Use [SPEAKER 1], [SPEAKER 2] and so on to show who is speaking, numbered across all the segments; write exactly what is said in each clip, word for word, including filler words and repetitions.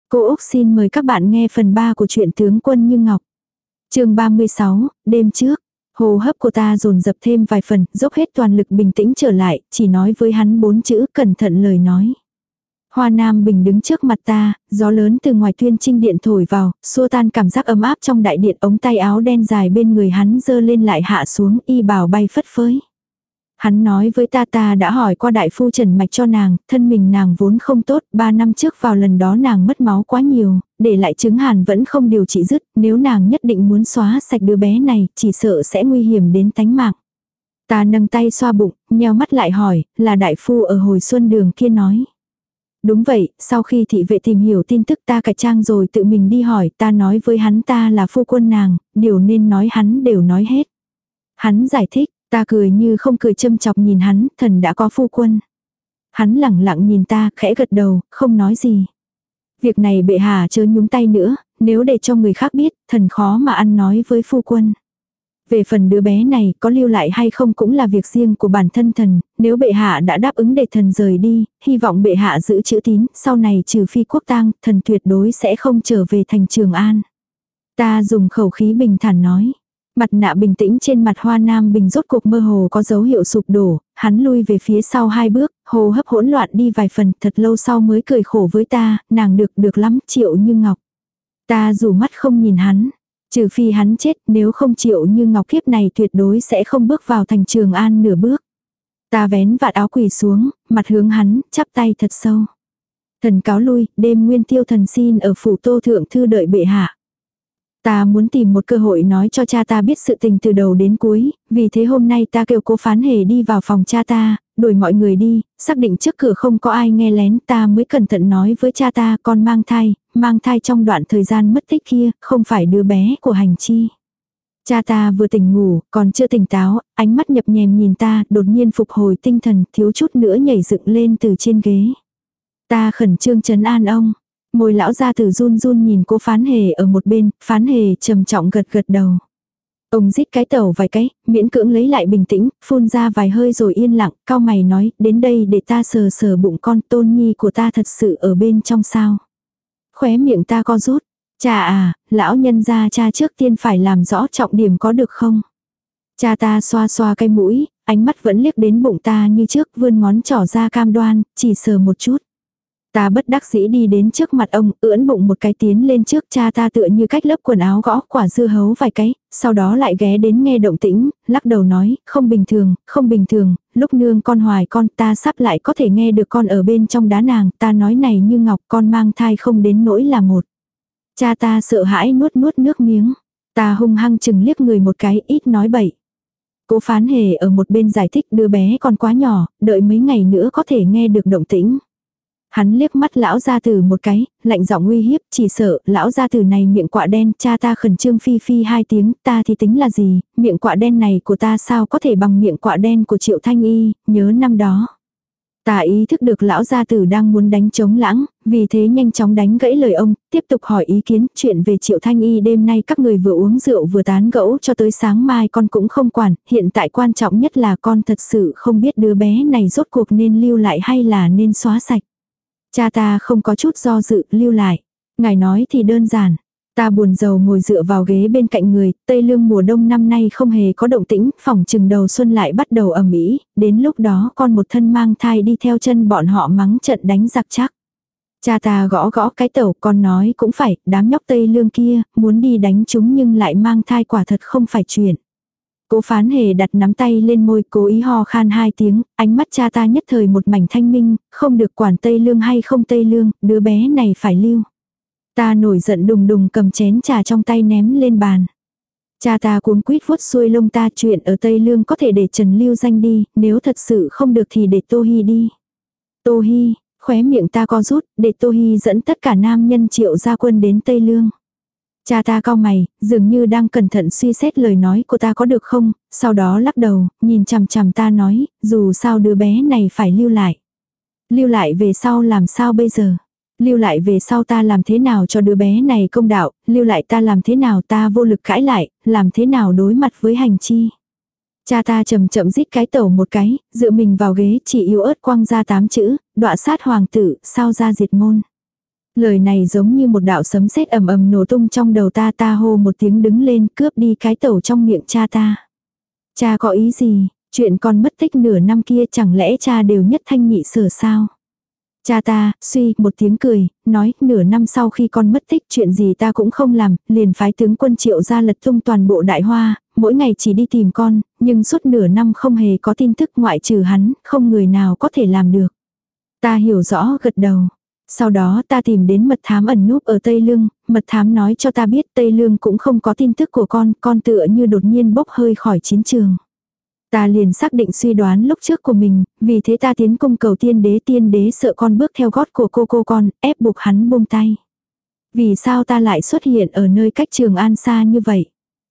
[SPEAKER 1] Cô Úc xin mời các bạn nghe phần ba của truyện Tướng Quân Như Ngọc. Chương ba mươi sáu, đêm trước. Hô hấp của ta dồn dập thêm vài phần, dốc hết toàn lực bình tĩnh trở lại, chỉ nói với hắn bốn chữ cẩn thận lời nói. Hoa Nam Bình đứng trước mặt ta, gió lớn từ ngoài Tuyên Trinh điện thổi vào, xua tan cảm giác ấm áp trong đại điện, ống tay áo đen dài bên người hắn giơ lên lại hạ xuống, y bào bay phất phới. Hắn nói với ta ta đã hỏi qua đại phu trần mạch cho nàng, thân mình nàng vốn không tốt, ba năm trước vào lần đó nàng mất máu quá nhiều, để lại chứng hàn vẫn không điều trị dứt, nếu nàng nhất định muốn xóa sạch đứa bé này, chỉ sợ sẽ nguy hiểm đến tánh mạng. Ta nâng tay xoa bụng, nheo mắt lại hỏi, là đại phu ở hồi xuân đường kia nói. Đúng vậy, sau khi thị vệ tìm hiểu tin tức ta cải trang rồi tự mình đi hỏi, ta nói với hắn ta là phu quân nàng, điều nên nói hắn đều nói hết. Hắn giải thích. Ta cười như không cười châm chọc nhìn hắn, thần đã có phu quân. Hắn lẳng lặng nhìn ta, khẽ gật đầu, không nói gì. Việc này bệ hạ chớ nhúng tay nữa, nếu để cho người khác biết, thần khó mà ăn nói với phu quân. Về phần đứa bé này, có lưu lại hay không cũng là việc riêng của bản thân thần, nếu bệ hạ đã đáp ứng để thần rời đi, hy vọng bệ hạ giữ chữ tín, sau này trừ phi quốc tang, thần tuyệt đối sẽ không trở về thành Trường An. Ta dùng khẩu khí bình thản nói. Mặt nạ bình tĩnh trên mặt Hoa Nam Bình rốt cuộc mơ hồ có dấu hiệu sụp đổ, hắn lui về phía sau hai bước, hô hấp hỗn loạn đi vài phần, thật lâu sau mới cười khổ với ta, nàng được được lắm, Triệu Như Ngọc. Ta rủ mắt không nhìn hắn, trừ phi hắn chết, nếu không Triệu Như Ngọc kiếp này tuyệt đối sẽ không bước vào thành Trường An nửa bước. Ta vén vạt áo quỳ xuống, mặt hướng hắn, chắp tay thật sâu. Thần cáo lui, đêm nguyên tiêu thần xin ở phủ Tô Thượng Thư đợi bệ hạ. Ta muốn tìm một cơ hội nói cho cha ta biết sự tình từ đầu đến cuối, vì thế hôm nay ta kêu Cố Phán Hề đi vào phòng cha ta, đuổi mọi người đi, xác định trước cửa không có ai nghe lén, ta mới cẩn thận nói với cha ta con mang thai, mang thai trong đoạn thời gian mất tích kia, không phải đứa bé của Hành Chi. Cha ta vừa tỉnh ngủ, còn chưa tỉnh táo, ánh mắt nhập nhèm nhìn ta, đột nhiên phục hồi tinh thần, thiếu chút nữa nhảy dựng lên từ trên ghế. Ta khẩn trương trấn an ông. Môi lão gia tử run run nhìn Cố Phán Hề ở một bên, Phán Hề trầm trọng gật gật đầu. Ông rít cái tẩu vài cái, miễn cưỡng lấy lại bình tĩnh, phun ra vài hơi rồi yên lặng, cau mày nói, đến đây để ta sờ sờ bụng con, tôn nhi của ta thật sự ở bên trong sao. Khóe miệng ta co rút, cha à, lão nhân gia cha trước tiên phải làm rõ trọng điểm có được không. Cha ta xoa xoa cái mũi, ánh mắt vẫn liếc đến bụng ta như trước, vươn ngón trỏ ra cam đoan, chỉ sờ một chút. Ta bất đắc dĩ đi đến trước mặt ông, ưỡn bụng một cái tiến lên trước, cha ta tựa như cách lớp quần áo gõ quả dưa hấu vài cái, sau đó lại ghé đến nghe động tĩnh, lắc đầu nói, không bình thường, không bình thường, lúc nương con hoài con ta sắp lại có thể nghe được con ở bên trong đá nàng, ta nói này Như Ngọc con mang thai không đến nỗi là một. Cha ta sợ hãi nuốt nuốt nước miếng, ta hung hăng chừng liếc người một cái, ít nói bậy. Cố Phán Hề ở một bên giải thích đứa bé còn quá nhỏ, đợi mấy ngày nữa có thể nghe được động tĩnh. Hắn liếc mắt lão gia tử một cái, lạnh giọng uy hiếp, chỉ sợ lão gia tử này miệng quạ đen, cha ta khẩn trương phi phi hai tiếng, ta thì tính là gì, miệng quạ đen này của ta sao có thể bằng miệng quạ đen của Triệu Thanh Y, nhớ năm đó. Ta ý thức được lão gia tử đang muốn đánh trống lãng, vì thế nhanh chóng đánh gãy lời ông, tiếp tục hỏi ý kiến, chuyện về Triệu Thanh Y đêm nay các người vừa uống rượu vừa tán gẫu cho tới sáng mai con cũng không quản, hiện tại quan trọng nhất là con thật sự không biết đứa bé này rốt cuộc nên lưu lại hay là nên xóa sạch. Cha ta không có chút do dự, lưu lại. Ngài nói thì đơn giản. Ta buồn rầu ngồi dựa vào ghế bên cạnh người, Tây Lương mùa đông năm nay không hề có động tĩnh, phỏng chừng đầu xuân lại bắt đầu ầm ĩ, đến lúc đó con một thân mang thai đi theo chân bọn họ mắng trận đánh giặc chắc. Cha ta gõ gõ cái tẩu, con nói cũng phải, đám nhóc Tây Lương kia, muốn đi đánh chúng nhưng lại mang thai quả thật không phải chuyện. Cố Phán Hề đặt nắm tay lên môi, cố ý ho khan hai tiếng, ánh mắt cha ta nhất thời một mảnh thanh minh, không được quản Tây Lương hay không Tây Lương, đứa bé này phải lưu. Ta nổi giận đùng đùng cầm chén trà trong tay ném lên bàn. Cha ta cuống quýt vuốt xuôi lông ta, chuyện ở Tây Lương có thể để Trần Lưu Danh đi, nếu thật sự không được thì để Tô Hi đi. Tô Hi, khóe miệng ta co rút, để Tô Hi dẫn tất cả nam nhân Triệu gia quân đến Tây Lương. Cha ta cau mày, dường như đang cẩn thận suy xét lời nói của ta có được không, sau đó lắc đầu, nhìn chằm chằm ta nói, dù sao đứa bé này phải lưu lại. Lưu lại về sau làm sao bây giờ? Lưu lại về sau ta làm thế nào cho đứa bé này công đạo, lưu lại ta làm thế nào ta vô lực cãi lại, làm thế nào đối mặt với Hành Chi. Cha ta chậm chậm rít cái tẩu một cái, dựa mình vào ghế chỉ yếu ớt quăng ra tám chữ, đọa sát hoàng tử, sao ra diệt môn. Lời này giống như một đạo sấm sét ầm ầm nổ tung trong đầu ta, ta hô một tiếng đứng lên cướp đi cái tẩu trong miệng cha ta. Cha có ý gì, chuyện con mất tích nửa năm kia chẳng lẽ cha đều nhất thanh nhị sở sao? Cha ta, suy, một tiếng cười, nói, nửa năm sau khi con mất tích chuyện gì ta cũng không làm, liền phái tướng quân Triệu ra lật tung toàn bộ Đại Hoa, mỗi ngày chỉ đi tìm con, nhưng suốt nửa năm không hề có tin tức ngoại trừ hắn, không người nào có thể làm được. Ta hiểu rõ gật đầu. Sau đó ta tìm đến mật thám ẩn núp ở Tây Lương, mật thám nói cho ta biết Tây Lương cũng không có tin tức của con, con tựa như đột nhiên bốc hơi khỏi chiến trường. Ta liền xác định suy đoán lúc trước của mình, vì thế ta tiến cung cầu tiên đế, tiên đế sợ con bước theo gót của cô cô con, ép buộc hắn buông tay. Vì sao ta lại xuất hiện ở nơi cách Trường An xa như vậy?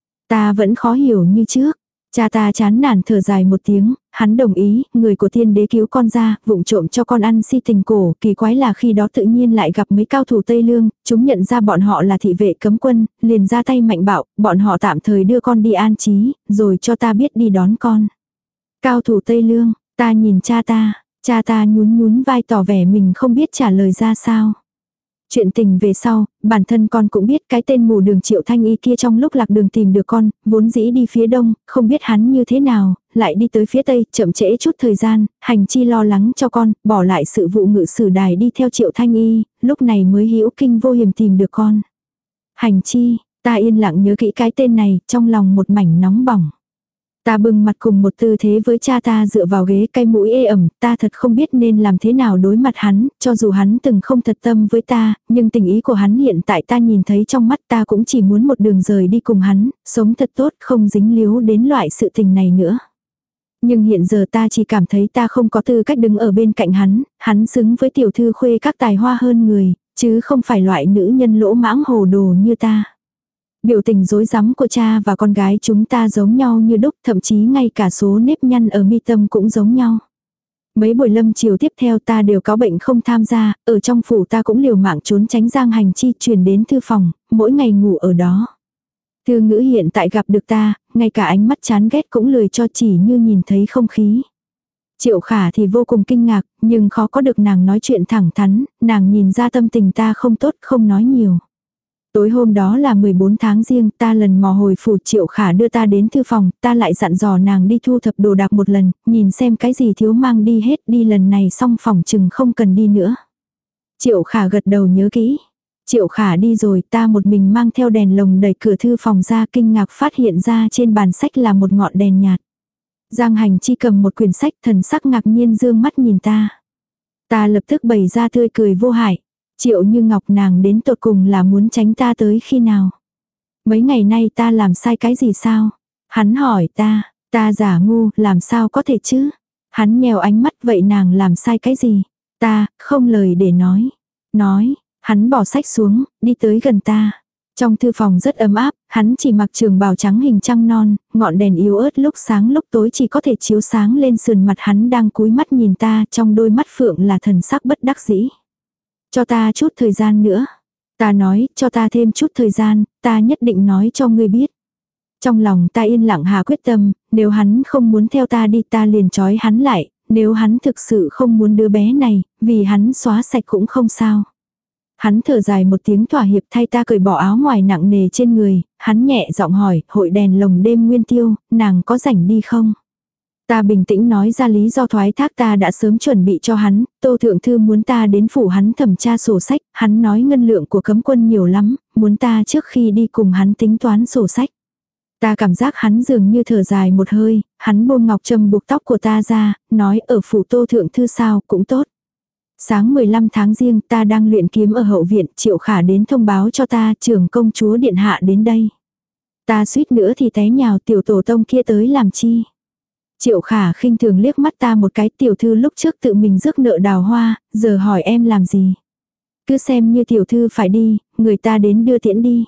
[SPEAKER 1] Ta vẫn khó hiểu như trước. Cha ta chán nản thở dài một tiếng, hắn đồng ý, người của tiên đế cứu con ra, vụng trộm cho con ăn si tình cổ, kỳ quái là khi đó tự nhiên lại gặp mấy cao thủ Tây Lương, chúng nhận ra bọn họ là thị vệ cấm quân, liền ra tay mạnh bạo, bọn họ tạm thời đưa con đi an trí, rồi cho ta biết đi đón con. Cao thủ Tây Lương, ta nhìn cha ta, cha ta nhún nhún vai tỏ vẻ mình không biết trả lời ra sao. Chuyện tình về sau, bản thân con cũng biết cái tên mù đường Triệu Thanh Y kia trong lúc lạc đường tìm được con, vốn dĩ đi phía đông, không biết hắn như thế nào, lại đi tới phía tây, chậm trễ chút thời gian, hành chi lo lắng cho con, bỏ lại sự vụ ngự sử đài đi theo Triệu Thanh Y, lúc này mới hữu kinh vô hiểm tìm được con. Hành chi, ta yên lặng nhớ kỹ cái tên này, trong lòng một mảnh nóng bỏng. Ta bưng mặt cùng một tư thế với cha ta dựa vào ghế, cái mũi ê ẩm, ta thật không biết nên làm thế nào đối mặt hắn, cho dù hắn từng không thật tâm với ta, nhưng tình ý của hắn hiện tại ta nhìn thấy trong mắt, ta cũng chỉ muốn một đường rời đi cùng hắn, sống thật tốt, không dính líu đến loại sự tình này nữa. Nhưng hiện giờ ta chỉ cảm thấy ta không có tư cách đứng ở bên cạnh hắn, hắn xứng với tiểu thư khuê các tài hoa hơn người, chứ không phải loại nữ nhân lỗ mãng hồ đồ như ta. Biểu tình rối rắm của cha và con gái chúng ta giống nhau như đúc, thậm chí ngay cả số nếp nhăn ở mi tâm cũng giống nhau. Mấy buổi lâm chiều tiếp theo ta đều có bệnh không tham gia, ở trong phủ ta cũng liều mạng trốn tránh Giang Hành Chi truyền đến thư phòng, mỗi ngày ngủ ở đó. Thư ngữ hiện tại gặp được ta, ngay cả ánh mắt chán ghét cũng lười cho, chỉ như nhìn thấy không khí. Triệu Khả thì vô cùng kinh ngạc, nhưng khó có được nàng nói chuyện thẳng thắn, nàng nhìn ra tâm tình ta không tốt, không nói nhiều. Tối hôm đó là mười bốn tháng Giêng, ta lần mò hồi phủ, Triệu Khả đưa ta đến thư phòng, ta lại dặn dò nàng đi thu thập đồ đạc một lần, nhìn xem cái gì thiếu mang đi hết, đi lần này xong phòng chừng không cần đi nữa. Triệu Khả gật đầu nhớ kỹ. Triệu Khả đi rồi, ta một mình mang theo đèn lồng đẩy cửa thư phòng ra, kinh ngạc phát hiện ra trên bàn sách là một ngọn đèn nhạt. Giang Hành Chi cầm một quyển sách, thần sắc ngạc nhiên dương mắt nhìn ta. Ta lập tức bày ra tươi cười vô hại. Triệu Như Ngọc, nàng đến tột cùng là muốn tránh ta tới khi nào? Mấy ngày nay ta làm sai cái gì sao? Hắn hỏi ta, ta giả ngu, làm sao có thể chứ? Hắn nhèo ánh mắt, vậy nàng làm sai cái gì? Ta, không lời để nói. Nói, hắn bỏ sách xuống, đi tới gần ta. Trong thư phòng rất ấm áp, hắn chỉ mặc trường bào trắng hình trăng non, ngọn đèn yếu ớt lúc sáng lúc tối chỉ có thể chiếu sáng lên sườn mặt hắn đang cúi mắt nhìn ta, trong đôi mắt phượng là thần sắc bất đắc dĩ. Cho ta chút thời gian nữa. Ta nói, cho ta thêm chút thời gian, ta nhất định nói cho ngươi biết. Trong lòng ta yên lặng hà quyết tâm, nếu hắn không muốn theo ta đi ta liền trói hắn lại, nếu hắn thực sự không muốn đứa bé này, vì hắn xóa sạch cũng không sao. Hắn thở dài một tiếng thỏa hiệp thay ta cởi bỏ áo ngoài nặng nề trên người, hắn nhẹ giọng hỏi, hội đèn lồng đêm nguyên tiêu, nàng có rảnh đi không? Ta bình tĩnh nói ra lý do thoái thác ta đã sớm chuẩn bị cho hắn, Tô Thượng Thư muốn ta đến phủ hắn thẩm tra sổ sách, hắn nói ngân lượng của cấm quân nhiều lắm, muốn ta trước khi đi cùng hắn tính toán sổ sách. Ta cảm giác hắn dường như thở dài một hơi, hắn buông ngọc trâm buộc tóc của ta ra, nói ở phủ Tô Thượng Thư sao cũng tốt. Sáng mười lăm tháng Giêng ta đang luyện kiếm ở hậu viện, Triệu Khả đến thông báo cho ta trưởng công chúa điện hạ đến đây. Ta suýt nữa thì té nhào, tiểu tổ tông kia tới làm chi. Triệu Khả khinh thường liếc mắt ta một cái, tiểu thư lúc trước tự mình rước nợ đào hoa, giờ hỏi em làm gì. Cứ xem như tiểu thư phải đi, người ta đến đưa tiễn đi.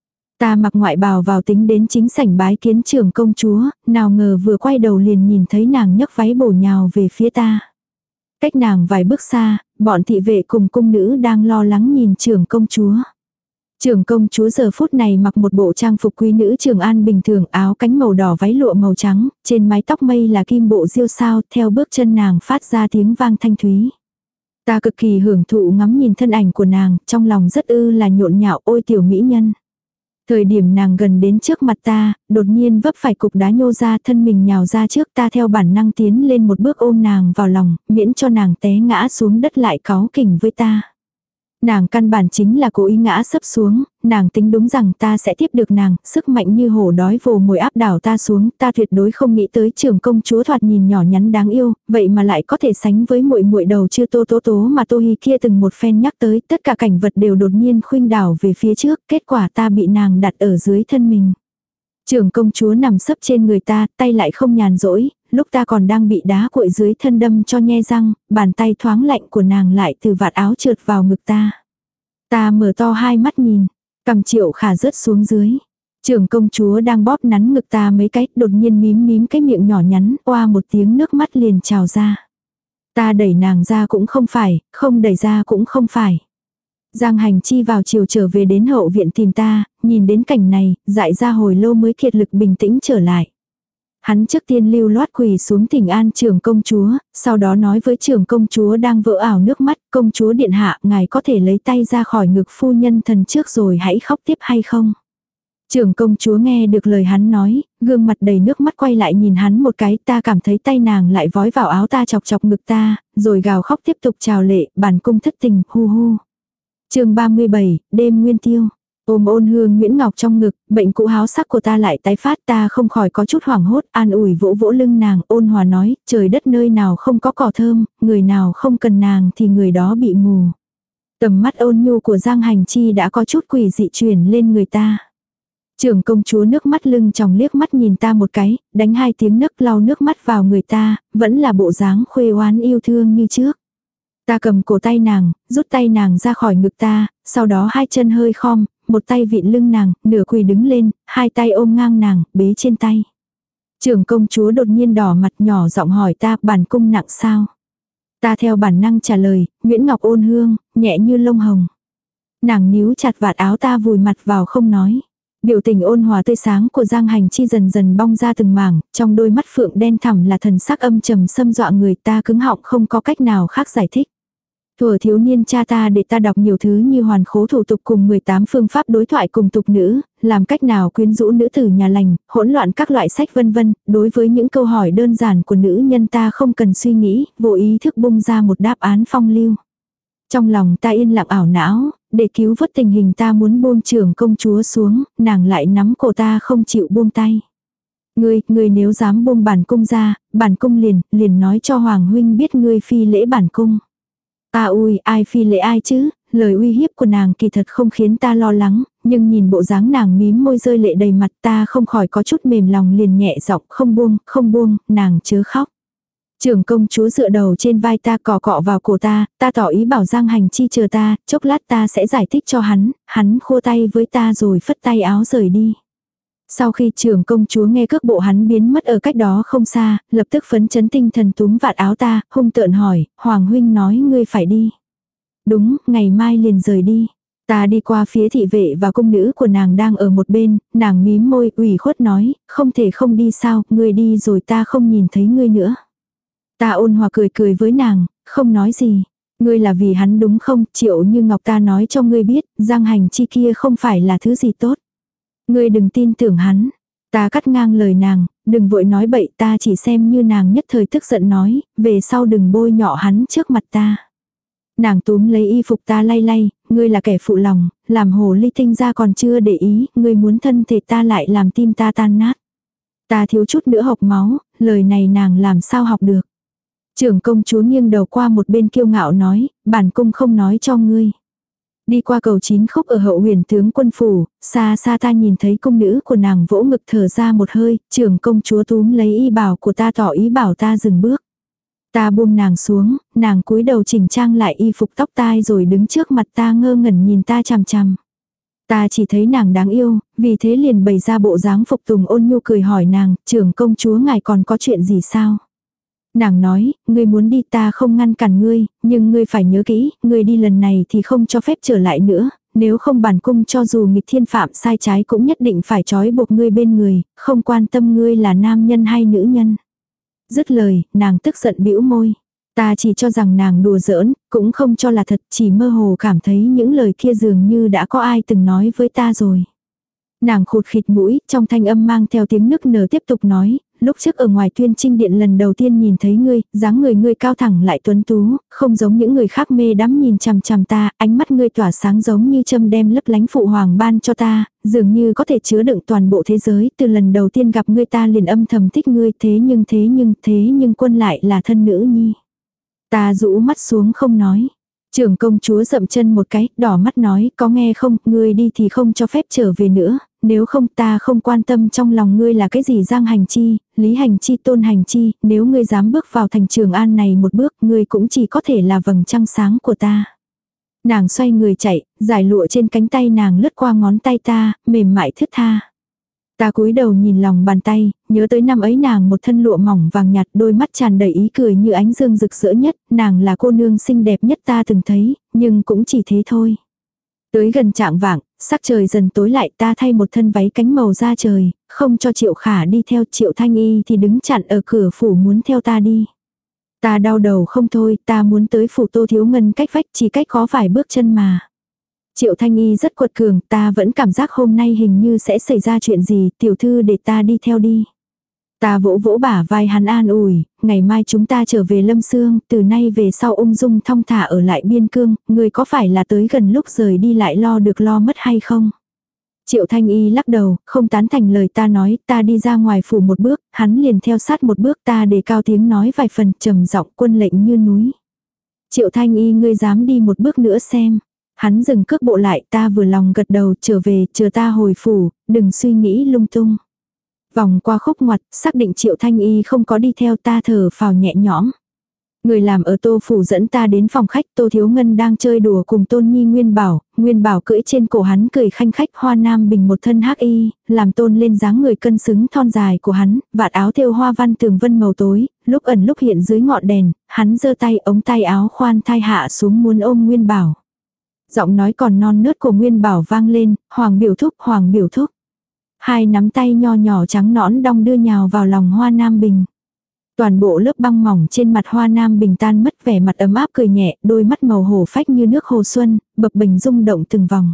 [SPEAKER 1] Ta mặc ngoại bào vào tính đến chính sảnh bái kiến trưởng công chúa, nào ngờ vừa quay đầu liền nhìn thấy nàng nhấc váy bổ nhào về phía ta. Cách nàng vài bước xa, bọn thị vệ cùng cung nữ đang lo lắng nhìn trưởng công chúa. Trưởng công chúa giờ phút này mặc một bộ trang phục quý nữ Trường An bình thường, áo cánh màu đỏ váy lụa màu trắng, trên mái tóc mây là kim bộ diêu sao, theo bước chân nàng phát ra tiếng vang thanh thúy. Ta cực kỳ hưởng thụ ngắm nhìn thân ảnh của nàng, trong lòng rất ư là nhộn nhạo, ôi tiểu mỹ nhân. Thời điểm nàng gần đến trước mặt ta, đột nhiên vấp phải cục đá nhô ra, thân mình nhào ra trước, ta theo bản năng tiến lên một bước ôm nàng vào lòng, miễn cho nàng té ngã xuống đất lại cáu kỉnh với ta. Nàng căn bản chính là cố ý ngã sấp xuống, nàng tính đúng rằng ta sẽ tiếp được nàng, sức mạnh như hổ đói vồ mồi áp đảo ta xuống, ta tuyệt đối không nghĩ tới trưởng công chúa thoạt nhìn nhỏ nhắn đáng yêu, vậy mà lại có thể sánh với muội muội đầu chưa Tô Tố Tố mà Tô Hi kia từng một phen nhắc tới, tất cả cảnh vật đều đột nhiên khuynh đảo về phía trước, kết quả ta bị nàng đặt ở dưới thân mình. Trưởng công chúa nằm sấp trên người ta, tay lại không nhàn rỗi, lúc ta còn đang bị đá cuội dưới thân đâm cho nhe răng, bàn tay thoáng lạnh của nàng lại từ vạt áo trượt vào ngực ta. Ta mở to hai mắt nhìn, cằm Triệu Khả rớt xuống dưới. Trưởng công chúa đang bóp nắn ngực ta mấy cái, đột nhiên mím mím cái miệng nhỏ nhắn, oa một tiếng nước mắt liền trào ra. Ta đẩy nàng ra cũng không phải, không đẩy ra cũng không phải. Giang Hành Chi vào chiều trở về đến hậu viện tìm ta, nhìn đến cảnh này, dại ra hồi lâu mới kiệt lực bình tĩnh trở lại. Hắn trước tiên lưu loát quỳ xuống thỉnh an trưởng công chúa, sau đó nói với trưởng công chúa đang vỡ ảo nước mắt, công chúa điện hạ, ngài có thể lấy tay ra khỏi ngực phu nhân thần trước rồi hãy khóc tiếp hay không? Trưởng công chúa nghe được lời hắn nói, gương mặt đầy nước mắt quay lại nhìn hắn một cái, ta cảm thấy tay nàng lại vói vào áo ta chọc chọc ngực ta, rồi gào khóc tiếp tục trào lệ, bản cung thất tình, hu hu. Chương ba mươi bảy, đêm nguyên tiêu. Ôm Ôn Hương Nguyễn Ngọc trong ngực, bệnh cũ háo sắc của ta lại tái phát, ta không khỏi có chút hoảng hốt, an ủi vỗ vỗ lưng nàng, ôn hòa nói, trời đất nơi nào không có cỏ thơm, người nào không cần nàng thì người đó bị mù. Tầm mắt ôn nhu của Giang Hành Chi đã có chút quỷ dị truyền lên người ta. Trưởng công chúa nước mắt lưng tròng liếc mắt nhìn ta một cái, đánh hai tiếng nấc lau nước mắt vào người ta, vẫn là bộ dáng khuê oán yêu thương như trước. Ta cầm cổ tay nàng, rút tay nàng ra khỏi ngực ta, sau đó hai chân hơi khom, một tay vịn lưng nàng, nửa quỳ đứng lên, hai tay ôm ngang nàng, bế trên tay. Trưởng công chúa đột nhiên đỏ mặt nhỏ giọng hỏi ta, bản cung nặng sao? Ta theo bản năng trả lời, Nguyễn Ngọc ôn hương, nhẹ như lông hồng. Nàng níu chặt vạt áo ta vùi mặt vào không nói. Biểu tình ôn hòa tươi sáng của Giang Hành Chi dần dần bong ra từng mảng, trong đôi mắt phượng đen thẳm là thần sắc âm trầm xâm dọa người ta cứng họng không có cách nào khác giải thích. Thuở thiếu niên cha ta để ta đọc nhiều thứ như hoàn khố thủ tục cùng mười tám phương pháp đối thoại cùng tục nữ, làm cách nào quyến rũ nữ tử nhà lành, hỗn loạn các loại sách vân vân, đối với những câu hỏi đơn giản của nữ nhân ta không cần suy nghĩ, vô ý thức bung ra một đáp án phong lưu. Trong lòng ta yên lặng ảo não, để cứu vớt tình hình ta muốn buông trưởng công chúa xuống, nàng lại nắm cổ ta không chịu buông tay. Ngươi, ngươi nếu dám buông bản cung ra, bản cung liền, liền nói cho Hoàng huynh biết ngươi phi lễ bản cung. Ta ui, ai phi lễ ai chứ, lời uy hiếp của nàng kỳ thật không khiến ta lo lắng, nhưng nhìn bộ dáng nàng mím môi rơi lệ đầy mặt ta không khỏi có chút mềm lòng liền nhẹ giọng không buông, không buông, nàng chớ khóc. Trưởng công chúa dựa đầu trên vai ta cọ cọ vào cổ ta, ta tỏ ý bảo Giang Hành Chi chờ ta, chốc lát ta sẽ giải thích cho hắn, hắn khua tay với ta rồi phất tay áo rời đi. Sau khi trưởng công chúa nghe cước bộ hắn biến mất ở cách đó không xa, lập tức phấn chấn tinh thần túm vạt áo ta, hung tợn hỏi, Hoàng huynh nói ngươi phải đi. Đúng, ngày mai liền rời đi. Ta đi qua phía thị vệ và cung nữ của nàng đang ở một bên, nàng mím môi ủy khuất nói, không thể không đi sao, ngươi đi rồi ta không nhìn thấy ngươi nữa. Ta ôn hòa cười cười với nàng, không nói gì. Ngươi là vì hắn đúng không, Triệu Như Ngọc ta nói cho ngươi biết, Giang Hành Chi kia không phải là thứ gì tốt. Ngươi đừng tin tưởng hắn. Ta cắt ngang lời nàng, đừng vội nói bậy, ta chỉ xem như nàng nhất thời tức giận nói, về sau đừng bôi nhọ hắn trước mặt ta. Nàng túm lấy y phục ta lay lay, ngươi là kẻ phụ lòng, làm hồ ly tinh ra còn chưa để ý, ngươi muốn thân thể ta lại làm tim ta tan nát. Ta thiếu chút nữa hộc máu, lời này nàng làm sao học được. Trưởng công chúa nghiêng đầu qua một bên kiêu ngạo nói, bản cung không nói cho ngươi. Đi qua cầu chín khúc ở hậu huyền tướng quân phủ, xa xa ta nhìn thấy cung nữ của nàng vỗ ngực thở ra một hơi, trưởng công chúa túm lấy y bảo của ta tỏ ý bảo ta dừng bước. Ta buông nàng xuống, nàng cúi đầu chỉnh trang lại y phục tóc tai rồi đứng trước mặt ta ngơ ngẩn nhìn ta chằm chằm. Ta chỉ thấy nàng đáng yêu, vì thế liền bày ra bộ dáng phục tùng ôn nhu cười hỏi nàng, trưởng công chúa ngài còn có chuyện gì sao? Nàng nói, ngươi muốn đi ta không ngăn cản ngươi, nhưng ngươi phải nhớ kỹ, ngươi đi lần này thì không cho phép trở lại nữa, nếu không bản cung cho dù nghịch thiên phạm sai trái cũng nhất định phải trói buộc ngươi bên người, không quan tâm ngươi là nam nhân hay nữ nhân. Dứt lời, nàng tức giận bĩu môi. Ta chỉ cho rằng nàng đùa giỡn, cũng không cho là thật, chỉ mơ hồ cảm thấy những lời kia dường như đã có ai từng nói với ta rồi. Nàng khụt khịt mũi, trong thanh âm mang theo tiếng nức nở tiếp tục nói, lúc trước ở ngoài Tuyên Trinh Điện lần đầu tiên nhìn thấy ngươi, dáng người ngươi cao thẳng lại tuấn tú, không giống những người khác mê đắm nhìn chằm chằm ta, ánh mắt ngươi tỏa sáng giống như châm đem lấp lánh phụ hoàng ban cho ta, dường như có thể chứa đựng toàn bộ thế giới, từ lần đầu tiên gặp ngươi ta liền âm thầm thích ngươi, thế nhưng thế nhưng thế nhưng Quân lại là thân nữ nhi. Ta rũ mắt xuống không nói. Trưởng công chúa dậm chân một cái, đỏ mắt nói, có nghe không, ngươi đi thì không cho phép trở về nữa, nếu không ta không quan tâm trong lòng ngươi là cái gì Giang Hành Chi, Lý Hành Chi, Tôn Hành Chi, nếu ngươi dám bước vào thành Trường An này một bước, ngươi cũng chỉ có thể là vầng trăng sáng của ta. Nàng xoay người chạy, giải lụa trên cánh tay nàng lướt qua ngón tay ta, mềm mại thướt tha. Ta cúi đầu nhìn lòng bàn tay, nhớ tới năm ấy nàng một thân lụa mỏng vàng nhạt, đôi mắt tràn đầy ý cười như ánh dương rực rỡ nhất, nàng là cô nương xinh đẹp nhất ta từng thấy, nhưng cũng chỉ thế thôi. Tới gần trạng vạng, sắc trời dần tối lại, ta thay một thân váy cánh màu da trời, không cho Triệu Khả đi theo, Triệu Thanh Y thì đứng chặn ở cửa phủ muốn theo ta đi. Ta đau đầu không thôi, ta muốn tới phủ Tô Thiếu Ngân cách vách, chỉ cách có vài bước chân mà. Triệu Thanh Y rất quật cường, ta vẫn cảm giác hôm nay hình như sẽ xảy ra chuyện gì, tiểu thư để ta đi theo đi. Ta vỗ vỗ bả vai hắn an ủi, ngày mai chúng ta trở về Lâm Sương, từ nay về sau ung dung thong thả ở lại biên cương, người có phải là tới gần lúc rời đi lại lo được lo mất hay không? Triệu Thanh Y lắc đầu, không tán thành lời ta nói, ta đi ra ngoài phủ một bước, hắn liền theo sát một bước, ta để cao tiếng nói vài phần, trầm giọng, quân lệnh như núi. Triệu Thanh Y, ngươi dám đi một bước nữa xem. Hắn dừng cước bộ lại, ta vừa lòng gật đầu, trở về, chờ ta hồi phủ, đừng suy nghĩ lung tung. Vòng qua khúc ngoặt, xác định Triệu Thanh Y không có đi theo, ta thở phào nhẹ nhõm. Người làm ở Tô phủ dẫn ta đến phòng khách, Tô Thiếu Ngân đang chơi đùa cùng Tôn Nhi Nguyên Bảo, Nguyên Bảo cưỡi trên cổ hắn cười khanh khách, Hoa Nam Bình một thân hắc y, làm tôn lên dáng người cân xứng thon dài của hắn, vạt áo thêu hoa văn tường vân màu tối, lúc ẩn lúc hiện dưới ngọn đèn, hắn giơ tay, ống tay áo khoan thai hạ xuống muốn ôm Nguyên Bảo. Giọng nói còn non nớt của Nguyên Bảo vang lên, Hoàng biểu thúc, Hoàng biểu thúc. Hai nắm tay nho nhỏ trắng nõn đong đưa nhào vào lòng Hoa Nam Bình. Toàn bộ lớp băng mỏng trên mặt Hoa Nam Bình tan mất, vẻ mặt ấm áp cười nhẹ, đôi mắt màu hổ phách như nước hồ xuân, bập bềnh rung động từng vòng.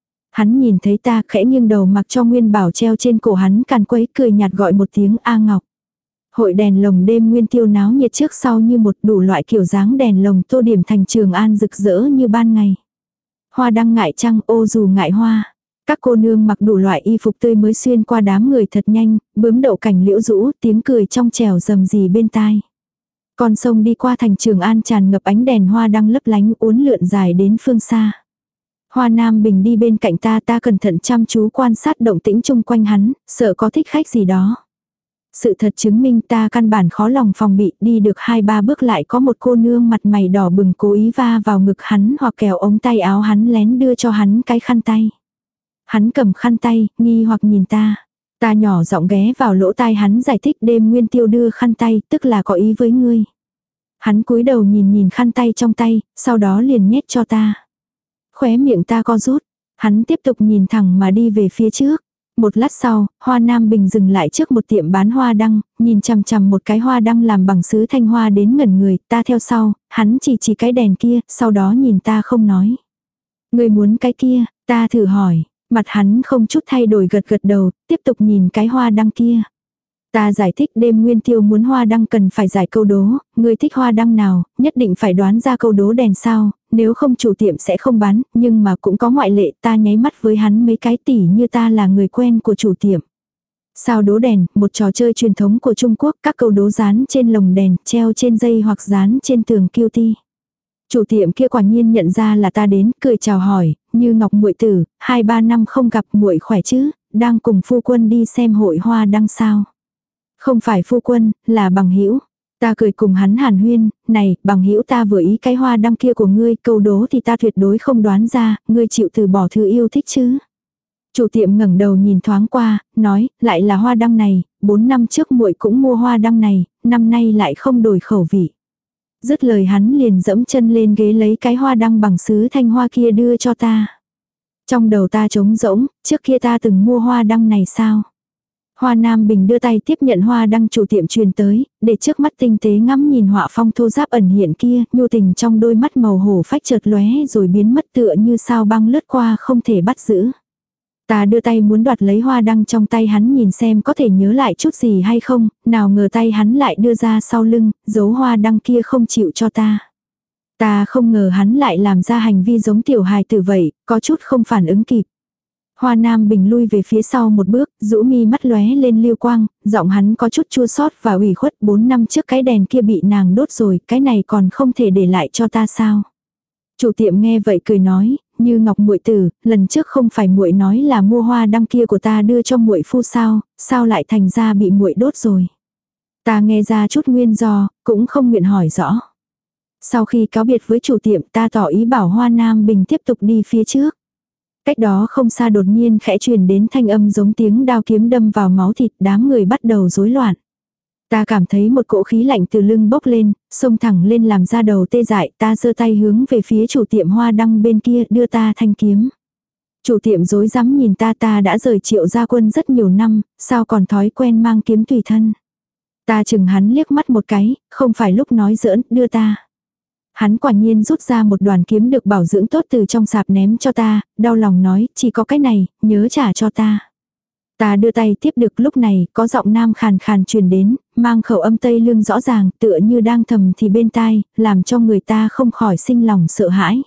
[SPEAKER 1] Hắn nhìn thấy ta, khẽ nghiêng đầu mặc cho Nguyên Bảo treo trên cổ hắn càn quấy, cười nhạt gọi một tiếng A Ngọc. Hội đèn lồng đêm Nguyên Tiêu náo nhiệt trước sau như một, đủ loại kiểu dáng đèn lồng tô điểm thành Trường An rực rỡ như ban ngày. Hoa đăng ngại trăng, ô dù ngại hoa. Các cô nương mặc đủ loại y phục tươi mới xuyên qua đám người thật nhanh, bướm đậu cảnh liễu rũ, tiếng cười trong trẻo rầm rì bên tai. Con sông đi qua thành Trường An tràn ngập ánh đèn hoa đăng lấp lánh uốn lượn dài đến phương xa. Hoa Nam Bình đi bên cạnh ta, ta cẩn thận chăm chú quan sát động tĩnh chung quanh hắn, sợ có thích khách gì đó. Sự thật chứng minh ta căn bản khó lòng phòng bị, đi được hai ba bước lại có một cô nương mặt mày đỏ bừng cố ý va vào ngực hắn hoặc kéo ống tay áo hắn lén đưa cho hắn cái khăn tay. Hắn cầm khăn tay, nghi hoặc nhìn ta. Ta nhỏ giọng ghé vào lỗ tai hắn giải thích, đêm Nguyên Tiêu đưa khăn tay, tức là có ý với ngươi. Hắn cúi đầu nhìn nhìn khăn tay trong tay, sau đó liền nhét cho ta. Khóe miệng ta co rút, hắn tiếp tục nhìn thẳng mà đi về phía trước. Một lát sau, Hoa Nam Bình dừng lại trước một tiệm bán hoa đăng, nhìn chằm chằm một cái hoa đăng làm bằng sứ thanh hoa đến ngẩn người, ta theo sau, hắn chỉ chỉ cái đèn kia, sau đó nhìn ta không nói. Ngươi muốn cái kia, ta thử hỏi, mặt hắn không chút thay đổi gật gật đầu, tiếp tục nhìn cái hoa đăng kia. Ta giải thích, đêm Nguyên Tiêu muốn hoa đăng cần phải giải câu đố, ngươi thích hoa đăng nào, nhất định phải đoán ra câu đố đèn sao, nếu không chủ tiệm sẽ không bán, nhưng mà cũng có ngoại lệ, ta nháy mắt với hắn mấy cái tỉ như ta là người quen của chủ tiệm. Sao đố đèn, một trò chơi truyền thống của Trung Quốc, các câu đố dán trên lồng đèn, treo trên dây hoặc dán trên tường kiêu ti. Chủ tiệm kia quả nhiên nhận ra là ta đến, cười chào hỏi, Như Ngọc muội tử, hai ba năm không gặp, muội khỏe chứ, đang cùng phu quân đi xem hội hoa đăng sao. Không phải phu quân, là bằng hữu. Ta cười cùng hắn hàn huyên, này, bằng hữu ta vừa ý cái hoa đăng kia của ngươi, câu đố thì ta tuyệt đối không đoán ra, ngươi chịu từ bỏ thứ yêu thích chứ. Chủ tiệm ngẩng đầu nhìn thoáng qua, nói, lại là hoa đăng này, bốn năm trước muội cũng mua hoa đăng này, năm nay lại không đổi khẩu vị. Dứt lời hắn liền dẫm chân lên ghế lấy cái hoa đăng bằng sứ thanh hoa kia đưa cho ta. Trong đầu ta trống rỗng, trước kia ta từng mua hoa đăng này sao? Hoa Nam Bình đưa tay tiếp nhận hoa đăng chủ tiệm truyền tới, để trước mắt tinh tế ngắm nhìn họa phong thô ráp ẩn hiện kia, nhu tình trong đôi mắt màu hổ phách chợt lóe rồi biến mất tựa như sao băng lướt qua không thể bắt giữ. Ta đưa tay muốn đoạt lấy hoa đăng trong tay hắn nhìn xem có thể nhớ lại chút gì hay không, nào ngờ tay hắn lại đưa ra sau lưng, giấu hoa đăng kia không chịu cho ta. Ta không ngờ hắn lại làm ra hành vi giống tiểu hài tử vậy, có chút không phản ứng kịp. Hoa Nam Bình lui về phía sau một bước, rũ mi mắt lóe lên lưu quang, giọng hắn có chút chua xót và ủy khuất, bốn năm trước cái đèn kia bị nàng đốt rồi, cái này còn không thể để lại cho ta sao? Chủ tiệm nghe vậy cười nói, Như Ngọc muội tử, lần trước không phải muội nói là mua hoa đăng kia của ta đưa cho muội phu sao, sao lại thành ra bị muội đốt rồi? Ta nghe ra chút nguyên do, cũng không nguyện hỏi rõ. Sau khi cáo biệt với chủ tiệm, ta tỏ ý bảo Hoa Nam Bình tiếp tục đi phía trước. Cách đó không xa đột nhiên khẽ truyền đến thanh âm giống tiếng đao kiếm đâm vào máu thịt, đám người bắt đầu rối loạn. Ta cảm thấy một cỗ khí lạnh từ lưng bốc lên, xông thẳng lên làm da đầu tê dại, ta giơ tay hướng về phía chủ tiệm hoa đăng bên kia, đưa ta thanh kiếm. Chủ tiệm rối rắm nhìn ta, ta đã rời Triệu gia quân rất nhiều năm, sao còn thói quen mang kiếm tùy thân. Ta chừng hắn liếc mắt một cái, không phải lúc nói giỡn, đưa ta. Hắn quả nhiên rút ra một đoàn kiếm được bảo dưỡng tốt từ trong sạp ném cho ta, đau lòng nói, chỉ có cái này, nhớ trả cho ta. Ta đưa tay tiếp được, lúc này, có giọng nam khàn khàn truyền đến, mang khẩu âm Tây Lương rõ ràng, tựa như đang thầm thì bên tai, làm cho người ta không khỏi sinh lòng sợ hãi.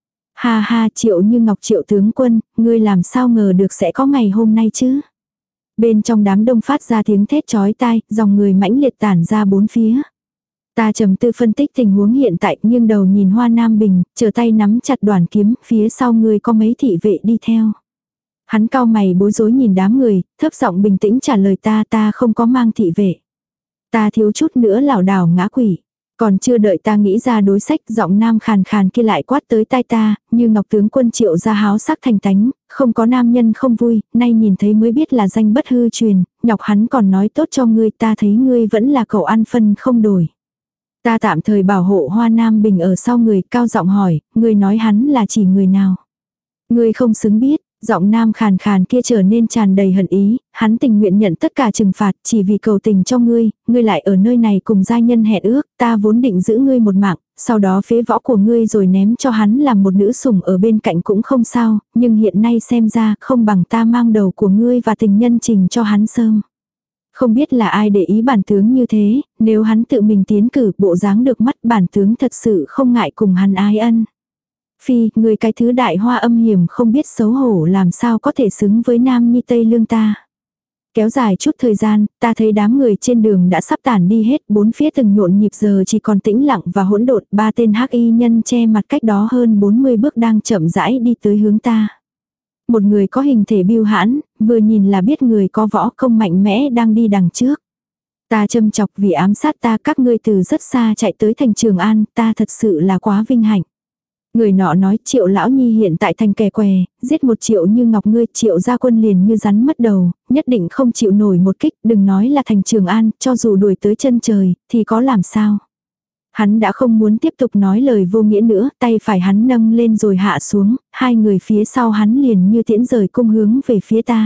[SPEAKER 1] Ha ha, Triệu Như Ngọc Triệu tướng quân, ngươi làm sao ngờ được sẽ có ngày hôm nay chứ? Bên trong đám đông phát ra tiếng thét chói tai, dòng người mãnh liệt tản ra bốn phía. Ta trầm tư phân tích tình huống hiện tại, nghiêng đầu nhìn Hoa Nam Bình, chờ tay nắm chặt đoàn kiếm, phía sau người có mấy thị vệ đi theo. Hắn cau mày bối rối nhìn đám người, thấp giọng bình tĩnh trả lời ta, ta không có mang thị vệ. Ta thiếu chút nữa lảo đảo ngã quỵ. Còn chưa đợi ta nghĩ ra đối sách, giọng nam khàn khàn kia lại quát tới tai ta, Như Ngọc tướng quân Triệu gia háo sắc thành tánh, không có nam nhân không vui, nay nhìn thấy mới biết là danh bất hư truyền, nhọc hắn còn nói tốt cho ngươi, ta thấy ngươi vẫn là cậu ăn phân không đổi. Ta tạm thời bảo hộ Hoa Nam Bình ở sau người, cao giọng hỏi, ngươi nói hắn là chỉ người nào? Ngươi không xứng biết, giọng nam khàn khàn kia trở nên tràn đầy hận ý, hắn tình nguyện nhận tất cả trừng phạt chỉ vì cầu tình cho ngươi, ngươi lại ở nơi này cùng gia nhân hẹn ước, ta vốn định giữ ngươi một mạng, sau đó phế võ của ngươi rồi ném cho hắn làm một nữ sủng ở bên cạnh cũng không sao, nhưng hiện nay xem ra không bằng ta mang đầu của ngươi và tình nhân trình cho hắn sớm. Không biết là ai để ý bản tướng như thế, nếu hắn tự mình tiến cử bộ dáng được mắt bản tướng thật sự không ngại cùng hắn ái ân. Phi, người cái thứ đại hoa âm hiểm không biết xấu hổ làm sao có thể xứng với nam nhi Tây Lương ta. Kéo dài chút thời gian, ta thấy đám người trên đường đã sắp tản đi hết, bốn phía từng nhộn nhịp giờ chỉ còn tĩnh lặng và hỗn độn, ba tên hắc y nhân che mặt cách đó hơn bốn mươi bước đang chậm rãi đi tới hướng ta. Một người có hình thể biêu hãn, vừa nhìn là biết người có võ công mạnh mẽ đang đi đằng trước. Ta châm chọc vì ám sát ta, các ngươi từ rất xa chạy tới thành Trường An, ta thật sự là quá vinh hạnh. Người nọ nói, Triệu lão nhi hiện tại thành kẻ què, giết một Triệu Như Ngọc ngươi, Triệu gia quân liền như rắn mất đầu, nhất định không chịu nổi một kích, đừng nói là thành Trường An, cho dù đuổi tới chân trời, thì có làm sao. Hắn đã không muốn tiếp tục nói lời vô nghĩa nữa, tay phải hắn nâng lên rồi hạ xuống, hai người phía sau hắn liền như tiễn rời cung hướng về phía ta.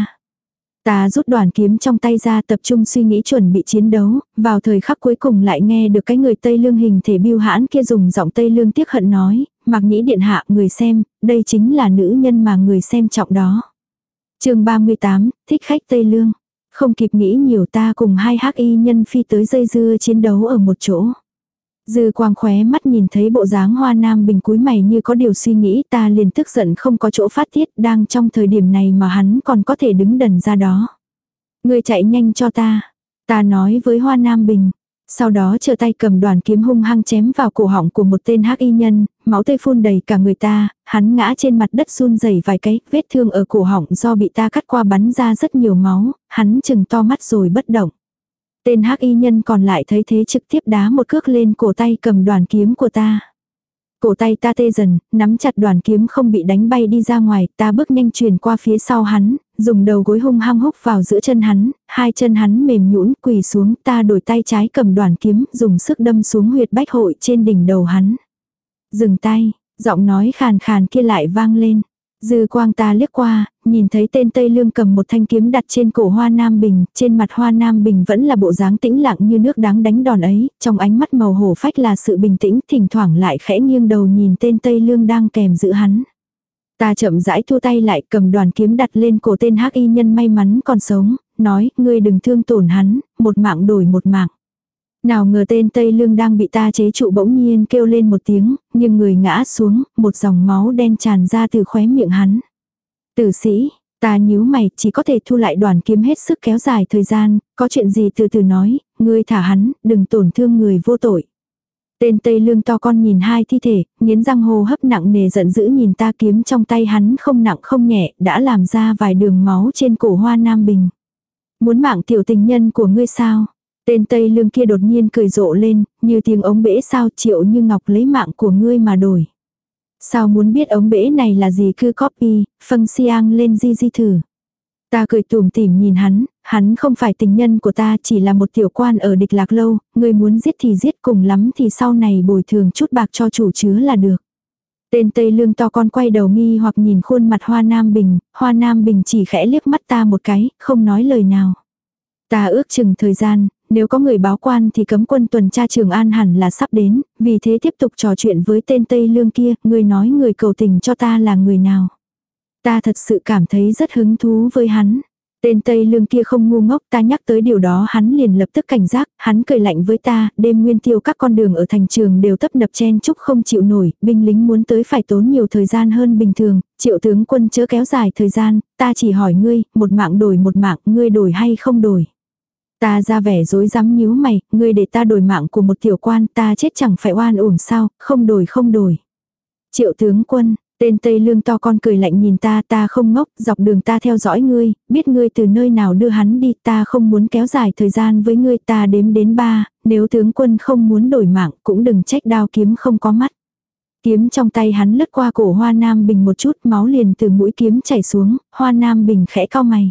[SPEAKER 1] Ta rút đoàn kiếm trong tay ra, tập trung suy nghĩ chuẩn bị chiến đấu, vào thời khắc cuối cùng lại nghe được cái người Tây Lương hình thể biêu hãn kia dùng giọng Tây Lương tiếc hận nói, Mạc Nhĩ điện hạ, người xem, đây chính là nữ nhân mà người xem trọng đó. Chương ba mươi tám, thích khách Tây Lương. Không kịp nghĩ nhiều, ta cùng hai hắc y nhân phi tới dây dưa chiến đấu ở một chỗ. Dư quang khóe mắt nhìn thấy bộ dáng Hoa Nam Bình cúi mày như có điều suy nghĩ, ta liền tức giận không có chỗ phát tiết, đang trong thời điểm này mà hắn còn có thể đứng đần ra đó. Ngươi chạy nhanh cho ta, ta nói với Hoa Nam Bình. Sau đó chờ tay cầm đoàn kiếm hung hăng chém vào cổ họng của một tên hắc y nhân, máu tươi phun đầy cả người ta, hắn ngã trên mặt đất run rẩy vài cái, vết thương ở cổ họng do bị ta cắt qua bắn ra rất nhiều máu, hắn chừng to mắt rồi bất động. Tên hắc y nhân còn lại thấy thế trực tiếp đá một cước lên cổ tay cầm đoàn kiếm của ta. Cổ tay ta tê dần, nắm chặt đoàn kiếm không bị đánh bay đi ra ngoài, ta bước nhanh truyền qua phía sau hắn, dùng đầu gối hung hăng húc vào giữa chân hắn, hai chân hắn mềm nhũn quỳ xuống, ta đổi tay trái cầm đoàn kiếm, dùng sức đâm xuống huyệt bách hội trên đỉnh đầu hắn. Dừng tay, giọng nói khàn khàn kia lại vang lên. Dư quang ta liếc qua, nhìn thấy tên Tây Lương cầm một thanh kiếm đặt trên cổ Hoa Nam Bình, trên mặt Hoa Nam Bình vẫn là bộ dáng tĩnh lặng như nước đáng đánh đòn ấy, trong ánh mắt màu hổ phách là sự bình tĩnh, thỉnh thoảng lại khẽ nghiêng đầu nhìn tên Tây Lương đang kèm giữ hắn. Ta chậm rãi thu tay lại, cầm đoàn kiếm đặt lên cổ tên hắc y nhân may mắn còn sống, nói, ngươi đừng thương tổn hắn, một mạng đổi một mạng. Nào ngờ tên Tây Lương đang bị ta chế trụ bỗng nhiên kêu lên một tiếng, nhưng người ngã xuống, một dòng máu đen tràn ra từ khóe miệng hắn. Tử sĩ, ta nhíu mày, chỉ có thể thu lại đoàn kiếm hết sức kéo dài thời gian, có chuyện gì từ từ nói, ngươi thả hắn, đừng tổn thương người vô tội. Tên Tây Lương to con nhìn hai thi thể, nghiến răng hô hấp nặng nề giận dữ nhìn ta, kiếm trong tay hắn không nặng không nhẹ, đã làm ra vài đường máu trên cổ Hoa Nam Bình. Muốn mạng tiểu tình nhân của ngươi sao? Tên Tây Lương kia đột nhiên cười rộ lên, như tiếng ống bể sao, Triệu Như Ngọc lấy mạng của ngươi mà đổi. Sao muốn biết ống bể này là gì, cứ copy, phân xiang lên di di thử. Ta cười tủm tỉm nhìn hắn, hắn không phải tình nhân của ta, chỉ là một tiểu quan ở Địch Lạc Lâu, ngươi muốn giết thì giết, cùng lắm thì sau này bồi thường chút bạc cho chủ chứa là được. Tên Tây Lương to con quay đầu nghi hoặc nhìn khuôn mặt Hoa Nam Bình, Hoa Nam Bình chỉ khẽ liếc mắt ta một cái, không nói lời nào. Ta ước chừng thời gian, nếu có người báo quan thì cấm quân tuần tra Trường An hẳn là sắp đến, vì thế tiếp tục trò chuyện với tên Tây Lương kia, người nói người cầu tình cho ta là người nào. Ta thật sự cảm thấy rất hứng thú với hắn. Tên Tây Lương kia không ngu ngốc, ta nhắc tới điều đó hắn liền lập tức cảnh giác, hắn cười lạnh với ta, đêm nguyên tiêu các con đường ở thành trường đều tấp nập chen chúc không chịu nổi, binh lính muốn tới phải tốn nhiều thời gian hơn bình thường, Triệu tướng quân chớ kéo dài thời gian, ta chỉ hỏi ngươi, một mạng đổi một mạng, ngươi đổi hay không đổi. Ta ra vẻ dối rắm nhíu mày, ngươi để ta đổi mạng của một tiểu quan, ta chết chẳng phải oan uổng sao, không đổi không đổi. Triệu tướng quân, tên Tây Lương to con cười lạnh nhìn ta, ta không ngốc, dọc đường ta theo dõi ngươi, biết ngươi từ nơi nào đưa hắn đi, ta không muốn kéo dài thời gian với ngươi, ta đếm đến ba, nếu tướng quân không muốn đổi mạng cũng đừng trách đao kiếm không có mắt. Kiếm trong tay hắn lướt qua cổ Hoa Nam Bình một chút, máu liền từ mũi kiếm chảy xuống, Hoa Nam Bình khẽ cau mày.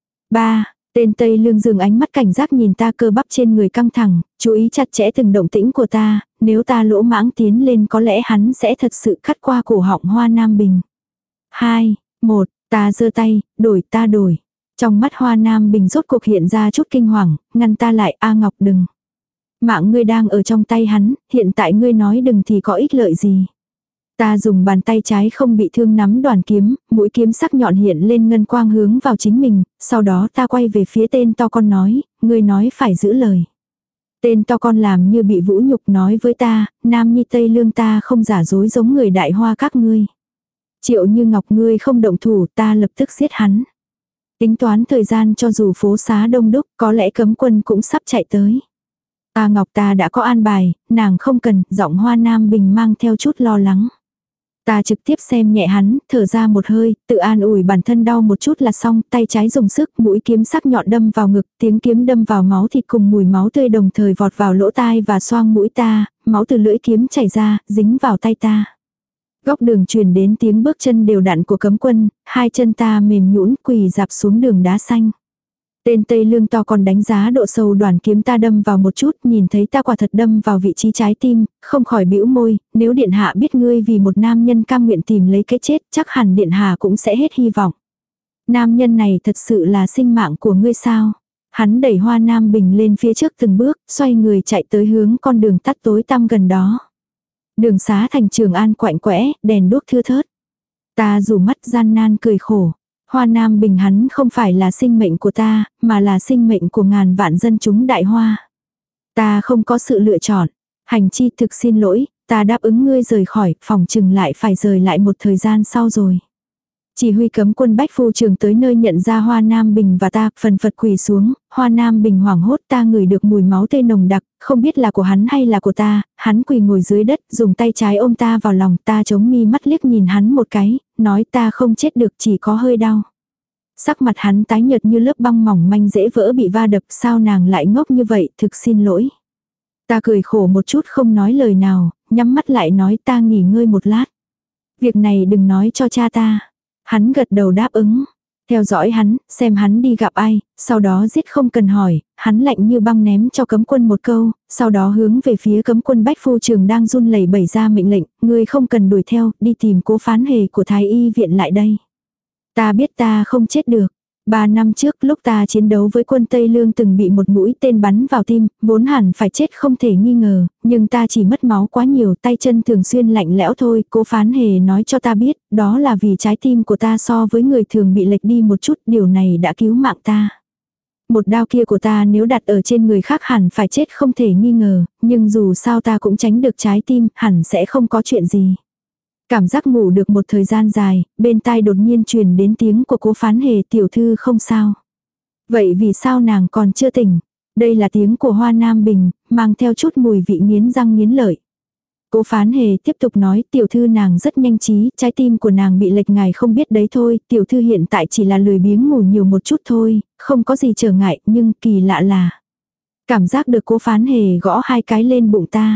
[SPEAKER 1] Ba. Tên Tây Lương dừng ánh mắt cảnh giác nhìn ta, cơ bắp trên người căng thẳng, chú ý chặt chẽ từng động tĩnh của ta, nếu ta lỗ mãng tiến lên có lẽ hắn sẽ thật sự cắt qua cổ họng Hoa Nam Bình. Hai, một, ta giơ tay, đổi ta đổi. Trong mắt Hoa Nam Bình rốt cuộc hiện ra chút kinh hoàng, ngăn ta lại, A Ngọc đừng. Mạng ngươi đang ở trong tay hắn, hiện tại ngươi nói đừng thì có ích lợi gì. Ta dùng bàn tay trái không bị thương nắm đoàn kiếm, mũi kiếm sắc nhọn hiện lên ngân quang hướng vào chính mình, sau đó ta quay về phía tên to con nói, ngươi nói phải giữ lời. Tên to con làm như bị vũ nhục nói với ta, Nam Nhi Tây Lương ta không giả dối giống người Đại Hoa các ngươi. Triệu Như Ngọc ngươi không động thủ, ta lập tức giết hắn. Tính toán thời gian cho dù phố xá đông đúc, có lẽ cấm quân cũng sắp chạy tới. A Ngọc ta đã có an bài, nàng không cần, giọng Hoa Nam Bình mang theo chút lo lắng. Ta trực tiếp xem nhẹ hắn, thở ra một hơi, tự an ủi bản thân đau một chút là xong, tay trái dùng sức, mũi kiếm sắc nhọn đâm vào ngực, tiếng kiếm đâm vào máu thịt cùng mùi máu tươi đồng thời vọt vào lỗ tai và xoang mũi ta, máu từ lưỡi kiếm chảy ra, dính vào tay ta. Góc đường truyền đến tiếng bước chân đều đặn của cấm quân, hai chân ta mềm nhũn quỳ dạp xuống đường đá xanh. Tên Tây Lương to còn đánh giá độ sâu đoàn kiếm ta đâm vào một chút, nhìn thấy ta quả thật đâm vào vị trí trái tim, không khỏi bĩu môi, nếu điện hạ biết ngươi vì một nam nhân cam nguyện tìm lấy cái chết, chắc hẳn điện hạ cũng sẽ hết hy vọng. Nam nhân này thật sự là sinh mạng của ngươi sao? Hắn đẩy Hoa Nam Bình lên phía trước từng bước, xoay người chạy tới hướng con đường tắt tối tăm gần đó. Đường xá thành Trường An quạnh quẽ, đèn đuốc thưa thớt. Ta rủ mắt gian nan cười khổ. Hoa Nam Bình hắn không phải là sinh mệnh của ta, mà là sinh mệnh của ngàn vạn dân chúng Đại Hoa. Ta không có sự lựa chọn. Hành chi thực xin lỗi, ta đáp ứng ngươi rời khỏi, phòng chừng lại phải rời lại một thời gian sau rồi. Chỉ huy cấm quân Bách Phu Trường tới nơi nhận ra Hoa Nam Bình và ta, phần phật quỳ xuống, Hoa Nam Bình hoảng hốt, ta ngửi được mùi máu tươi nồng đặc, không biết là của hắn hay là của ta, hắn quỳ ngồi dưới đất, dùng tay trái ôm ta vào lòng, ta chống mi mắt liếc nhìn hắn một cái, nói ta không chết được, chỉ có hơi đau. Sắc mặt hắn tái nhợt như lớp băng mỏng manh dễ vỡ bị va đập, sao nàng lại ngốc như vậy, thực xin lỗi. Ta cười khổ một chút không nói lời nào, nhắm mắt lại nói ta nghỉ ngơi một lát. Việc này đừng nói cho cha ta. Hắn gật đầu đáp ứng. Theo dõi hắn, xem hắn đi gặp ai, sau đó giết không cần hỏi, hắn lạnh như băng ném cho cấm quân một câu, sau đó hướng về phía cấm quân Bách Phu Trường đang run lẩy bẩy ra mệnh lệnh, ngươi không cần đuổi theo, đi tìm Cố Phán Hề của Thái Y viện lại đây. Ta biết ta không chết được. Ba năm trước lúc ta chiến đấu với quân Tây Lương từng bị một mũi tên bắn vào tim, vốn hẳn phải chết không thể nghi ngờ, nhưng ta chỉ mất máu quá nhiều, tay chân thường xuyên lạnh lẽo thôi. Cố Phán Hề nói cho ta biết, đó là vì trái tim của ta so với người thường bị lệch đi một chút, điều này đã cứu mạng ta. Một đao kia của ta nếu đặt ở trên người khác hẳn phải chết không thể nghi ngờ, nhưng dù sao ta cũng tránh được trái tim, hẳn sẽ không có chuyện gì. Cảm giác ngủ được một thời gian dài, bên tai đột nhiên truyền đến tiếng của Cố Phán Hề, tiểu thư không sao. Vậy vì sao nàng còn chưa tỉnh? Đây là tiếng của Hoa Nam Bình, mang theo chút mùi vị nghiến răng nghiến lợi. Cố Phán Hề tiếp tục nói, tiểu thư nàng rất nhanh trí, trái tim của nàng bị lệch ngài không biết đấy thôi, tiểu thư hiện tại chỉ là lười biếng ngủ nhiều một chút thôi, không có gì trở ngại, nhưng kỳ lạ là. Cảm giác được Cố Phán Hề gõ hai cái lên bụng ta.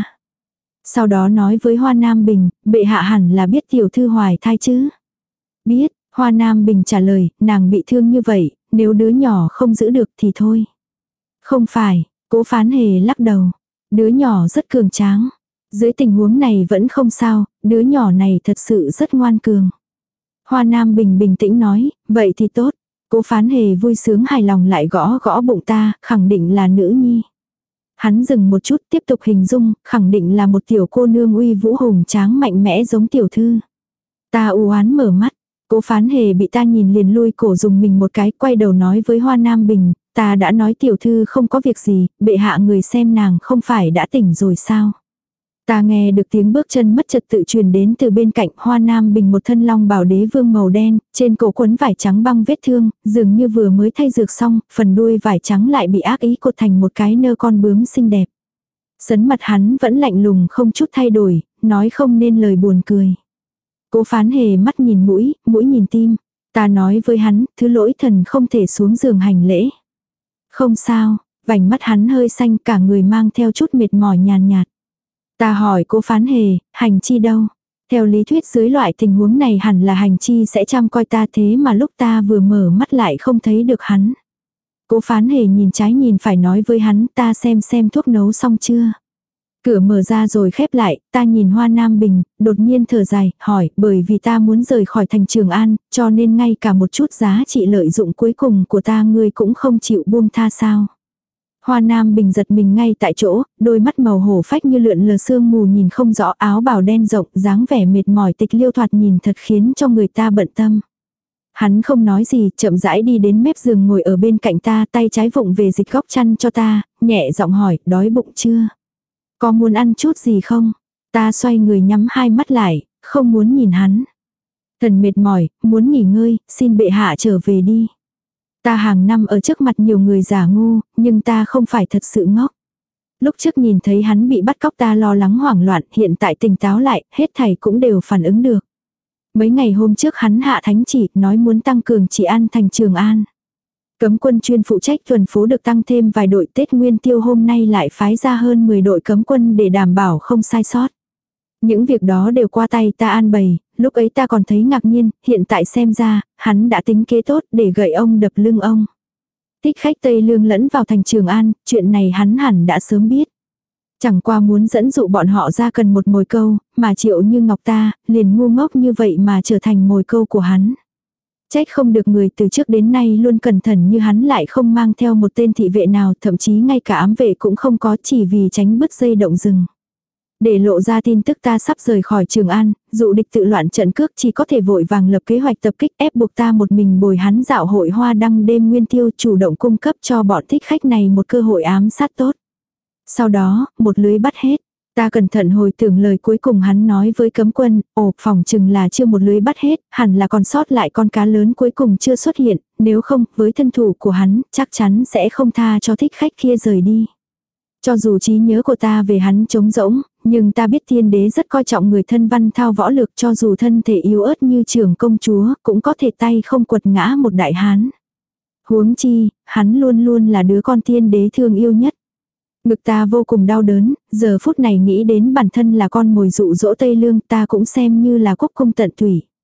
[SPEAKER 1] Sau đó nói với Hoa Nam Bình, bệ hạ hẳn là biết tiểu thư hoài thai chứ. Biết, Hoa Nam Bình trả lời, nàng bị thương như vậy, nếu đứa nhỏ không giữ được thì thôi. Không phải, Cố Phán Hề lắc đầu, đứa nhỏ rất cường tráng. Dưới tình huống này vẫn không sao, đứa nhỏ này thật sự rất ngoan cường. Hoa Nam Bình bình tĩnh nói, vậy thì tốt. Cố Phán Hề vui sướng hài lòng lại gõ gõ bụng ta, khẳng định là nữ nhi. Hắn dừng một chút tiếp tục hình dung, khẳng định là một tiểu cô nương uy vũ hùng tráng mạnh mẽ giống tiểu thư. Ta u oán mở mắt, Cố Phán Hề bị ta nhìn liền lui cổ dùng mình một cái, quay đầu nói với Hoa Nam Bình, ta đã nói tiểu thư không có việc gì, bệ hạ người xem nàng không phải đã tỉnh rồi sao. Ta nghe được tiếng bước chân mất trật tự truyền đến từ bên cạnh. Hoa Nam Bình một thân long bào đế vương màu đen, trên cổ quấn vải trắng băng vết thương, dường như vừa mới thay dược xong, phần đuôi vải trắng lại bị ác ý cột thành một cái nơ con bướm xinh đẹp. Sấn mặt hắn vẫn lạnh lùng không chút thay đổi, nói không nên lời buồn cười. Cố Phán Hề mắt nhìn mũi, mũi nhìn tim. Ta nói với hắn, thứ lỗi thần không thể xuống giường hành lễ. Không sao, vành mắt hắn hơi xanh, cả người mang theo chút mệt mỏi nhàn nhạt. Ta hỏi Cố Phán Hề, hành chi đâu? Theo lý thuyết dưới loại tình huống này hẳn là hành chi sẽ chăm coi ta, thế mà lúc ta vừa mở mắt lại không thấy được hắn. Cố Phán Hề nhìn trái nhìn phải nói với hắn, ta xem xem thuốc nấu xong chưa. Cửa mở ra rồi khép lại, ta nhìn Hoa Nam Bình, đột nhiên thở dài, hỏi, bởi vì ta muốn rời khỏi thành Trường An, cho nên ngay cả một chút giá trị lợi dụng cuối cùng của ta ngươi cũng không chịu buông tha sao. Hoa Nam Bình giật mình ngay tại chỗ, đôi mắt màu hổ phách như lượn lờ sương mù nhìn không rõ, áo bào đen rộng, dáng vẻ mệt mỏi tịch liêu thoạt nhìn thật khiến cho người ta bận tâm. Hắn không nói gì, chậm rãi đi đến mép giường ngồi ở bên cạnh ta, tay trái vụng về dịch góc chăn cho ta, nhẹ giọng hỏi, đói bụng chưa? Có muốn ăn chút gì không? Ta xoay người nhắm hai mắt lại, không muốn nhìn hắn. Thần mệt mỏi, muốn nghỉ ngơi, xin bệ hạ trở về đi. Ta hàng năm ở trước mặt nhiều người giả ngu, nhưng ta không phải thật sự ngốc. Lúc trước nhìn thấy hắn bị bắt cóc ta lo lắng hoảng loạn, hiện tại tỉnh táo lại, hết thảy cũng đều phản ứng được. Mấy ngày hôm trước hắn hạ thánh chỉ, nói muốn tăng cường trị an thành Trường An. Cấm quân chuyên phụ trách tuần phố được tăng thêm vài đội, Tết Nguyên Tiêu hôm nay lại phái ra hơn mười đội cấm quân để đảm bảo không sai sót. Những việc đó đều qua tay ta an bày, lúc ấy ta còn thấy ngạc nhiên, hiện tại xem ra, hắn đã tính kế tốt để gậy ông đập lưng ông. Thích khách Tây Lương lẫn vào thành Trường An, chuyện này hắn hẳn đã sớm biết. Chẳng qua muốn dẫn dụ bọn họ ra cần một mồi câu, mà Triệu Như Ngọc ta, liền ngu ngốc như vậy mà trở thành mồi câu của hắn. Trách không được người từ trước đến nay luôn cẩn thận như hắn lại không mang theo một tên thị vệ nào, thậm chí ngay cả ám vệ cũng không có, chỉ vì tránh bứt dây động rừng. Để lộ ra tin tức ta sắp rời khỏi Trường An, dụ địch tự loạn trận cước chỉ có thể vội vàng lập kế hoạch tập kích, ép buộc ta một mình bồi hắn dạo hội hoa đăng đêm Nguyên Tiêu, chủ động cung cấp cho bọn thích khách này một cơ hội ám sát tốt. Sau đó, một lưới bắt hết. Ta cẩn thận hồi tưởng lời cuối cùng hắn nói với cấm quân, ồ, phòng chừng là chưa một lưới bắt hết, hẳn là còn sót lại con cá lớn cuối cùng chưa xuất hiện, nếu không, với thân thủ của hắn, chắc chắn sẽ không tha cho thích khách kia rời đi. Cho dù trí nhớ của ta về hắn trống rỗng, nhưng ta biết tiên đế rất coi trọng người thân văn thao võ lực, cho dù thân thể yếu ớt như trưởng công chúa, cũng có thể tay không quật ngã một đại hán. Huống chi, hắn luôn luôn là đứa con tiên đế thương yêu nhất. Ngực ta vô cùng đau đớn, giờ phút này nghĩ đến bản thân là con mồi dụ dỗ Tây Lương, ta cũng xem như là quốc cung tận tủy.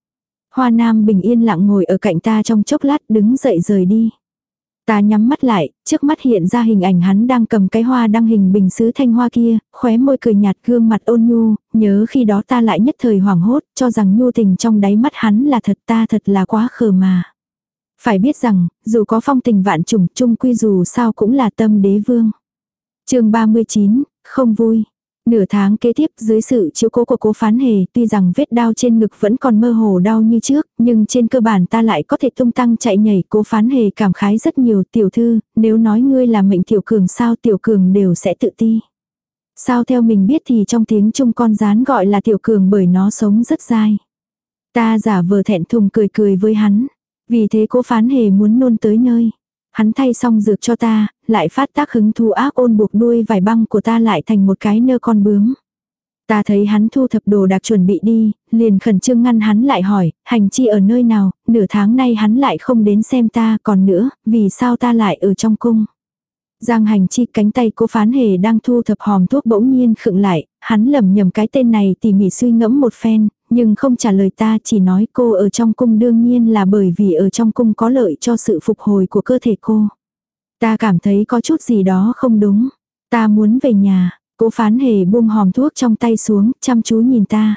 [SPEAKER 1] Hoa Nam Bình yên lặng ngồi ở cạnh ta trong chốc lát đứng dậy rời đi. Ta nhắm mắt lại, trước mắt hiện ra hình ảnh hắn đang cầm cái hoa đăng hình bình sứ thanh hoa kia, khóe môi cười nhạt gương mặt ôn nhu, nhớ khi đó ta lại nhất thời hoảng hốt, cho rằng nhu tình trong đáy mắt hắn là thật, ta thật là quá khờ mà. Phải biết rằng, dù có phong tình vạn trùng, chung quy dù sao cũng là tâm đế vương. Chương ba mươi chín, không vui. Nửa tháng kế tiếp dưới sự chiếu cố của Cố Phán Hề, tuy rằng vết đau trên ngực vẫn còn mơ hồ đau như trước, nhưng trên cơ bản ta lại có thể tung tăng chạy nhảy. Cố Phán Hề cảm khái rất nhiều. Tiểu thư, nếu nói ngươi là mệnh tiểu cường sao tiểu cường đều sẽ tự ti. Sao theo mình biết thì trong tiếng Trung con rán gọi là tiểu cường bởi nó sống rất dai. Ta giả vờ thẹn thùng cười cười với hắn. Vì thế Cố Phán Hề muốn nôn tới nơi. Hắn thay xong dược cho ta, lại phát tác hứng thú ác ôn buộc đuôi vải băng của ta lại thành một cái nơ con bướm. Ta thấy hắn thu thập đồ đạc chuẩn bị đi, liền khẩn trương ngăn hắn lại hỏi, hành chi ở nơi nào, nửa tháng nay hắn lại không đến xem ta, còn nữa, vì sao ta lại ở trong cung. Giang Hành Chi, cánh tay Cố Phán Hề đang thu thập hòm thuốc bỗng nhiên khựng lại, hắn lẩm nhẩm cái tên này tỉ mỉ suy ngẫm một phen, nhưng không trả lời ta, chỉ nói cô ở trong cung đương nhiên là bởi vì ở trong cung có lợi cho sự phục hồi của cơ thể cô. Ta cảm thấy có chút gì đó không đúng. Ta muốn về nhà. Cố Phán Hề buông hòm thuốc trong tay xuống, chăm chú nhìn ta.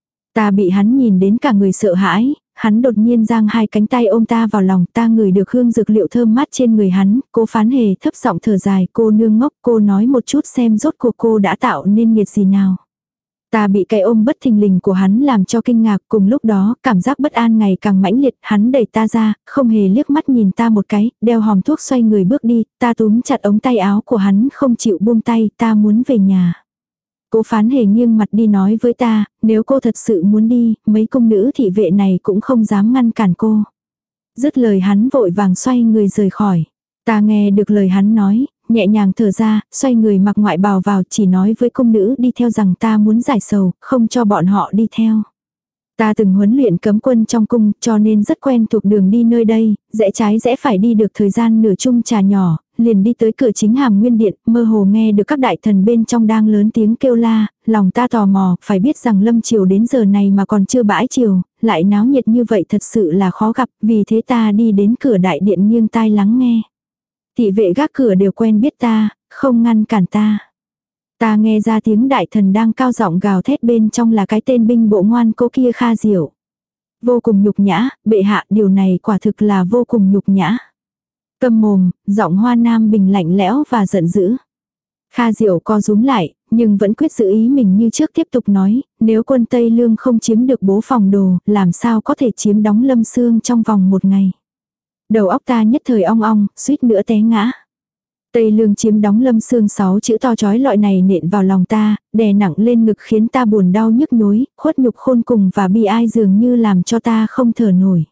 [SPEAKER 1] Ta bị hắn nhìn đến cả người sợ hãi, hắn đột nhiên giang hai cánh tay ôm ta vào lòng, ta ngửi được hương dược liệu thơm mát trên người hắn. Cố Phán Hề thấp giọng thở dài, cô nương ngốc, cô nói một chút xem rốt cuộc cô đã tạo nên nghiệt gì nào. Ta bị cái ôm bất thình lình của hắn làm cho kinh ngạc, cùng lúc đó, cảm giác bất an ngày càng mãnh liệt, hắn đẩy ta ra, không hề liếc mắt nhìn ta một cái, đeo hòm thuốc xoay người bước đi, ta túm chặt ống tay áo của hắn không chịu buông tay, ta muốn về nhà. Cố Phán Hề nghiêng mặt đi nói với ta, nếu cô thật sự muốn đi, mấy cung nữ thị vệ này cũng không dám ngăn cản cô. Dứt lời hắn vội vàng xoay người rời khỏi. Ta nghe được lời hắn nói, nhẹ nhàng thở ra, xoay người mặc ngoại bào vào, chỉ nói với cung nữ đi theo rằng ta muốn giải sầu, không cho bọn họ đi theo. Ta từng huấn luyện cấm quân trong cung, cho nên rất quen thuộc đường đi nơi đây, rẽ trái rẽ phải đi được thời gian nửa chung trà nhỏ, liền đi tới cửa chính Hàm Nguyên Điện, mơ hồ nghe được các đại thần bên trong đang lớn tiếng kêu la, lòng ta tò mò, phải biết rằng lâm triều đến giờ này mà còn chưa bãi triều, lại náo nhiệt như vậy thật sự là khó gặp, vì thế ta đi đến cửa đại điện nghiêng tai lắng nghe. Thị vệ gác cửa đều quen biết ta, không ngăn cản ta. Ta nghe ra tiếng đại thần đang cao giọng gào thét bên trong là cái tên binh bộ ngoan cố kia Kha Diệu. Vô cùng nhục nhã, bệ hạ, điều này quả thực là vô cùng nhục nhã. Câm mồm, giọng Hoa Nam Bình lạnh lẽo và giận dữ. Kha Diệu co rúm lại, nhưng vẫn quyết giữ ý mình như trước tiếp tục nói, nếu quân Tây Lương không chiếm được Bố Phòng Đồ, làm sao có thể chiếm đóng Lâm Xương trong vòng một ngày. Đầu óc ta nhất thời ong ong, suýt nữa té ngã. Tây Lương chiếm đóng Lâm Xương sáu chữ to chói lọi này nện vào lòng ta, đè nặng lên ngực khiến ta buồn đau nhức nhối, khuất nhục khôn cùng và bi ai dường như làm cho ta không thở nổi.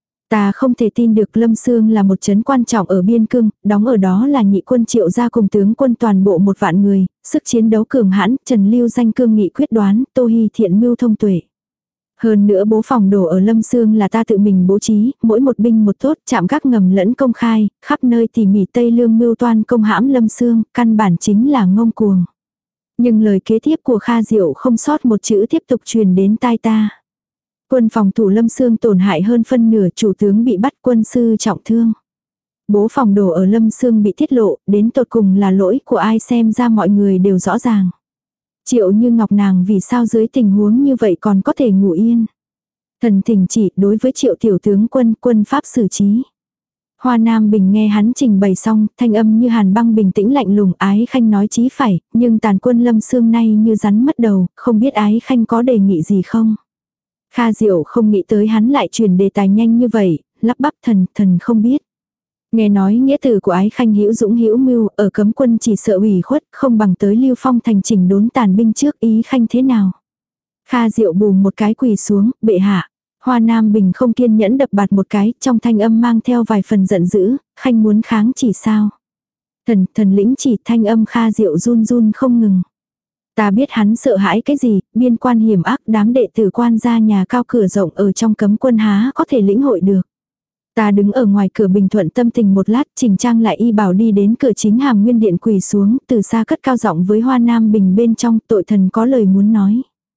[SPEAKER 1] Ta không thể tin được Lâm Xương là một trấn quan trọng ở biên cương, đóng ở đó là nhị quân Triệu gia cùng tướng quân toàn bộ một vạn người, sức chiến đấu cường hãn, Trần Lưu danh cương nghị quyết đoán, Tô Hy thiện mưu thông tuệ. Hơn nữa Bố Phòng Đồ ở Lâm Xương là ta tự mình bố trí, mỗi một binh một tốt, chạm gác ngầm lẫn công khai, khắp nơi tỉ mỉ Tây Lương mưu toan công hãm Lâm Xương, căn bản chính là ngông cuồng. Nhưng lời kế tiếp của Kha Diệu không sót một chữ tiếp tục truyền đến tai ta. Quân phòng thủ Lâm Xương tổn hại hơn phân nửa, chủ tướng bị bắt, quân sư trọng thương. Bố Phòng Đồ ở Lâm Xương bị tiết lộ, đến tột cùng là lỗi của ai xem ra mọi người đều rõ ràng. Triệu Như Ngọc nàng vì sao dưới tình huống như vậy còn có thể ngủ yên. Thần thỉnh chỉ đối với Triệu tiểu tướng quân, quân pháp xử trí. Hoa Nam Bình nghe hắn trình bày xong, thanh âm như hàn băng bình tĩnh lạnh lùng, Ái Khanh nói chí phải, nhưng tàn quân Lâm Xương nay như rắn mất đầu, không biết Ái Khanh có đề nghị gì không. Kha Diệu không nghĩ tới hắn lại truyền đề tài nhanh như vậy, lắp bắp thần, thần không biết. Nghe nói nghĩa tử của Ái Khanh hữu dũng hữu mưu, ở cấm quân chỉ sợ ủy khuất, không bằng tới Lưu Phong thành chỉnh đốn tàn binh trước, ý Khanh thế nào. Kha Diệu bùm một cái quỳ xuống, bệ hạ. Hoa Nam Bình không kiên nhẫn đập bạt một cái, trong thanh âm mang theo vài phần giận dữ, Khanh muốn kháng chỉ sao. Thần, thần lĩnh chỉ, thanh âm Kha Diệu run run không ngừng. Ta biết hắn sợ hãi cái gì, biên quan hiểm ác, đám đệ tử quan gia nhà cao cửa rộng ở trong cấm quân há có thể lĩnh hội được. Ta đứng ở ngoài cửa bình thuận tâm tình một lát, chỉnh trang lại y bảo đi đến cửa chính Hàm Nguyên Điện quỳ xuống, từ xa cất cao giọng với Hoa Nam Bình bên trong, tội thần có lời muốn nói.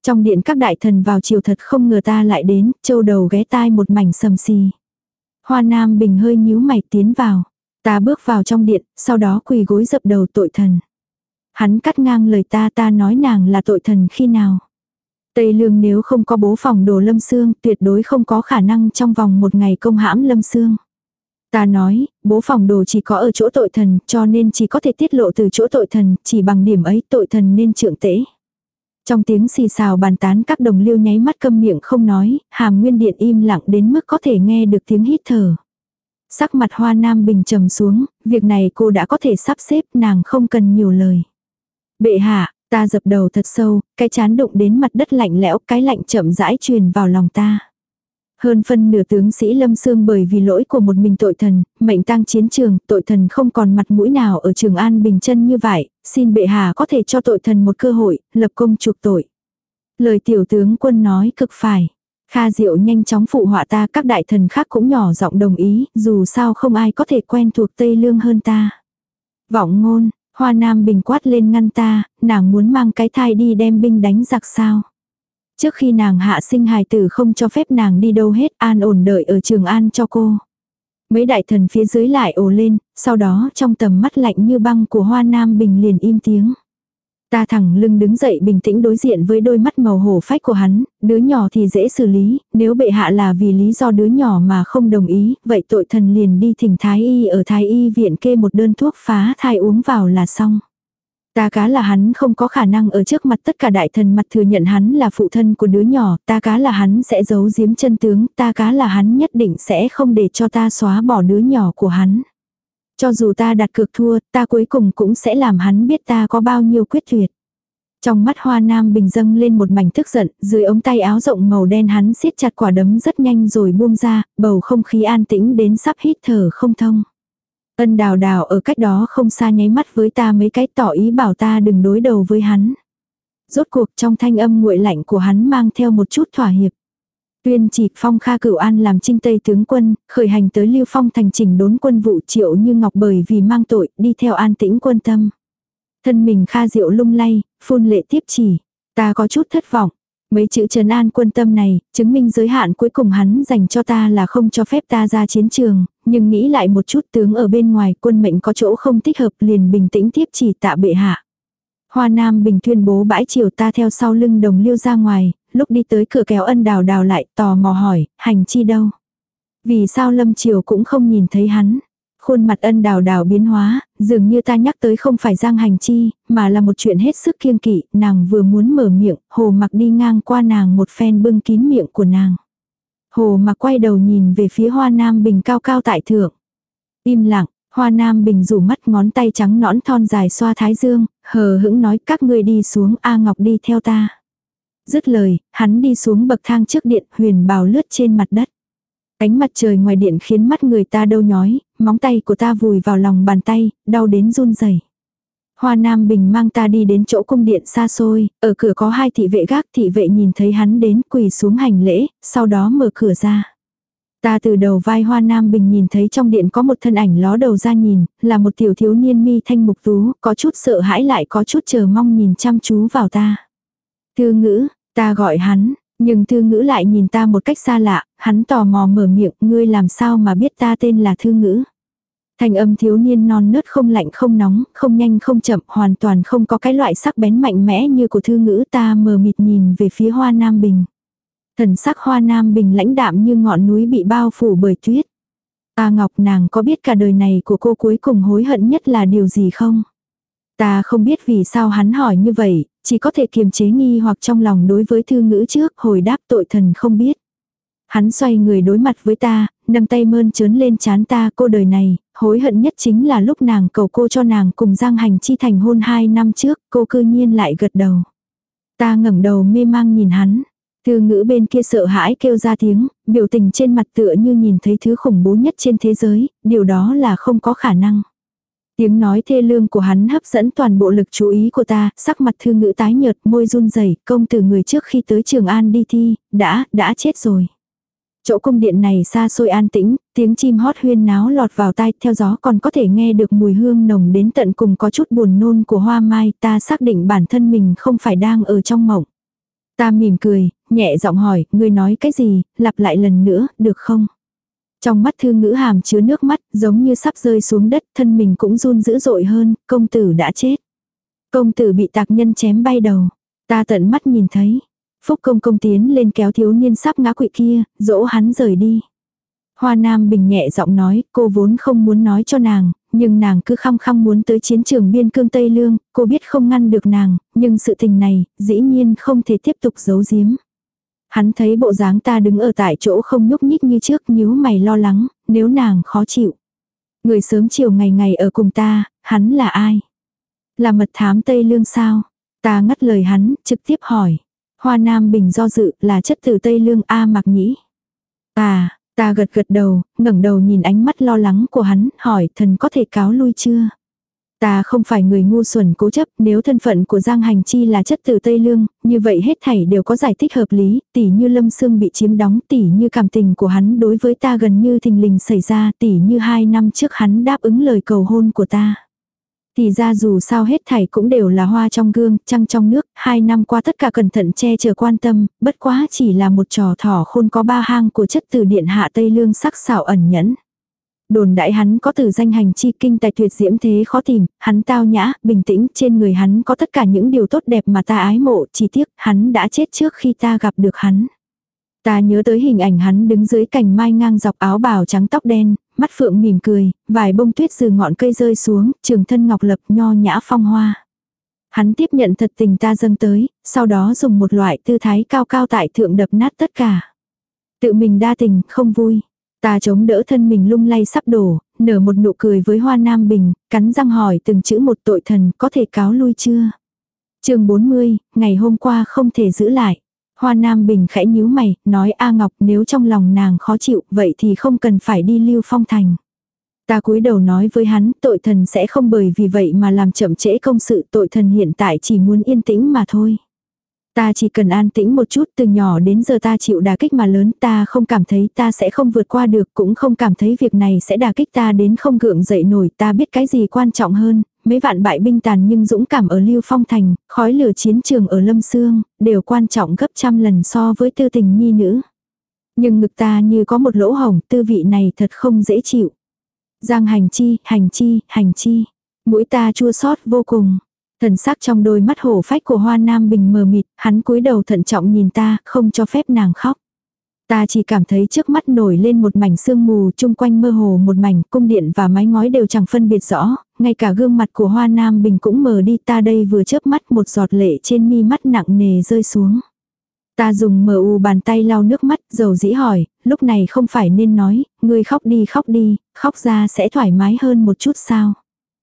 [SPEAKER 1] Trong điện các đại thần vào chiều thật không ngờ ta lại đến, châu đầu ghé tai một mảnh sầm xì. Hoa Nam Bình hơi nhíu mày tiến vào. Ta bước vào trong điện, sau đó quỳ gối dập đầu tội thần. Hắn cắt ngang lời ta, ta nói nàng là tội thần khi nào. Tây Lương nếu không có bố phòng đồ Lâm Xương, tuyệt đối không có khả năng trong vòng một ngày công hãm Lâm Xương. Ta nói, bố phòng đồ chỉ có ở chỗ tội thần, cho nên chỉ có thể tiết lộ từ chỗ tội thần, chỉ bằng điểm ấy tội thần nên trượng tễ. Trong tiếng xì xào bàn tán các đồng liêu nháy mắt câm miệng không nói, Hàm Nguyên Điện im lặng đến mức có thể nghe được tiếng hít thở. Sắc mặt Hoa Nam Bình trầm xuống, việc này cô đã có thể sắp xếp, nàng không cần nhiều lời. Bệ hạ, ta dập đầu thật sâu, cái chán đụng đến mặt đất lạnh lẽo, cái lạnh chậm rãi truyền vào lòng ta. Hơn phân nửa tướng sĩ Lâm Xương bởi vì lỗi của một mình tội thần, mệnh tang chiến trường, tội thần không còn mặt mũi nào ở Trường An bình chân như vậy, xin bệ hạ có thể cho tội thần một cơ hội, lập công chuộc tội. Lời tiểu tướng quân nói cực phải. Kha Diệu nhanh chóng phụ họa ta, các đại thần khác cũng nhỏ giọng đồng ý, dù sao không ai có thể quen thuộc Tây Lương hơn ta. Vọng ngôn, Hoa Nam Bình quát lên ngăn ta, nàng muốn mang cái thai đi đem binh đánh giặc sao. Trước khi nàng hạ sinh hài tử không cho phép nàng đi đâu hết, an ổn đợi ở Trường An cho cô. Mấy đại thần phía dưới lại ồ lên, sau đó trong tầm mắt lạnh như băng của Hoa Nam Bình liền im tiếng. Ta thẳng lưng đứng dậy bình tĩnh đối diện với đôi mắt màu hổ phách của hắn, đứa nhỏ thì dễ xử lý, nếu bệ hạ là vì lý do đứa nhỏ mà không đồng ý, vậy tội thần liền đi thỉnh thái y ở thái y viện kê một đơn thuốc phá thai uống vào là xong. Ta cá là hắn không có khả năng ở trước mặt tất cả đại thần mặt thừa nhận hắn là phụ thân của đứa nhỏ, ta cá là hắn sẽ giấu giếm chân tướng, ta cá là hắn nhất định sẽ không để cho ta xóa bỏ đứa nhỏ của hắn. Cho dù ta đặt cược thua, ta cuối cùng cũng sẽ làm hắn biết ta có bao nhiêu quyết tuyệt. Trong mắt Hoa Nam Bình dâng lên một mảnh tức giận, dưới ống tay áo rộng màu đen hắn siết chặt quả đấm rất nhanh rồi buông ra, bầu không khí an tĩnh đến sắp hít thở không thông. Ân Đào Đào ở cách đó không xa nháy mắt với ta mấy cái tỏ ý bảo ta đừng đối đầu với hắn. Rốt cuộc trong thanh âm nguội lạnh của hắn mang theo một chút thỏa hiệp. Tuyên chỉ phong Kha Cửu An làm Trinh Tây tướng quân, khởi hành tới Lưu Phong thành chỉnh đốn quân vụ Triệu Như Ngọc bởi vì mang tội, đi theo An Tĩnh quân tâm. Thân mình Kha Diệu lung lay, phun lệ tiếp chỉ. Ta có chút thất vọng. Mấy chữ trấn an quân tâm này, chứng minh giới hạn cuối cùng hắn dành cho ta là không cho phép ta ra chiến trường, nhưng nghĩ lại một chút tướng ở bên ngoài quân mệnh có chỗ không thích hợp liền bình tĩnh tiếp chỉ tạ bệ hạ. Hoa Nam Bình tuyên bố bãi triều, ta theo sau lưng đồng liêu ra ngoài, lúc đi tới cửa kéo Ân Đào Đào lại tò mò hỏi, hành chi đâu? Vì sao Lâm Triều cũng không nhìn thấy hắn? Khuôn mặt Ân Đào Đào biến hóa, dường như ta nhắc tới không phải Giang Hành Chi, mà là một chuyện hết sức kiêng kỵ, nàng vừa muốn mở miệng, Hồ Mặc đi ngang qua nàng một phen bưng kín miệng của nàng. Hồ Mặc quay đầu nhìn về phía Hoa Nam Bình cao cao tại thượng. Im lặng, Hoa Nam Bình rủ mắt ngón tay trắng nõn thon dài xoa thái dương, hờ hững nói các ngươi đi xuống, A Ngọc đi theo ta. Dứt lời, hắn đi xuống bậc thang trước điện, huyền bào lướt trên mặt đất. Ánh mặt trời ngoài điện khiến mắt người ta đau nhói, móng tay của ta vùi vào lòng bàn tay, đau đến run rẩy. Hoa Nam Bình mang ta đi đến chỗ cung điện xa xôi, ở cửa có hai thị vệ gác, thị vệ nhìn thấy hắn đến quỳ xuống hành lễ, sau đó mở cửa ra. Ta từ đầu vai Hoa Nam Bình nhìn thấy trong điện có một thân ảnh ló đầu ra nhìn, là một tiểu thiếu niên mi thanh mục tú, có chút sợ hãi lại có chút chờ mong nhìn chăm chú vào ta. Thư Ngữ, ta gọi hắn, nhưng Thư Ngữ lại nhìn ta một cách xa lạ, hắn tò mò mở miệng, ngươi làm sao mà biết ta tên là Thư Ngữ. Thanh âm thiếu niên non nớt không lạnh không nóng, không nhanh không chậm, hoàn toàn không có cái loại sắc bén mạnh mẽ như của Thư Ngữ. Ta mờ mịt nhìn về phía Hoa Nam Bình. Thần sắc Hoa Nam Bình lãnh đạm như ngọn núi bị bao phủ bởi tuyết. Ta Ngọc, nàng có biết cả đời này của cô cuối cùng hối hận nhất là điều gì không? Ta không biết vì sao hắn hỏi như vậy, chỉ có thể kiềm chế nghi hoặc trong lòng đối với Thư Ngữ trước, hồi đáp tội thần không biết. Hắn xoay người đối mặt với ta, nâng tay mơn trớn lên trán ta, cô đời này, hối hận nhất chính là lúc nàng cầu cô cho nàng cùng Giang Hành Chi thành hôn hai năm trước, cô cư nhiên lại gật đầu. Ta ngẩng đầu mê mang nhìn hắn. Thư Ngữ bên kia sợ hãi kêu ra tiếng, biểu tình trên mặt tựa như nhìn thấy thứ khủng bố nhất trên thế giới, điều đó là không có khả năng. Tiếng nói thê lương của hắn hấp dẫn toàn bộ lực chú ý của ta, sắc mặt Thư Ngữ tái nhợt, môi run rẩy, công tử người trước khi tới Trường An đi thi, đã, đã chết rồi. Chỗ cung điện này xa xôi an tĩnh, tiếng chim hót huyên náo lọt vào tai, theo gió còn có thể nghe được mùi hương nồng đến tận cùng có chút buồn nôn của hoa mai, ta xác định bản thân mình không phải đang ở trong mộng. Ta mỉm cười, nhẹ giọng hỏi, ngươi nói cái gì, lặp lại lần nữa, được không? Trong mắt Thư Ngữ hàm chứa nước mắt, giống như sắp rơi xuống đất, thân mình cũng run dữ dội hơn, công tử đã chết. Công tử bị tạc nhân chém bay đầu. Ta tận mắt nhìn thấy. Phúc công công tiến lên kéo thiếu niên sắp ngã quỵ kia, dỗ hắn rời đi. Hoa Nam Bình nhẹ giọng nói, cô vốn không muốn nói cho nàng, nhưng nàng cứ khăng khăng muốn tới chiến trường biên cương Tây Lương, cô biết không ngăn được nàng, nhưng sự tình này, dĩ nhiên không thể tiếp tục giấu giếm. Hắn thấy bộ dáng ta đứng ở tại chỗ không nhúc nhích như trước, nhíu mày lo lắng, nếu nàng khó chịu. Người sớm chiều ngày ngày ở cùng ta, hắn là ai? Là mật thám Tây Lương sao? Ta ngắt lời hắn, trực tiếp hỏi. Hoa Nam Bình do dự, là chất tử Tây Lương A Mạc Nhĩ. À, ta gật gật đầu, ngẩng đầu nhìn ánh mắt lo lắng của hắn, hỏi thần có thể cáo lui chưa? Ta không phải người ngu xuẩn cố chấp, nếu thân phận của Giang Hành Chi là chất tử Tây Lương, như vậy hết thảy đều có giải thích hợp lý, tỉ như Lâm Sương bị chiếm đóng, tỉ như cảm tình của hắn đối với ta gần như thình lình xảy ra, tỉ như hai năm trước hắn đáp ứng lời cầu hôn của ta. Thì ra dù sao hết thảy cũng đều là hoa trong gương, trăng trong nước, hai năm qua tất cả cẩn thận che chở quan tâm, bất quá chỉ là một trò thỏ khôn có ba hang của chất tử điện hạ Tây Lương sắc sảo ẩn nhẫn. Đồn đại hắn có từ danh hành chi kinh tài tuyệt diễm thế khó tìm, hắn tao nhã, bình tĩnh, trên người hắn có tất cả những điều tốt đẹp mà ta ái mộ, chỉ tiếc hắn đã chết trước khi ta gặp được hắn. Ta nhớ tới hình ảnh hắn đứng dưới cành mai ngang dọc áo bào trắng tóc đen, mắt phượng mỉm cười, vài bông tuyết từ ngọn cây rơi xuống, trường thân ngọc lập nho nhã phong hoa. Hắn tiếp nhận thật tình ta dâng tới, sau đó dùng một loại tư thái cao cao tại thượng đập nát tất cả. Tự mình đa tình, không vui. Ta chống đỡ thân mình lung lay sắp đổ, nở một nụ cười với Hoa Nam Bình, cắn răng hỏi từng chữ một tội thần có thể cáo lui chưa? chương bốn mươi, ngày hôm qua không thể giữ lại. Hoa Nam Bình khẽ nhíu mày, nói A Ngọc nếu trong lòng nàng khó chịu vậy thì không cần phải đi Lưu Phong Thành. Ta cúi đầu nói với hắn tội thần sẽ không bởi vì vậy mà làm chậm trễ công sự, tội thần hiện tại chỉ muốn yên tĩnh mà thôi. Ta chỉ cần an tĩnh một chút, từ nhỏ đến giờ ta chịu đả kích mà lớn, ta không cảm thấy ta sẽ không vượt qua được, cũng không cảm thấy việc này sẽ đả kích ta đến không gượng dậy nổi, ta biết cái gì quan trọng hơn, mấy vạn bại binh tàn nhưng dũng cảm ở Lưu Phong Thành, khói lửa chiến trường ở Lâm Sương, đều quan trọng gấp trăm lần so với tư tình nhi nữ. Nhưng ngực ta như có một lỗ hổng, tư vị này thật không dễ chịu. Giang Hành Chi, Hành Chi, Hành Chi, mũi ta chua xót vô cùng. Thần sắc trong đôi mắt hổ phách của Hoa Nam Bình mờ mịt, hắn cúi đầu thận trọng nhìn ta, không cho phép nàng khóc. Ta chỉ cảm thấy trước mắt nổi lên một mảnh sương mù, chung quanh mơ hồ một mảnh, cung điện và mái ngói đều chẳng phân biệt rõ, ngay cả gương mặt của Hoa Nam Bình cũng mờ đi, ta đây vừa chớp mắt một giọt lệ trên mi mắt nặng nề rơi xuống. Ta dùng mờ u bàn tay lau nước mắt, dầu dĩ hỏi, lúc này không phải nên nói, ngươi khóc đi khóc đi, khóc ra sẽ thoải mái hơn một chút sao?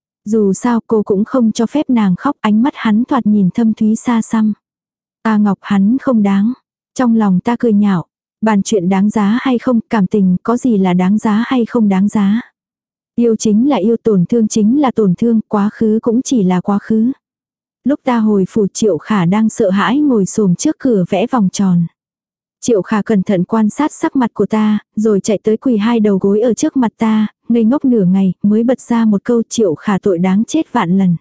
[SPEAKER 1] Dù sao cô cũng không cho phép nàng khóc, ánh mắt hắn thoạt nhìn thâm thúy xa xăm. A Ngọc hắn không đáng. Trong lòng ta cười nhạo. Bàn chuyện đáng giá hay không, cảm tình có gì là đáng giá hay không đáng giá. Yêu chính là yêu, tổn thương chính là tổn thương, quá khứ cũng chỉ là quá khứ. Lúc ta hồi phủ Triệu Khả đang sợ hãi ngồi xổm trước cửa vẽ vòng tròn. Triệu Khả cẩn thận quan sát sắc mặt của ta, rồi chạy tới quỳ hai đầu gối ở trước mặt ta, ngây ngốc nửa ngày, mới bật ra một câu Triệu Khả tội đáng chết vạn lần.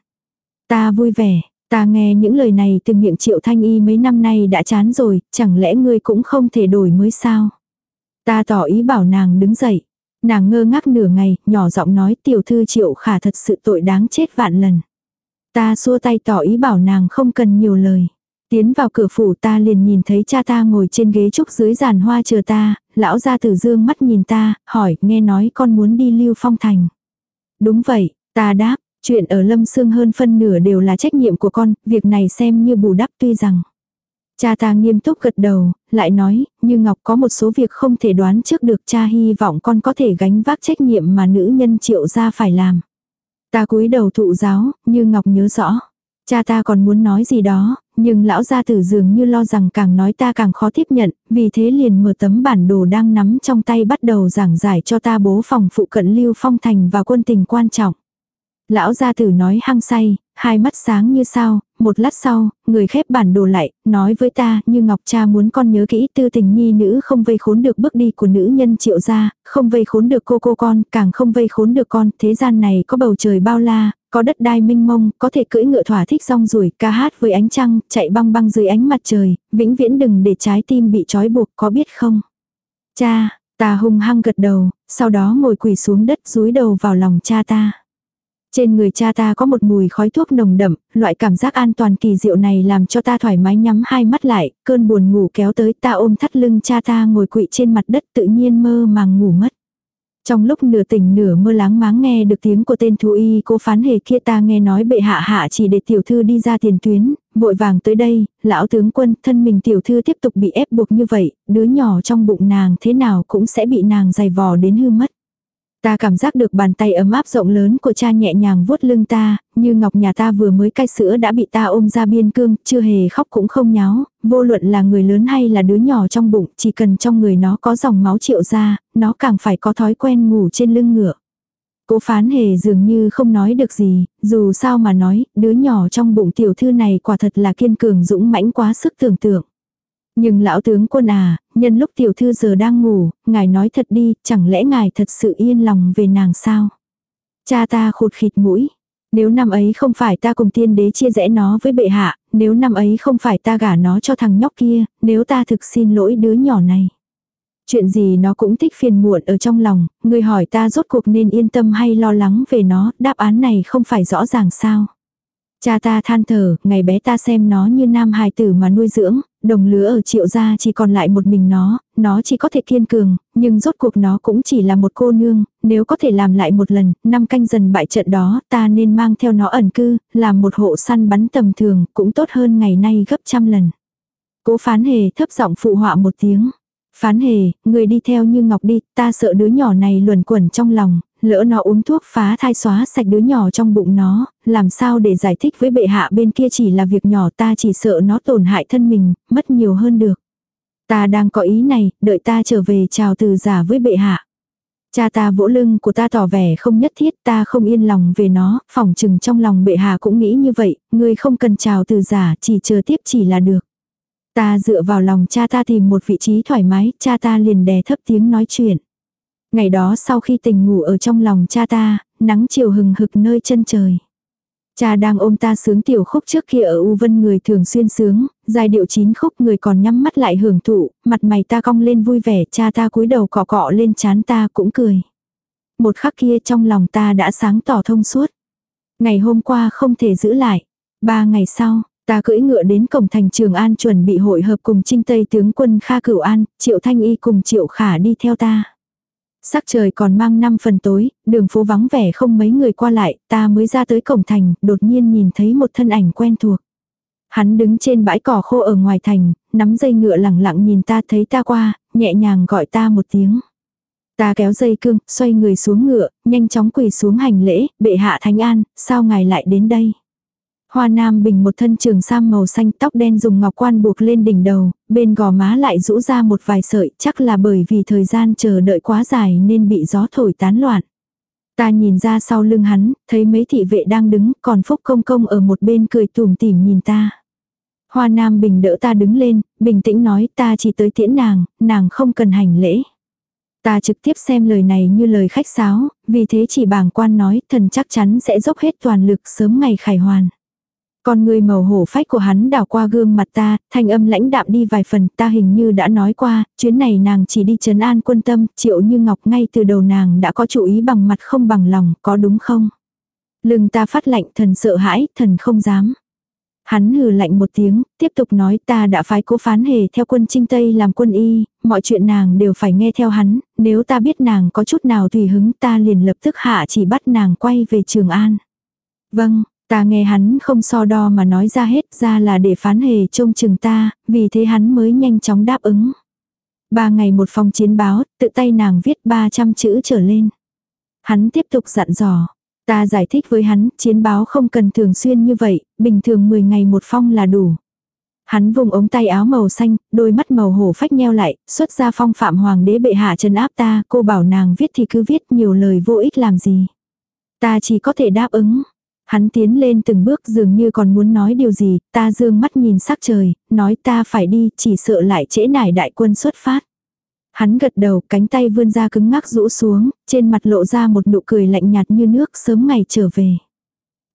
[SPEAKER 1] Ta vui vẻ, ta nghe những lời này từ miệng Triệu Thanh Y mấy năm nay đã chán rồi, chẳng lẽ ngươi cũng không thể đổi mới sao? Ta tỏ ý bảo nàng đứng dậy. Nàng ngơ ngác nửa ngày, nhỏ giọng nói tiểu thư Triệu Khả thật sự tội đáng chết vạn lần. Ta xua tay tỏ ý bảo nàng không cần nhiều lời. Tiến vào cửa phủ ta liền nhìn thấy cha ta ngồi trên ghế trúc dưới giàn hoa chờ ta, lão gia tử dương mắt nhìn ta, hỏi, nghe nói con muốn đi Lưu Phong Thành. Đúng vậy, ta đáp, chuyện ở Lâm Sương hơn phân nửa đều là trách nhiệm của con, việc này xem như bù đắp tuy rằng. Cha ta nghiêm túc gật đầu, lại nói, như Ngọc có một số việc không thể đoán trước được, cha hy vọng con có thể gánh vác trách nhiệm mà nữ nhân Triệu gia phải làm. Ta cúi đầu thụ giáo, Như Ngọc nhớ rõ. Cha ta còn muốn nói gì đó, nhưng lão gia tử dường như lo rằng càng nói ta càng khó tiếp nhận, vì thế liền mở tấm bản đồ đang nắm trong tay bắt đầu giảng giải cho ta bố phòng phụ cận Lưu Phong Thành và quân tình quan trọng. Lão gia tử nói hăng say, hai mắt sáng như sao, một lát sau, người khép bản đồ lại, nói với ta, Như Ngọc cha muốn con nhớ kỹ, tư tình nhi nữ không vây khốn được bước đi của nữ nhân Triệu gia, không vây khốn được cô cô con, càng không vây khốn được con, thế gian này có bầu trời bao la, Có đất đai mênh mông, có thể cưỡi ngựa thỏa thích rong ruổi, ca hát với ánh trăng, chạy băng băng dưới ánh mặt trời, vĩnh viễn đừng để trái tim bị trói buộc, có biết không? Cha, ta hung hăng gật đầu, sau đó ngồi quỳ xuống đất dúi đầu vào lòng cha ta. Trên người cha ta có một mùi khói thuốc nồng đậm, loại cảm giác an toàn kỳ diệu này làm cho ta thoải mái nhắm hai mắt lại, cơn buồn ngủ kéo tới, ta ôm thắt lưng cha ta ngồi quỵ trên mặt đất, tự nhiên mơ màng ngủ mất. Trong lúc nửa tỉnh nửa mơ láng máng nghe được tiếng của tên thú y cô Phán Hề kia, ta nghe nói bệ hạ hạ chỉ để tiểu thư đi ra tiền tuyến, vội vàng tới đây, lão tướng quân, thân mình tiểu thư tiếp tục bị ép buộc như vậy, đứa nhỏ trong bụng nàng thế nào cũng sẽ bị nàng giày vò đến hư mất. Ta cảm giác được bàn tay ấm áp rộng lớn của cha nhẹ nhàng vuốt lưng ta, như ngọc nhà ta vừa mới cai sữa đã bị ta ôm ra biên cương, chưa hề khóc cũng không nháo, vô luận là người lớn hay là đứa nhỏ trong bụng, chỉ cần trong người nó có dòng máu triệu ra, nó càng phải có thói quen ngủ trên lưng ngựa. Cố Phán Hề dường như không nói được gì, dù sao mà nói, đứa nhỏ trong bụng tiểu thư này quả thật là kiên cường dũng mãnh quá sức tưởng tượng. Nhưng lão tướng quân à, nhân lúc tiểu thư giờ đang ngủ, ngài nói thật đi, chẳng lẽ ngài thật sự yên lòng về nàng sao? Cha ta khụt khịt mũi. Nếu năm ấy không phải ta cùng tiên đế chia rẽ nó với bệ hạ, nếu năm ấy không phải ta gả nó cho thằng nhóc kia, nếu ta thực xin lỗi đứa nhỏ này. Chuyện gì nó cũng thích phiền muộn ở trong lòng, người hỏi ta rốt cuộc nên yên tâm hay lo lắng về nó, đáp án này không phải rõ ràng sao? Cha ta than thở, ngày bé ta xem nó như nam hài tử mà nuôi dưỡng, đồng lứa ở Triệu gia chỉ còn lại một mình nó, nó chỉ có thể kiên cường, nhưng rốt cuộc nó cũng chỉ là một cô nương, nếu có thể làm lại một lần, năm canh dần bại trận đó, ta nên mang theo nó ẩn cư, làm một hộ săn bắn tầm thường, cũng tốt hơn ngày nay gấp trăm lần. Cố Phán Hề thấp giọng phụ họa một tiếng. Phán Hề, người đi theo Như Ngọc đi, ta sợ đứa nhỏ này luẩn quẩn trong lòng, lỡ nó uống thuốc phá thai xóa sạch đứa nhỏ trong bụng nó, làm sao để giải thích với bệ hạ bên kia chỉ là việc nhỏ, ta chỉ sợ nó tổn hại thân mình, mất nhiều hơn được. Ta đang có ý này, đợi ta trở về chào từ giả với bệ hạ. Cha ta vỗ lưng của ta tỏ vẻ không nhất thiết, ta không yên lòng về nó, phỏng chừng trong lòng bệ hạ cũng nghĩ như vậy, ngươi không cần chào từ giả, chỉ chờ tiếp chỉ là được. Ta dựa vào lòng cha ta tìm một vị trí thoải mái, cha ta liền đè thấp tiếng nói chuyện. Ngày đó sau khi tỉnh ngủ ở trong lòng cha ta, nắng chiều hừng hực nơi chân trời. Cha đang ôm ta sướng tiểu khúc trước kia ở U Vân người thường xuyên sướng, giai điệu chín khúc người còn nhắm mắt lại hưởng thụ, mặt mày ta cong lên vui vẻ, cha ta cúi đầu cọ cọ lên trán ta cũng cười. Một khắc kia trong lòng ta đã sáng tỏ thông suốt. Ngày hôm qua không thể giữ lại. Ba ngày sau, ta cưỡi ngựa đến cổng thành Trường An chuẩn bị hội hợp cùng Trinh Tây tướng quân Kha Cửu An, Triệu Thanh Y cùng Triệu Khả đi theo ta. Sắc trời còn mang năm phần tối, đường phố vắng vẻ không mấy người qua lại, ta mới ra tới cổng thành, đột nhiên nhìn thấy một thân ảnh quen thuộc. Hắn đứng trên bãi cỏ khô ở ngoài thành, nắm dây ngựa lẳng lặng nhìn ta, thấy ta qua, nhẹ nhàng gọi ta một tiếng. Ta kéo dây cương, xoay người xuống ngựa, nhanh chóng quỳ xuống hành lễ, bệ hạ Thánh An, sao ngài lại đến đây? Hoa Nam Bình một thân trường sam màu xanh, tóc đen dùng ngọc quan buộc lên đỉnh đầu, bên gò má lại rũ ra một vài sợi, chắc là bởi vì thời gian chờ đợi quá dài nên bị gió thổi tán loạn. Ta nhìn ra sau lưng hắn, thấy mấy thị vệ đang đứng, còn Phúc Công Công ở một bên cười tủm tỉm nhìn ta. Hoa Nam Bình đỡ ta đứng lên, bình tĩnh nói, ta chỉ tới tiễn nàng, nàng không cần hành lễ. Ta trực tiếp xem lời này như lời khách sáo, vì thế chỉ bàng quan nói, thần chắc chắn sẽ dốc hết toàn lực sớm ngày khải hoàn. Con người màu hổ phách của hắn đảo qua gương mặt ta, thanh âm lãnh đạm đi vài phần, ta hình như đã nói qua, chuyến này nàng chỉ đi trấn an quân tâm, Triệu Như Ngọc ngay từ đầu nàng đã có chủ ý bằng mặt không bằng lòng, có đúng không? Lưng ta phát lạnh, thần sợ hãi, thần không dám. Hắn hừ lạnh một tiếng, tiếp tục nói, ta đã phái Cố Phán Hề theo quân Trinh Tây làm quân y, mọi chuyện nàng đều phải nghe theo hắn, nếu ta biết nàng có chút nào tùy hứng ta liền lập tức hạ chỉ bắt nàng quay về Trường An. Vâng. Ta nghe hắn không so đo mà nói ra hết, ra là để Phán Hề trông chừng ta, vì thế hắn mới nhanh chóng đáp ứng. Ba ngày một phong chiến báo, tự tay nàng viết ba trăm chữ trở lên. Hắn tiếp tục dặn dò. Ta giải thích với hắn, chiến báo không cần thường xuyên như vậy, bình thường mười ngày một phong là đủ. Hắn vùng ống tay áo màu xanh, đôi mắt màu hổ phách nheo lại, xuất ra phong phạm hoàng đế bệ hạ trấn áp ta, cô bảo nàng viết thì cứ viết, nhiều lời vô ích làm gì. Ta chỉ có thể đáp ứng. Hắn tiến lên từng bước dường như còn muốn nói điều gì, ta dương mắt nhìn sắc trời, nói ta phải đi, chỉ sợ lại trễ nải đại quân xuất phát. Hắn gật đầu, cánh tay vươn ra cứng ngắc rũ xuống, trên mặt lộ ra một nụ cười lạnh nhạt như nước, sớm ngày trở về.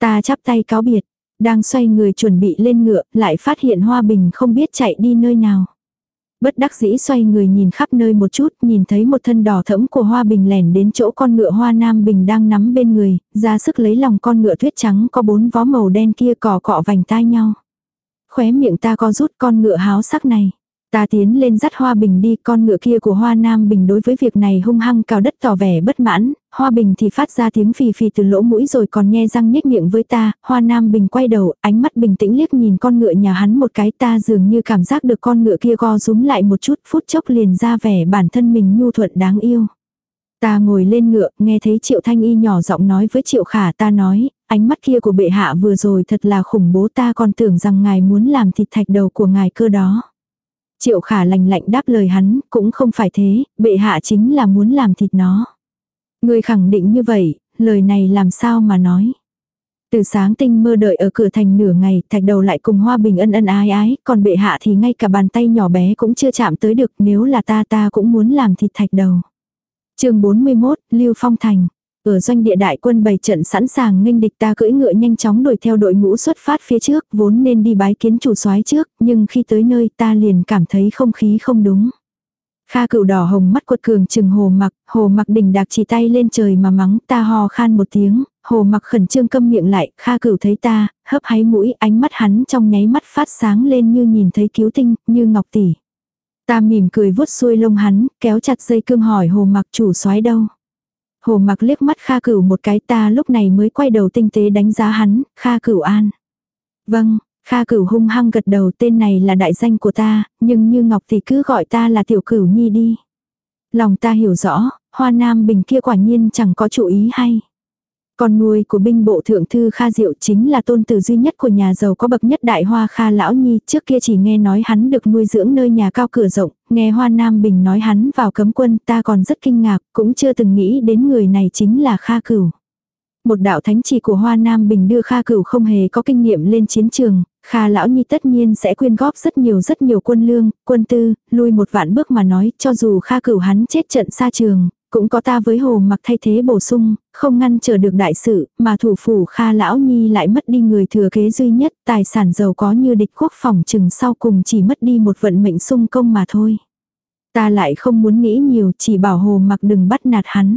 [SPEAKER 1] Ta chắp tay cáo biệt, đang xoay người chuẩn bị lên ngựa, lại phát hiện Hoa Bình không biết chạy đi nơi nào. Bất đắc dĩ xoay người nhìn khắp nơi một chút, nhìn thấy một thân đỏ thẫm của Hoa Bình lẻn đến chỗ con ngựa Hoa Nam Bình đang nắm bên người, ra sức lấy lòng con ngựa tuyết trắng có bốn vó màu đen kia cỏ cọ vành tai nhau. Khóe miệng ta co rút con ngựa háo sắc này. Ta tiến lên dắt Hoa Bình đi, con ngựa kia của Hoa Nam Bình đối với việc này hung hăng cào đất tỏ vẻ bất mãn, Hoa Bình thì phát ra tiếng phì phì từ lỗ mũi rồi còn nhe răng nhếch miệng với ta, Hoa Nam Bình quay đầu, ánh mắt bình tĩnh liếc nhìn con ngựa nhà hắn một cái, ta dường như cảm giác được con ngựa kia co rúm lại một chút, phút chốc liền ra vẻ bản thân mình nhu thuận đáng yêu. Ta ngồi lên ngựa, nghe thấy Triệu Thanh Y nhỏ giọng nói với Triệu Khả, ta nói, ánh mắt kia của bệ hạ vừa rồi thật là khủng bố, ta còn tưởng rằng ngài muốn làm thịt thạch đầu của ngài cơ đó. Triệu Khả lạnh lạnh đáp lời hắn, cũng không phải thế, bệ hạ chính là muốn làm thịt nó. Người khẳng định như vậy, lời này làm sao mà nói. Từ sáng tinh mơ đợi ở cửa thành nửa ngày, thạch đầu lại cùng Hoa Bình ân ân ái ái, còn bệ hạ thì ngay cả bàn tay nhỏ bé cũng chưa chạm tới được, nếu là ta ta cũng muốn làm thịt thạch đầu. Chương bốn mươi mốt, Lưu Phong Thành. Ở doanh địa đại quân bày trận sẵn sàng nghênh địch, ta cưỡi ngựa nhanh chóng đuổi theo đội ngũ xuất phát phía trước, vốn nên đi bái kiến chủ soái trước, nhưng khi tới nơi ta liền cảm thấy không khí không đúng. Kha Cửu đỏ hồng mắt quật cường chừng Hồ Mặc, Hồ Mặc đỉnh đạc chỉ tay lên trời mà mắng, ta hò khan một tiếng, Hồ Mặc khẩn trương câm miệng lại, Kha Cửu thấy ta, hấp háy mũi, ánh mắt hắn trong nháy mắt phát sáng lên như nhìn thấy cứu tinh, như ngọc tỷ. Ta mỉm cười vuốt xuôi lông hắn, kéo chặt dây cương hỏi Hồ Mặc chủ soái đâu. Hồ Mặc liếc mắt Kha Cửu một cái, ta lúc này mới quay đầu tinh tế đánh giá hắn, Kha Cửu an. Vâng, Kha Cửu hung hăng gật đầu, tên này là đại danh của ta, nhưng như Ngọc thì cứ gọi ta là Tiểu Cửu Nhi đi. Lòng ta hiểu rõ, Hoa Nam Bình kia quả nhiên chẳng có chủ ý hay. Con nuôi của binh bộ thượng thư Kha Diệu chính là tôn tử duy nhất của nhà giàu có bậc nhất Đại Hoa Kha Lão Nhi, trước kia chỉ nghe nói hắn được nuôi dưỡng nơi nhà cao cửa rộng, nghe Hoa Nam Bình nói hắn vào cấm quân ta còn rất kinh ngạc, cũng chưa từng nghĩ đến người này chính là Kha Cửu. Một đạo thánh chỉ của Hoa Nam Bình đưa Kha Cửu không hề có kinh nghiệm lên chiến trường, Kha Lão Nhi tất nhiên sẽ quyên góp rất nhiều rất nhiều quân lương, quân tư, lui một vạn bước mà nói, cho dù Kha Cửu hắn chết trận xa trường, cũng có ta với Hồ Mặc thay thế bổ sung, không ngăn trở được đại sự, mà thủ phủ Kha Lão Nhi lại mất đi người thừa kế duy nhất, tài sản giàu có như địch quốc phòng chừng sau cùng chỉ mất đi một vận mệnh sung công mà thôi. Ta lại không muốn nghĩ nhiều, chỉ bảo Hồ Mặc đừng bắt nạt hắn.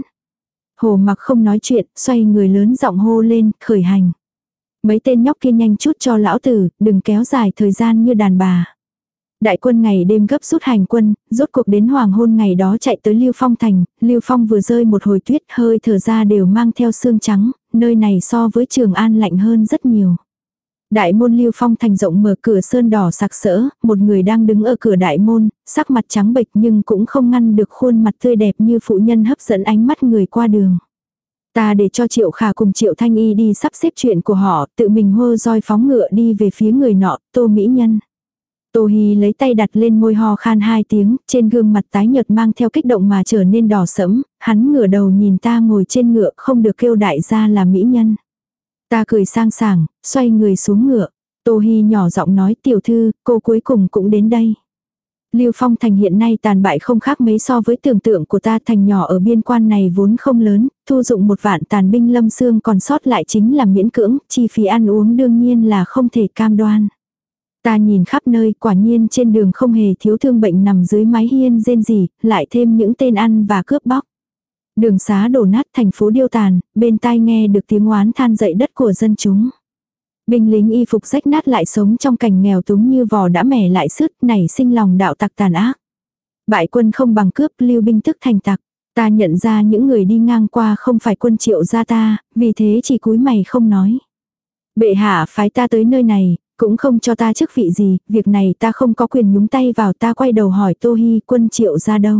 [SPEAKER 1] Hồ Mặc không nói chuyện, xoay người lớn giọng hô lên, khởi hành. Mấy tên nhóc kia nhanh chút cho lão tử, đừng kéo dài thời gian như đàn bà. Đại quân ngày đêm gấp rút hành quân, rốt cuộc đến hoàng hôn ngày đó chạy tới Lưu Phong Thành, Lưu Phong vừa rơi một hồi tuyết hơi thở ra đều mang theo sương trắng, nơi này so với Trường An lạnh hơn rất nhiều. Đại môn Lưu Phong Thành rộng mở, cửa sơn đỏ sặc sỡ, một người đang đứng ở cửa đại môn, sắc mặt trắng bệch nhưng cũng không ngăn được khuôn mặt tươi đẹp như phụ nhân hấp dẫn ánh mắt người qua đường. Ta để cho Triệu Khả cùng Triệu Thanh Y đi sắp xếp chuyện của họ, tự mình hô roi phóng ngựa đi về phía người nọ, Tô Mỹ Nhân. Tô Hi lấy tay đặt lên môi ho khan hai tiếng, trên gương mặt tái nhợt mang theo kích động mà trở nên đỏ sẫm, hắn ngửa đầu nhìn ta ngồi trên ngựa không được kêu đại gia là mỹ nhân. Ta cười sang sảng, xoay người xuống ngựa. Tô Hi nhỏ giọng nói tiểu thư, cô cuối cùng cũng đến đây. Lưu Phong Thành hiện nay tàn bại không khác mấy so với tưởng tượng của ta, thành nhỏ ở biên quan này vốn không lớn, thu dụng một vạn tàn binh lâm xương còn sót lại chính là miễn cưỡng, chi phí ăn uống đương nhiên là không thể cam đoan. Ta nhìn khắp nơi, quả nhiên trên đường không hề thiếu thương bệnh nằm dưới mái hiên rên rỉ, lại thêm những tên ăn và cướp bóc. Đường xá đổ nát, thành phố điêu tàn, bên tai nghe được tiếng oán than dậy đất của dân chúng. Binh lính y phục rách nát lại sống trong cảnh nghèo túng như vò đã mẻ lại sứt, nảy sinh lòng đạo tặc tàn ác. Bại quân không bằng cướp, lưu binh tức thành tặc. Ta nhận ra những người đi ngang qua không phải quân Triệu gia ta, vì thế chỉ cúi mày không nói. Bệ hạ phái ta tới nơi này, cũng không cho ta chức vị gì, việc này ta không có quyền nhúng tay vào. Ta quay đầu hỏi Tô Hi, quân Triệu gia đâu?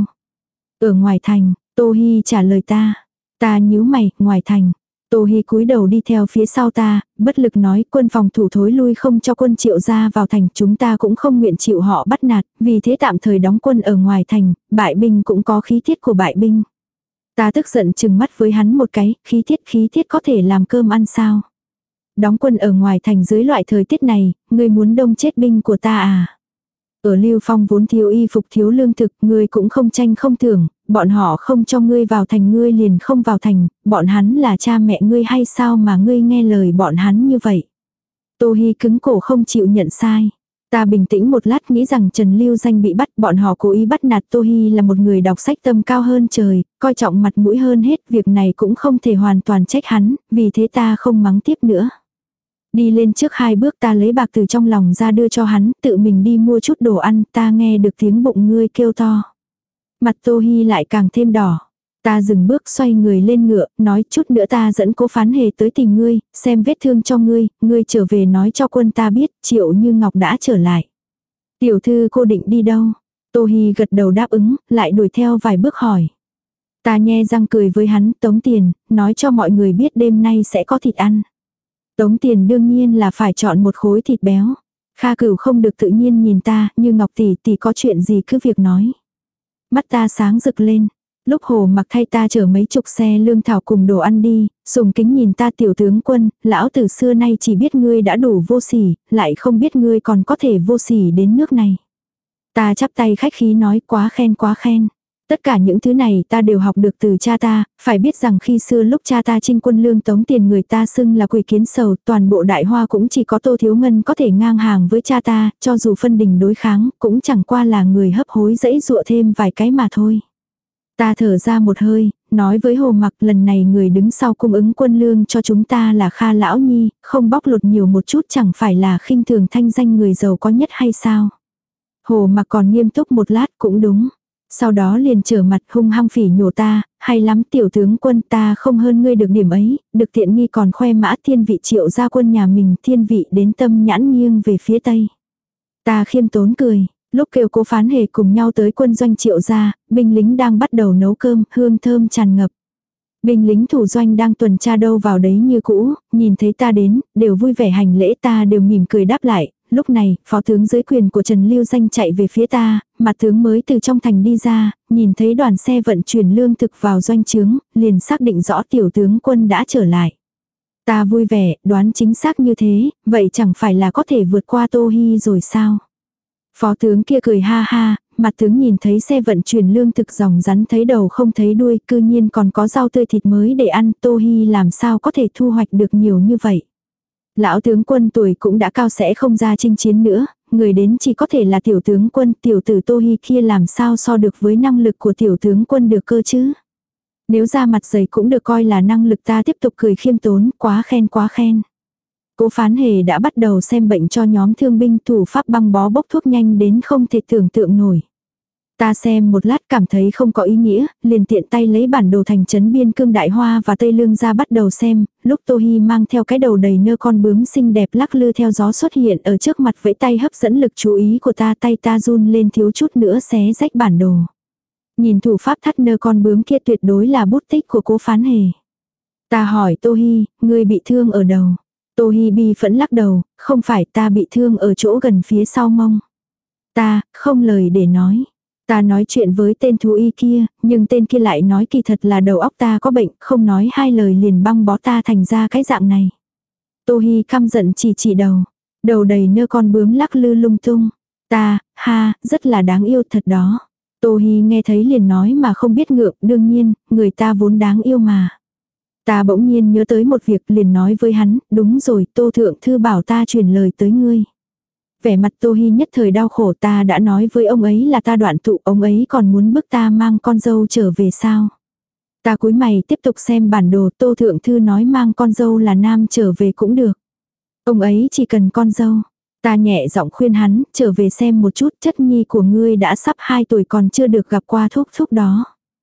[SPEAKER 1] Ở ngoài thành, Tô Hi trả lời ta. Ta nhíu mày, ngoài thành. Tô Hi cúi đầu đi theo phía sau ta, bất lực nói quân phòng thủ thối lui không cho quân Triệu gia vào thành, chúng ta cũng không nguyện chịu họ bắt nạt, vì thế tạm thời đóng quân ở ngoài thành, bại binh cũng có khí tiết của bại binh. Ta tức giận chừng mắt với hắn một cái, khí tiết khí tiết có thể làm cơm ăn sao? Đóng quân ở ngoài thành dưới loại thời tiết này, ngươi muốn đông chết binh của ta à? Ở Lưu Phong vốn thiếu y phục thiếu lương thực, ngươi cũng không tranh không thưởng, bọn họ không cho ngươi vào thành ngươi liền không vào thành, bọn hắn là cha mẹ ngươi hay sao mà ngươi nghe lời bọn hắn như vậy. Tô Hi cứng cổ không chịu nhận sai. Ta bình tĩnh một lát nghĩ rằng Trần Lưu Danh bị bắt, bọn họ cố ý bắt nạt Tô Hi là một người đọc sách tâm cao hơn trời, coi trọng mặt mũi hơn hết, việc này cũng không thể hoàn toàn trách hắn, vì thế ta không mắng tiếp nữa. Đi lên trước hai bước ta lấy bạc từ trong lòng ra đưa cho hắn, tự mình đi mua chút đồ ăn, ta nghe được tiếng bụng ngươi kêu to. Mặt Tô Hi lại càng thêm đỏ. Ta dừng bước xoay người lên ngựa, nói chút nữa ta dẫn Cố Phán Hề tới tìm ngươi, xem vết thương cho ngươi, ngươi trở về nói cho quân ta biết, Triệu Như Ngọc đã trở lại. Tiểu thư cô định đi đâu? Tô Hi gật đầu đáp ứng, lại đuổi theo vài bước hỏi. Ta nhe răng cười với hắn, tống tiền, nói cho mọi người biết đêm nay sẽ có thịt ăn. Tống tiền đương nhiên là phải chọn một khối thịt béo. Kha Cửu không được tự nhiên nhìn ta, Như Ngọc tỷ tỷ có chuyện gì cứ việc nói. Mắt ta sáng rực lên. Lúc Hồ Mặc thay ta chở mấy chục xe lương thảo cùng đồ ăn đi, sùng kính nhìn ta tiểu tướng quân, lão từ xưa nay chỉ biết ngươi đã đủ vô sỉ, lại không biết ngươi còn có thể vô sỉ đến nước này. Ta chắp tay khách khí nói quá khen quá khen. Tất cả những thứ này ta đều học được từ cha ta, phải biết rằng khi xưa lúc cha ta chinh quân lương tống tiền người ta xưng là quỷ kiến sầu, toàn bộ đại hoa cũng chỉ có Tô Thiếu Ngân có thể ngang hàng với cha ta, cho dù phân đình đối kháng, cũng chẳng qua là người hấp hối dẫy dụa thêm vài cái mà thôi. Ta thở ra một hơi, nói với Hồ Mặc lần này người đứng sau cung ứng quân lương cho chúng ta là Kha Lão Nhi, không bóc lột nhiều một chút chẳng phải là khinh thường thanh danh người giàu có nhất hay sao. Hồ Mặc còn nghiêm túc một lát cũng đúng. Sau đó liền trở mặt hung hăng phỉ nhổ ta, hay lắm tiểu tướng quân ta không hơn ngươi được điểm ấy, được tiện nghi còn khoe mã thiên vị Triệu gia quân nhà mình thiên vị đến tâm nhãn nghiêng về phía tây. Ta khiêm tốn cười. Lúc kêu Cố Phán Hề cùng nhau tới quân doanh Triệu gia, binh lính đang bắt đầu nấu cơm, hương thơm tràn ngập. Binh lính thủ doanh đang tuần tra đâu vào đấy như cũ, nhìn thấy ta đến, đều vui vẻ hành lễ ta đều mỉm cười đáp lại. Lúc này, phó tướng dưới quyền của Trần Lưu Danh chạy về phía ta, mặt tướng mới từ trong thành đi ra, nhìn thấy đoàn xe vận chuyển lương thực vào doanh trướng, liền xác định rõ tiểu tướng quân đã trở lại. Ta vui vẻ, đoán chính xác như thế, vậy chẳng phải là có thể vượt qua Tô Hi rồi sao? Phó tướng kia cười ha ha, mặt tướng nhìn thấy xe vận chuyển lương thực dòng rắn thấy đầu không thấy đuôi, cư nhiên còn có rau tươi thịt mới để ăn, Tô Hi làm sao có thể thu hoạch được nhiều như vậy. Lão tướng quân tuổi cũng đã cao sẽ không ra chinh chiến nữa, người đến chỉ có thể là tiểu tướng quân, tiểu tử Tô Hi kia làm sao so được với năng lực của tiểu tướng quân được cơ chứ. Nếu ra mặt dày cũng được coi là năng lực ta tiếp tục cười khiêm tốn, quá khen quá khen. Cố Phán Hề đã bắt đầu xem bệnh cho nhóm thương binh thủ pháp băng bó bốc thuốc nhanh đến không thể tưởng tượng nổi. Ta xem một lát cảm thấy không có ý nghĩa, liền tiện tay lấy bản đồ thành trấn biên cương Đại Hoa và Tây Lương ra bắt đầu xem, lúc Tô Hi mang theo cái đầu đầy nơ con bướm xinh đẹp lắc lư theo gió xuất hiện ở trước mặt vẫy tay hấp dẫn lực chú ý của ta, tay ta run lên thiếu chút nữa xé rách bản đồ. Nhìn thủ pháp thắt nơ con bướm kia tuyệt đối là bút tích của Cố Phán Hề. Ta hỏi Tô Hi, ngươi bị thương ở đầu. Tô Hi bi phẫn lắc đầu, không phải ta bị thương ở chỗ gần phía sau mông. Ta, không lời để nói. Ta nói chuyện với tên thú y kia, nhưng tên kia lại nói kỳ thật là đầu óc ta có bệnh, không nói hai lời liền băng bó ta thành ra cái dạng này. Tô Hi căm giận chỉ chỉ đầu, đầu đầy nơ con bướm lắc lư lung tung. Ta, ha, rất là đáng yêu thật đó. Tô Hi nghe thấy liền nói mà không biết ngượng, đương nhiên, người ta vốn đáng yêu mà. Ta bỗng nhiên nhớ tới một việc liền nói với hắn, đúng rồi, Tô Thượng Thư bảo ta truyền lời tới ngươi. Vẻ mặt Tô Hi nhất thời đau khổ, ta đã nói với ông ấy là ta đoạn tụ, ông ấy còn muốn bức ta mang con dâu trở về sao. Ta cúi mày tiếp tục xem bản đồ, Tô Thượng Thư nói mang con dâu là nam trở về cũng được. Ông ấy chỉ cần con dâu. Ta nhẹ giọng khuyên hắn, trở về xem một chút, chất nhi của ngươi đã sắp hai tuổi còn chưa được gặp qua thúc thúc đó.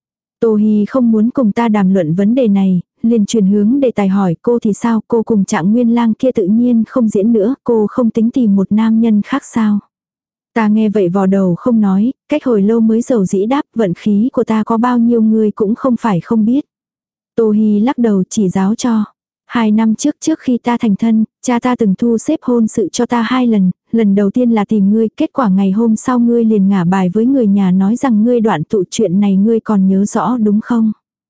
[SPEAKER 1] Tô Hi không muốn cùng ta đàm luận vấn đề này, liền chuyển hướng đề tài hỏi cô thì sao, cô cùng Trạng Nguyên Lang kia tự nhiên không diễn nữa, cô không tính tìm một nam nhân khác sao. Ta nghe vậy vò đầu không nói, cách hồi lâu mới dầu dĩ đáp vận khí của ta có bao nhiêu người cũng không phải không biết. Tô Hi lắc đầu chỉ giáo cho. Hai năm trước trước khi ta thành thân, cha ta từng thu xếp hôn sự cho ta hai lần, lần đầu tiên là tìm ngươi, kết quả ngày hôm sau ngươi liền ngả bài với người nhà nói rằng ngươi đoạn tụ, chuyện này ngươi còn nhớ rõ đúng không?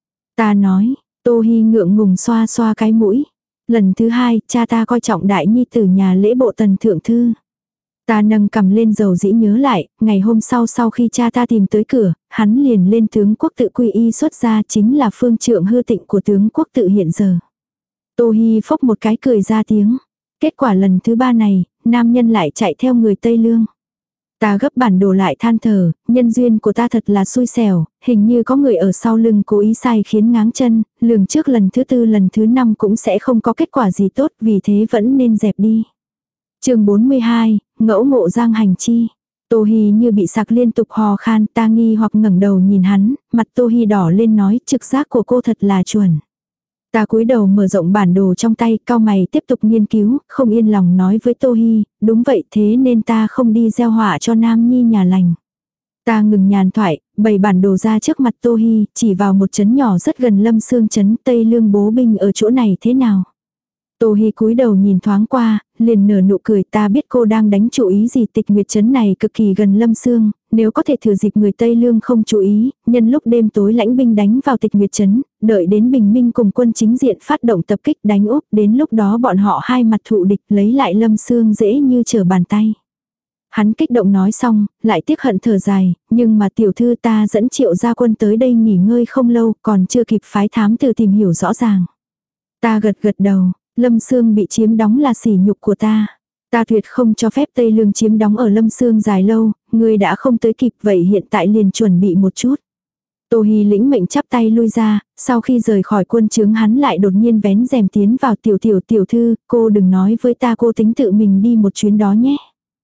[SPEAKER 1] Ta nói, Tô Hi ngượng ngùng xoa xoa cái mũi. Lần thứ hai, cha ta coi trọng đại nhi tử nhà lễ bộ Tần Thượng Thư. Ta nâng cầm lên dầu dĩ nhớ lại, ngày hôm sau sau khi cha ta tìm tới cửa, hắn liền lên tướng quốc tự quy y xuất ra, chính là phương trượng hư tịnh của tướng quốc tự hiện giờ. Tô Hi phốc một cái cười ra tiếng. Kết quả lần thứ ba này, nam nhân lại chạy theo người Tây Lương. Ta gấp bản đồ lại than thở, nhân duyên của ta thật là xui xẻo, hình như có người ở sau lưng cố ý sai khiến ngáng chân, lường trước lần thứ tư lần thứ năm cũng sẽ không có kết quả gì tốt, vì thế vẫn nên dẹp đi. Chương bốn mươi hai, ngẫu ngộ Giang Hành Chi. Tô Hi như bị sặc liên tục hò khan, ta nghi hoặc ngẩng đầu nhìn hắn, mặt Tô Hi đỏ lên nói, trực giác của cô thật là chuẩn. Ta cúi đầu mở rộng bản đồ trong tay, cau mày tiếp tục nghiên cứu, không yên lòng nói với Tô Hi, đúng vậy, thế nên ta không đi gieo họa cho Nam Nhi nhà lành. Ta ngừng nhàn thoại, bày bản đồ ra trước mặt Tô Hi, chỉ vào một trấn nhỏ rất gần Lâm Sương trấn, Tây Lương bố binh ở chỗ này thế nào. Tô Hi cúi đầu nhìn thoáng qua, liền nở nụ cười, ta biết cô đang đánh chủ ý gì. Tịch Nguyệt trấn này cực kỳ gần Lâm Sương, nếu có thể thừa dịp người Tây Lương không chú ý, nhân lúc đêm tối lãnh binh đánh vào Tịch Nguyệt trấn, đợi đến bình minh cùng quân chính diện phát động tập kích đánh úp, đến lúc đó bọn họ hai mặt thụ địch, lấy lại Lâm Sương dễ như trở bàn tay. Hắn kích động nói xong, lại tiếc hận thở dài, nhưng mà tiểu thư, ta dẫn Triệu gia quân tới đây nghỉ ngơi không lâu, còn chưa kịp phái thám tử tìm hiểu rõ ràng. Ta gật gật đầu. Lâm Sương bị chiếm đóng là sỉ nhục của ta. Ta tuyệt không cho phép Tây Lương chiếm đóng ở Lâm Sương dài lâu, ngươi đã không tới kịp, vậy hiện tại liền chuẩn bị một chút. Tô Hi lĩnh mệnh chắp tay lui ra, sau khi rời khỏi quân trướng hắn lại đột nhiên vén rèm tiến vào, tiểu tiểu tiểu thư, cô đừng nói với ta cô tính tự mình đi một chuyến đó nhé.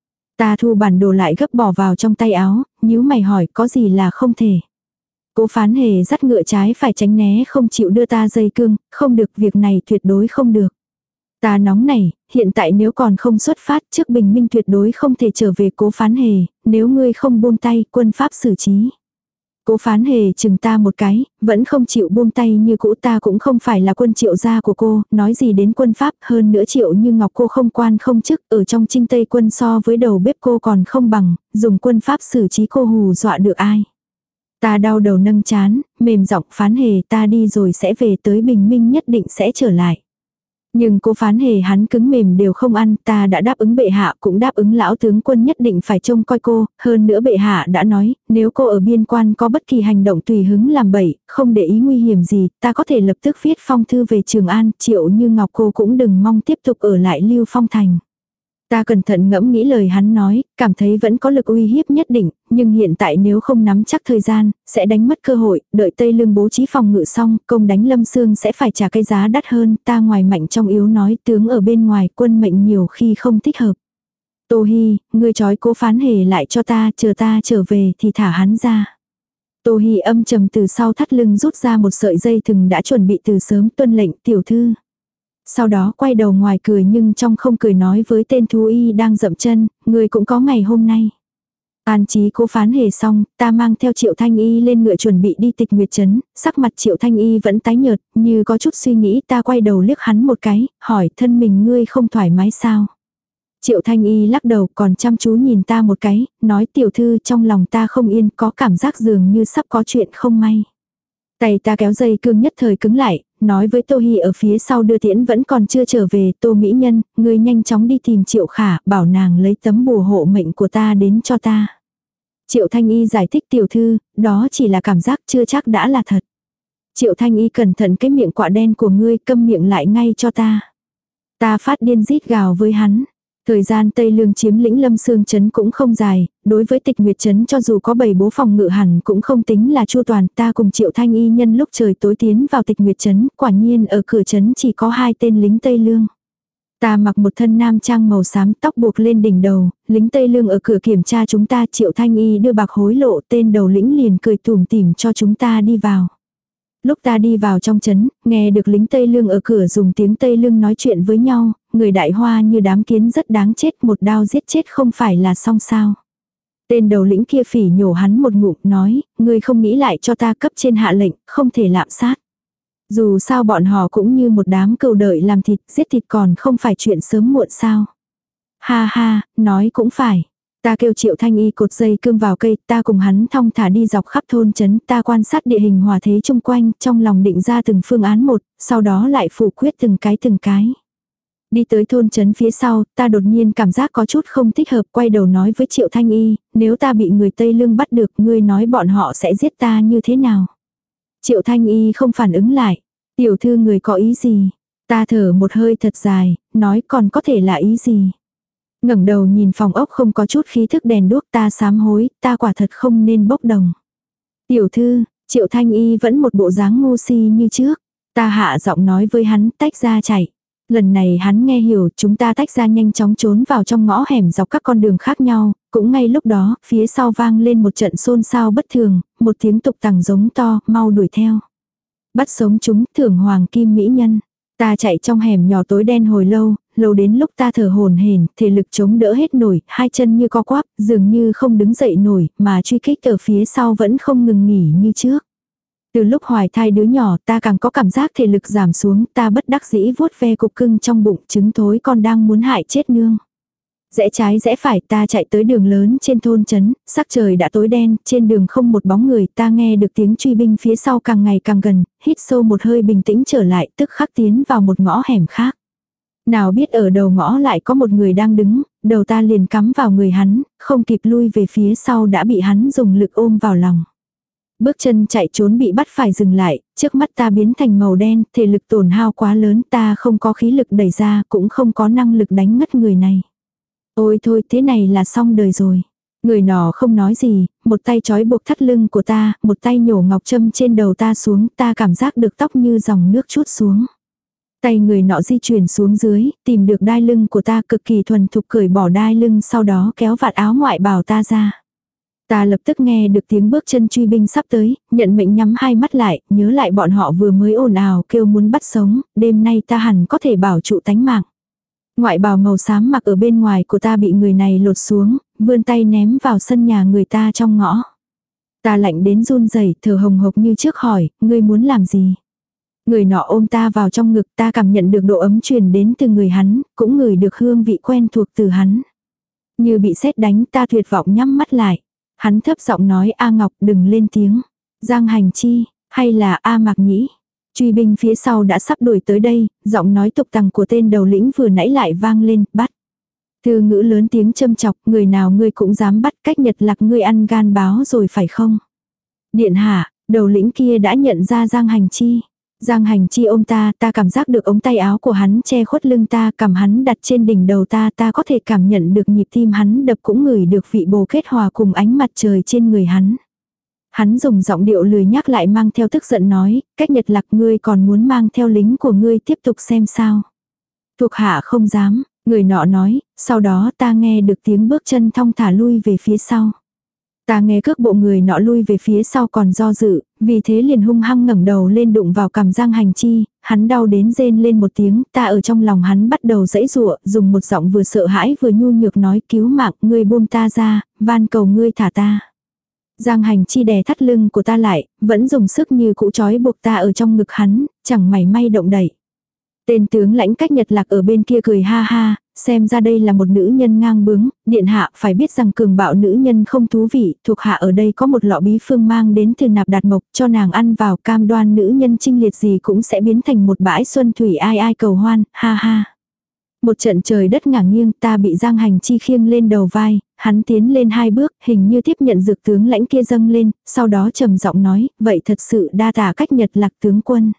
[SPEAKER 1] Ta thu bản đồ lại gấp bỏ vào trong tay áo, nhíu mày hỏi có gì là không thể. Cố Phán Hề dắt ngựa trái phải tránh né không chịu đưa ta dây cương, không được, việc này tuyệt đối không được. Ta nóng này, hiện tại nếu còn không xuất phát trước bình minh tuyệt đối không thể trở về. Cố Phán Hề, nếu ngươi không buông tay, quân pháp xử trí. Cố Phán Hề chừng ta một cái, vẫn không chịu buông tay như cũ. Ta cũng không phải là quân Triệu gia của cô, nói gì đến quân pháp, hơn nữa Triệu Như Ngọc cô không quan không chức, ở trong Trinh Tây quân so với đầu bếp cô còn không bằng, dùng quân pháp xử trí cô hù dọa được ai. Ta đau đầu nâng chán, mềm giọng, Phán Hề, ta đi rồi sẽ về, tới bình minh nhất định sẽ trở lại. Nhưng Cố Phán Hề hắn cứng mềm đều không ăn, ta đã đáp ứng bệ hạ, cũng đáp ứng lão tướng quân nhất định phải trông coi cô, hơn nữa bệ hạ đã nói, nếu cô ở biên quan có bất kỳ hành động tùy hứng làm bậy, không để ý nguy hiểm gì, ta có thể lập tức viết phong thư về Trường An. Triệu Như Ngọc cô cũng đừng mong tiếp tục ở lại Lưu Phong thành. Ta cẩn thận ngẫm nghĩ lời hắn nói, cảm thấy vẫn có lực uy hiếp nhất định, nhưng hiện tại nếu không nắm chắc thời gian, sẽ đánh mất cơ hội, đợi Tây Lương bố trí phòng ngự xong, công đánh Lâm Sương sẽ phải trả cái giá đắt hơn. Ta ngoài mạnh trong yếu nói, tướng ở bên ngoài, quân mệnh nhiều khi không thích hợp. Tô Hi, ngươi trói Cố Phán Hề lại cho ta, chờ ta trở về thì thả hắn ra. Tô Hi âm trầm từ sau thắt lưng rút ra một sợi dây thừng đã chuẩn bị từ sớm, tuân lệnh tiểu thư. Sau đó quay đầu ngoài cười nhưng trong không cười nói với tên thú y đang dậm chân, người cũng có ngày hôm nay. An trí Cố Phán Hề xong, ta mang theo Triệu Thanh Y lên ngựa chuẩn bị đi Tịch Nguyệt trấn, sắc mặt Triệu Thanh Y vẫn tái nhợt, như có chút suy nghĩ. Ta quay đầu liếc hắn một cái, hỏi thân mình ngươi không thoải mái sao. Triệu Thanh Y lắc đầu còn chăm chú nhìn ta một cái, nói tiểu thư trong lòng ta không yên, có cảm giác dường như sắp có chuyện không may. Tay ta kéo dây cương nhất thời cứng lại, nói với Tô Hi ở phía sau đưa tiễn vẫn còn chưa trở về, Tô Mỹ Nhân, ngươi nhanh chóng đi tìm Triệu Khả, bảo nàng lấy tấm bùa hộ mệnh của ta đến cho ta. Triệu Thanh Y giải thích tiểu thư, đó chỉ là cảm giác chưa chắc đã là thật. Triệu Thanh Y cẩn thận cái miệng quạ đen của ngươi, câm miệng lại ngay cho ta. Ta phát điên rít gào với hắn. Thời gian Tây Lương chiếm lĩnh Lâm Sương trấn cũng không dài, đối với Tịch Nguyệt trấn cho dù có bảy bố phòng ngự hẳn cũng không tính là chu toàn. Ta cùng Triệu Thanh Y nhân lúc trời tối tiến vào Tịch Nguyệt trấn, quả nhiên ở cửa trấn chỉ có hai tên lính Tây Lương. Ta mặc một thân nam trang màu xám, tóc buộc lên đỉnh đầu, lính Tây Lương ở cửa kiểm tra chúng ta. Triệu Thanh Y đưa bạc hối lộ, tên đầu lĩnh liền cười tủm tỉm cho chúng ta đi vào. Lúc ta đi vào trong trấn, nghe được lính Tây Lương ở cửa dùng tiếng Tây Lương nói chuyện với nhau, người Đại Hoa như đám kiến rất đáng chết, một đao giết chết không phải là xong sao. Tên đầu lĩnh kia phỉ nhổ hắn một ngụm nói, ngươi không nghĩ lại cho ta, cấp trên hạ lệnh, không thể lạm sát. Dù sao bọn họ cũng như một đám cừu đợi làm thịt, giết thịt còn không phải chuyện sớm muộn sao. Ha ha, nói cũng phải. Ta kêu Triệu Thanh Y cột dây cương vào cây, ta cùng hắn thong thả đi dọc khắp thôn trấn, ta quan sát địa hình hòa thế chung quanh, trong lòng định ra từng phương án một, sau đó lại phủ quyết từng cái từng cái. Đi tới thôn trấn phía sau, ta đột nhiên cảm giác có chút không thích hợp, quay đầu nói với Triệu Thanh Y, nếu ta bị người Tây Lương bắt được, ngươi nói bọn họ sẽ giết ta như thế nào? Triệu Thanh Y không phản ứng lại. Tiểu thư người có ý gì? Ta thở một hơi thật dài, nói còn có thể là ý gì? Ngẩng đầu nhìn phòng ốc không có chút khí thức đèn đuốc, ta sám hối, ta quả thật không nên bốc đồng. Tiểu thư, Triệu Thanh Y vẫn một bộ dáng ngu si như trước. Ta hạ giọng nói với hắn, tách ra chạy. Lần này hắn nghe hiểu, chúng ta tách ra nhanh chóng trốn vào trong ngõ hẻm dọc các con đường khác nhau, cũng ngay lúc đó, phía sau vang lên một trận xôn xao bất thường, một tiếng tục tằng giống to, mau đuổi theo. Bắt sống chúng, thưởng hoàng kim mỹ nhân. Ta chạy trong hẻm nhỏ tối đen hồi lâu, lâu đến lúc ta thở hổn hển, thể lực chống đỡ hết nổi, hai chân như co quắp, dường như không đứng dậy nổi, mà truy kích ở phía sau vẫn không ngừng nghỉ như trước. Từ lúc hoài thai đứa nhỏ ta càng có cảm giác thể lực giảm xuống, ta bất đắc dĩ vuốt ve cục cưng trong bụng, trứng thối con đang muốn hại chết nương. Rẽ trái rẽ phải ta chạy tới đường lớn trên thôn trấn, sắc trời đã tối đen, trên đường không một bóng người, ta nghe được tiếng truy binh phía sau càng ngày càng gần, hít sâu một hơi bình tĩnh trở lại, tức khắc tiến vào một ngõ hẻm khác. Nào biết ở đầu ngõ lại có một người đang đứng, đầu ta liền cắm vào người hắn, không kịp lui về phía sau đã bị hắn dùng lực ôm vào lòng. Bước chân chạy trốn bị bắt phải dừng lại, trước mắt ta biến thành màu đen, thể lực tổn hao quá lớn, ta không có khí lực đẩy ra, cũng không có năng lực đánh ngất người này. Ôi thôi, thế này là xong đời rồi. Người nọ không nói gì, một tay trói buộc thắt lưng của ta, một tay nhổ ngọc châm trên đầu ta xuống, ta cảm giác được tóc như dòng nước trút xuống. Tay người nọ di chuyển xuống dưới, tìm được đai lưng của ta, cực kỳ thuần thục cởi bỏ đai lưng, sau đó kéo vạt áo ngoại bào ta ra. Ta lập tức nghe được tiếng bước chân truy binh sắp tới, nhận mệnh nhắm hai mắt lại, nhớ lại bọn họ vừa mới ồn ào kêu muốn bắt sống, đêm nay ta hẳn có thể bảo trụ tánh mạng. Ngoại bào màu xám mặc ở bên ngoài của ta bị người này lột xuống, vươn tay ném vào sân nhà người ta trong ngõ. Ta lạnh đến run rẩy, thở hồng hộc như trước hỏi, ngươi muốn làm gì? Người nọ ôm ta vào trong ngực, ta cảm nhận được độ ấm truyền đến từ người hắn, cũng ngửi được hương vị quen thuộc từ hắn. Như bị sét đánh, ta tuyệt vọng nhắm mắt lại. Hắn thấp giọng nói, A Ngọc đừng lên tiếng. Giang Hành Chi, hay là A Mạc Nhĩ? Truy binh phía sau đã sắp đuổi tới đây, giọng nói tục tằng của tên đầu lĩnh vừa nãy lại vang lên, bắt. Thư ngữ lớn tiếng châm chọc, người nào ngươi cũng dám bắt, cách Nhật Lạc ngươi ăn gan báo rồi phải không? Điện hạ, đầu lĩnh kia đã nhận ra Giang Hành Chi. Giang Hành Chi ôm ta, ta cảm giác được ống tay áo của hắn che khuất lưng ta, cầm hắn đặt trên đỉnh đầu ta, ta có thể cảm nhận được nhịp tim hắn đập, cũng ngửi được vị bồ kết hòa cùng ánh mặt trời trên người hắn. Hắn dùng giọng điệu lười nhắc lại mang theo tức giận nói, cách Nhật Lạc ngươi còn muốn mang theo lính của ngươi tiếp tục xem sao. Thuộc hạ không dám, người nọ nói, sau đó ta nghe được tiếng bước chân thong thả lui về phía sau. Ta nghe cước bộ người nọ lui về phía sau còn do dự, vì thế liền hung hăng ngẩng đầu lên đụng vào cằm Giang Hành Chi, hắn đau đến rên lên một tiếng, ta ở trong lòng hắn bắt đầu giãy giụa, dùng một giọng vừa sợ hãi vừa nhu nhược nói, cứu mạng, ngươi buông ta ra, van cầu ngươi thả ta. Giang Hành Chi đè thắt lưng của ta lại, vẫn dùng sức như cũ trói buộc ta ở trong ngực hắn, chẳng mảy may động đậy. Tên tướng lãnh cách Nhật Lạc ở bên kia cười ha ha, xem ra đây là một nữ nhân ngang bướng, điện hạ phải biết rằng cường bạo nữ nhân không thú vị, thuộc hạ ở đây có một lọ bí phương mang đến từ Nạp Đạt Mộc, cho nàng ăn vào, cam đoan nữ nhân chinh liệt gì cũng sẽ biến thành một bãi xuân thủy ai ai cầu hoan, ha ha. Một trận trời đất ngả nghiêng, ta bị Giang Hành Chi khiêng lên đầu vai, hắn tiến lên hai bước, hình như tiếp nhận dược tướng lãnh kia dâng lên, sau đó trầm giọng nói, vậy thật sự đa tả cách Nhật Lạc tướng quân.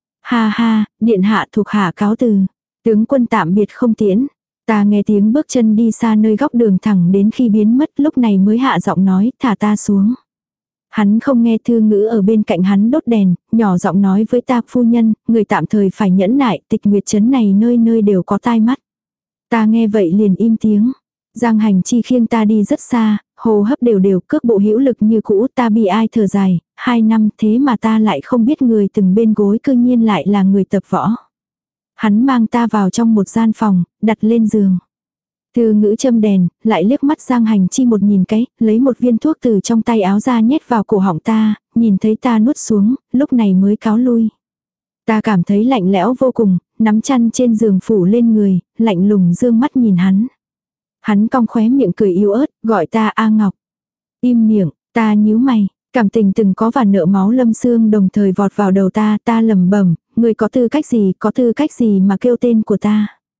[SPEAKER 1] Ha ha, điện hạ thuộc hạ cáo từ. Tướng quân tạm biệt không tiễn. Ta nghe tiếng bước chân đi xa nơi góc đường thẳng đến khi biến mất, lúc này mới hạ giọng nói, thả ta xuống. Hắn không nghe thư ngữ ở bên cạnh hắn đốt đèn, nhỏ giọng nói với ta, phu nhân, người tạm thời phải nhẫn nại, tịch nguyệt trấn này nơi nơi đều có tai mắt. Ta nghe vậy liền im tiếng. Giang Hành Chi khiêng ta đi rất xa, hô hấp đều đều, cước bộ hữu lực như cũ, ta bị ai thở dài, hai năm thế mà ta lại không biết người từng bên gối cư nhiên lại là người tập võ. Hắn mang ta vào trong một gian phòng, đặt lên giường. Thư ngữ châm đèn, lại liếc mắt Giang Hành Chi một nhìn cái, lấy một viên thuốc từ trong tay áo ra nhét vào cổ họng ta, nhìn thấy ta nuốt xuống, lúc này mới cáo lui. Ta cảm thấy lạnh lẽo vô cùng, nắm chăn trên giường phủ lên người, lạnh lùng dương mắt nhìn hắn. Hắn cong khóe miệng cười yếu ớt, gọi ta A Ngọc. Im miệng, ta nhíu mày, cảm tình từng có và nợ máu lâm xương đồng thời vọt vào đầu ta, ta lẩm bẩm, người có tư cách gì, có tư cách gì mà kêu tên của ta.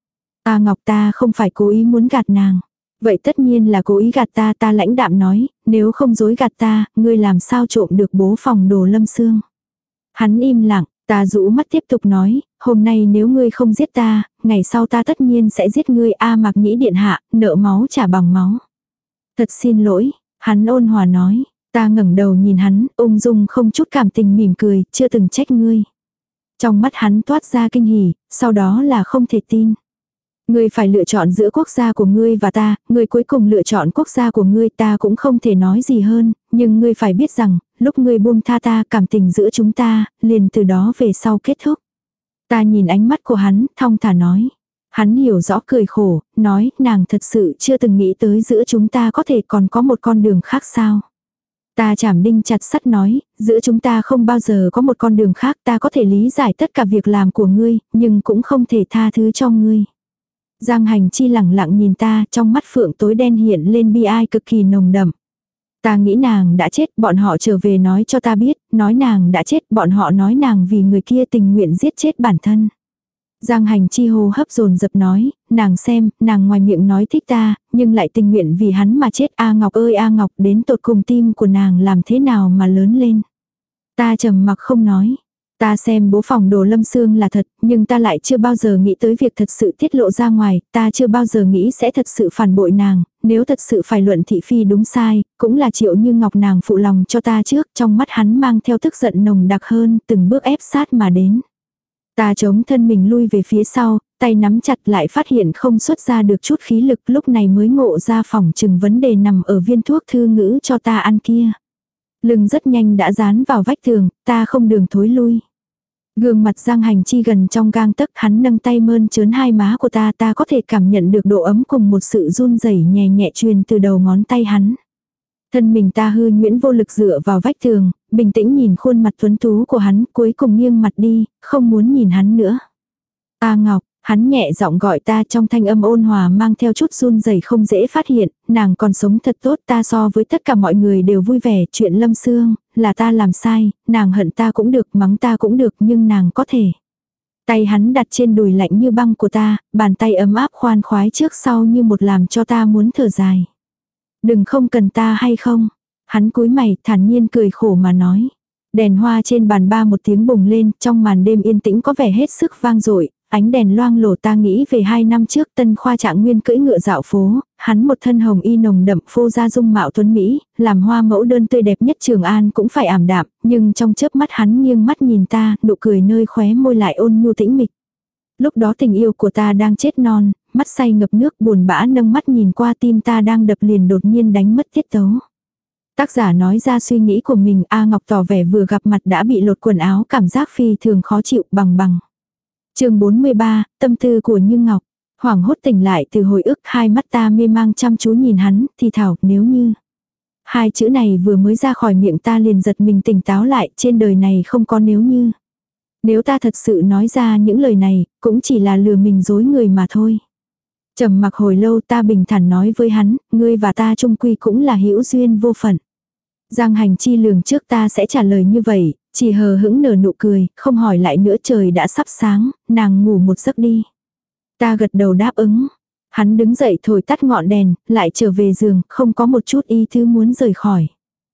[SPEAKER 1] A Ngọc, ta không phải cố ý muốn gạt nàng. Vậy tất nhiên là cố ý gạt ta, ta lãnh đạm nói, nếu không dối gạt ta, ngươi làm sao trộm được bố phòng đồ Lâm Sương. Hắn im lặng, ta rũ mắt tiếp tục nói, hôm nay nếu ngươi không giết ta, ngày sau ta tất nhiên sẽ giết ngươi. A Mạc Nhĩ điện hạ, nợ máu trả bằng máu. Thật xin lỗi, hắn ôn hòa nói. Ta ngẩng đầu nhìn hắn, ung dung không chút cảm tình mỉm cười, chưa từng trách ngươi. Trong mắt hắn toát ra kinh hỉ, sau đó là không thể tin. Ngươi phải lựa chọn giữa quốc gia của ngươi và ta, ngươi cuối cùng lựa chọn quốc gia của ngươi, ta cũng không thể nói gì hơn, nhưng ngươi phải biết rằng, lúc ngươi buông tha ta, cảm tình giữa chúng ta, liền từ đó về sau kết thúc. Ta nhìn ánh mắt của hắn, thong thả nói. Hắn hiểu rõ cười khổ, nói, nàng thật sự chưa từng nghĩ tới giữa chúng ta có thể còn có một con đường khác sao. Ta chảm đinh chặt sắt nói, giữa chúng ta không bao giờ có một con đường khác, ta có thể lý giải tất cả việc làm của ngươi, nhưng cũng không thể tha thứ cho ngươi. Giang Hành Chi lẳng lặng nhìn ta, trong mắt phượng tối đen hiện lên bi ai cực kỳ nồng đậm. Ta nghĩ nàng đã chết, bọn họ trở về nói cho ta biết, nói nàng đã chết, bọn họ nói nàng vì người kia tình nguyện giết chết bản thân. Giang Hành Chi hô hấp dồn dập nói, nàng xem, nàng ngoài miệng nói thích ta, nhưng lại tình nguyện vì hắn mà chết. A Ngọc ơi A Ngọc, đến tột cùng tim của nàng làm thế nào mà lớn lên. Ta trầm mặc không nói. Ta xem bố phòng đồ Lâm Sương là thật, nhưng ta lại chưa bao giờ nghĩ tới việc thật sự tiết lộ ra ngoài, ta chưa bao giờ nghĩ sẽ thật sự phản bội nàng, nếu thật sự phải luận thị phi đúng sai, cũng là Triệu Như Ngọc nàng phụ lòng cho ta trước, trong mắt hắn mang theo tức giận nồng đặc hơn, từng bước ép sát mà đến. Ta chống thân mình lui về phía sau, tay nắm chặt lại phát hiện không xuất ra được chút khí lực, lúc này mới ngộ ra phòng chừng vấn đề nằm ở viên thuốc thư ngữ cho ta ăn kia. Lưng rất nhanh đã dán vào vách tường, ta không đường thối lui. Gương mặt Giang Hành Chi gần trong gang tấc, hắn nâng tay mơn trớn hai má của ta, ta có thể cảm nhận được độ ấm cùng một sự run rẩy nhẹ nhẹ truyền từ đầu ngón tay hắn. Thân mình ta hư nhuyễn vô lực dựa vào vách tường, bình tĩnh nhìn khuôn mặt tuấn tú của hắn, cuối cùng nghiêng mặt đi, không muốn nhìn hắn nữa. A Ngọc, hắn nhẹ giọng gọi ta, trong thanh âm ôn hòa mang theo chút run rẩy không dễ phát hiện, nàng còn sống thật tốt, ta so với tất cả mọi người đều vui vẻ, chuyện Lâm Sương, là ta làm sai, nàng hận ta cũng được, mắng ta cũng được, nhưng nàng có thể. Tay hắn đặt trên đùi lạnh như băng của ta, bàn tay ấm áp khoan khoái trước sau như một làm cho ta muốn thở dài. Đừng không cần ta hay không? Hắn cúi mày, thản nhiên cười khổ mà nói. Đèn hoa trên bàn ba một tiếng bùng lên, trong màn đêm yên tĩnh có vẻ hết sức vang dội, ánh đèn loang lổ. Ta nghĩ về hai năm trước Tân Khoa Trạng Nguyên cưỡi ngựa dạo phố, hắn một thân hồng y nồng đậm phô ra dung mạo tuấn Mỹ, làm hoa mẫu đơn tươi đẹp nhất Trường An cũng phải ảm đạm, nhưng trong chớp mắt hắn nghiêng mắt nhìn ta, nụ cười nơi khóe môi lại ôn nhu tĩnh mịch. Lúc đó tình yêu của ta đang chết non, mắt say ngập nước buồn bã nâng mắt nhìn qua, tim ta đang đập liền đột nhiên đánh mất tiết tấu. Tác giả nói ra suy nghĩ của mình. A Ngọc tỏ vẻ vừa gặp mặt đã bị lột quần áo, cảm giác phi thường khó chịu bằng bằng. Chương bốn mươi ba, tâm tư của Như Ngọc. Hoảng hốt tỉnh lại từ hồi ức, hai mắt ta mê mang chăm chú nhìn hắn, thì thảo, nếu như. Hai chữ này vừa mới ra khỏi miệng ta liền giật mình tỉnh táo lại, trên đời này không có nếu như. Nếu ta thật sự nói ra những lời này, cũng chỉ là lừa mình dối người mà thôi. Trầm mặc hồi lâu, ta bình thản nói với hắn, ngươi và ta chung quy cũng là hữu duyên vô phận. Giang Hành Chi lường trước ta sẽ trả lời như vậy, chỉ hờ hững nở nụ cười, không hỏi lại nữa. Trời đã sắp sáng, nàng ngủ một giấc đi. Ta gật đầu đáp ứng. Hắn đứng dậy thổi tắt ngọn đèn, lại trở về giường, không có một chút ý thứ muốn rời khỏi.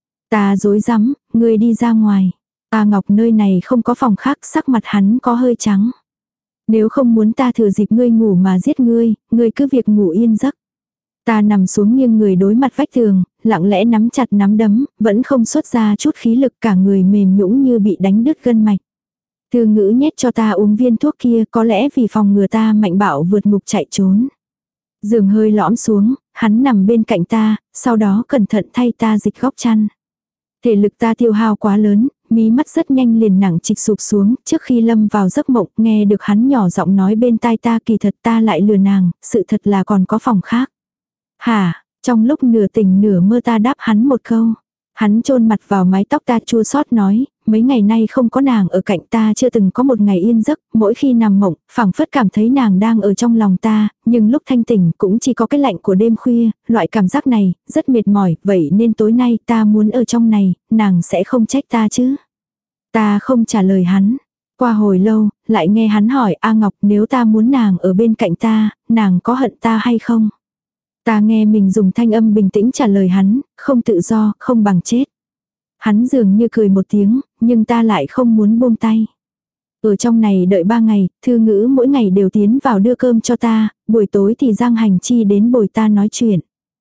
[SPEAKER 1] Ta rối rắm, ngươi đi ra ngoài. A Ngọc, nơi này không có phòng khác. Sắc mặt hắn có hơi trắng. Nếu không muốn ta thừa dịp ngươi ngủ mà giết ngươi, ngươi cứ việc ngủ yên giấc. Ta nằm xuống nghiêng người đối mặt vách tường, lặng lẽ nắm chặt nắm đấm, vẫn không xuất ra chút khí lực, cả người mềm nhũn như bị đánh đứt gân mạch. Thư ngữ nhét cho ta uống viên thuốc kia, có lẽ vì phòng ngừa ta mạnh bạo vượt ngục chạy trốn. Giường hơi lõm xuống, hắn nằm bên cạnh ta, sau đó cẩn thận thay ta dịch góc chăn. Thể lực ta tiêu hao quá lớn, mí mắt rất nhanh liền nặng trịch sụp xuống, trước khi lâm vào giấc mộng, nghe được hắn nhỏ giọng nói bên tai ta, kỳ thật ta lại lừa nàng, sự thật là còn có phòng khác. Hả, trong lúc nửa tỉnh nửa mơ ta đáp hắn một câu. Hắn chôn mặt vào mái tóc ta chua xót nói, mấy ngày nay không có nàng ở cạnh ta chưa từng có một ngày yên giấc, mỗi khi nằm mộng, phảng phất cảm thấy nàng đang ở trong lòng ta, nhưng lúc thanh tỉnh cũng chỉ có cái lạnh của đêm khuya, loại cảm giác này, rất mệt mỏi, vậy nên tối nay ta muốn ở trong này, nàng sẽ không trách ta chứ. Ta không trả lời hắn. Qua hồi lâu, lại nghe hắn hỏi A Ngọc nếu ta muốn nàng ở bên cạnh ta, nàng có hận ta hay không? Ta nghe mình dùng thanh âm bình tĩnh trả lời hắn, không tự do, không bằng chết. Hắn dường như cười một tiếng, nhưng ta lại không muốn buông tay. Ở trong này đợi ba ngày, Thư Ngữ mỗi ngày đều tiến vào đưa cơm cho ta, buổi tối thì Giang Hành Chi đến bồi ta nói chuyện.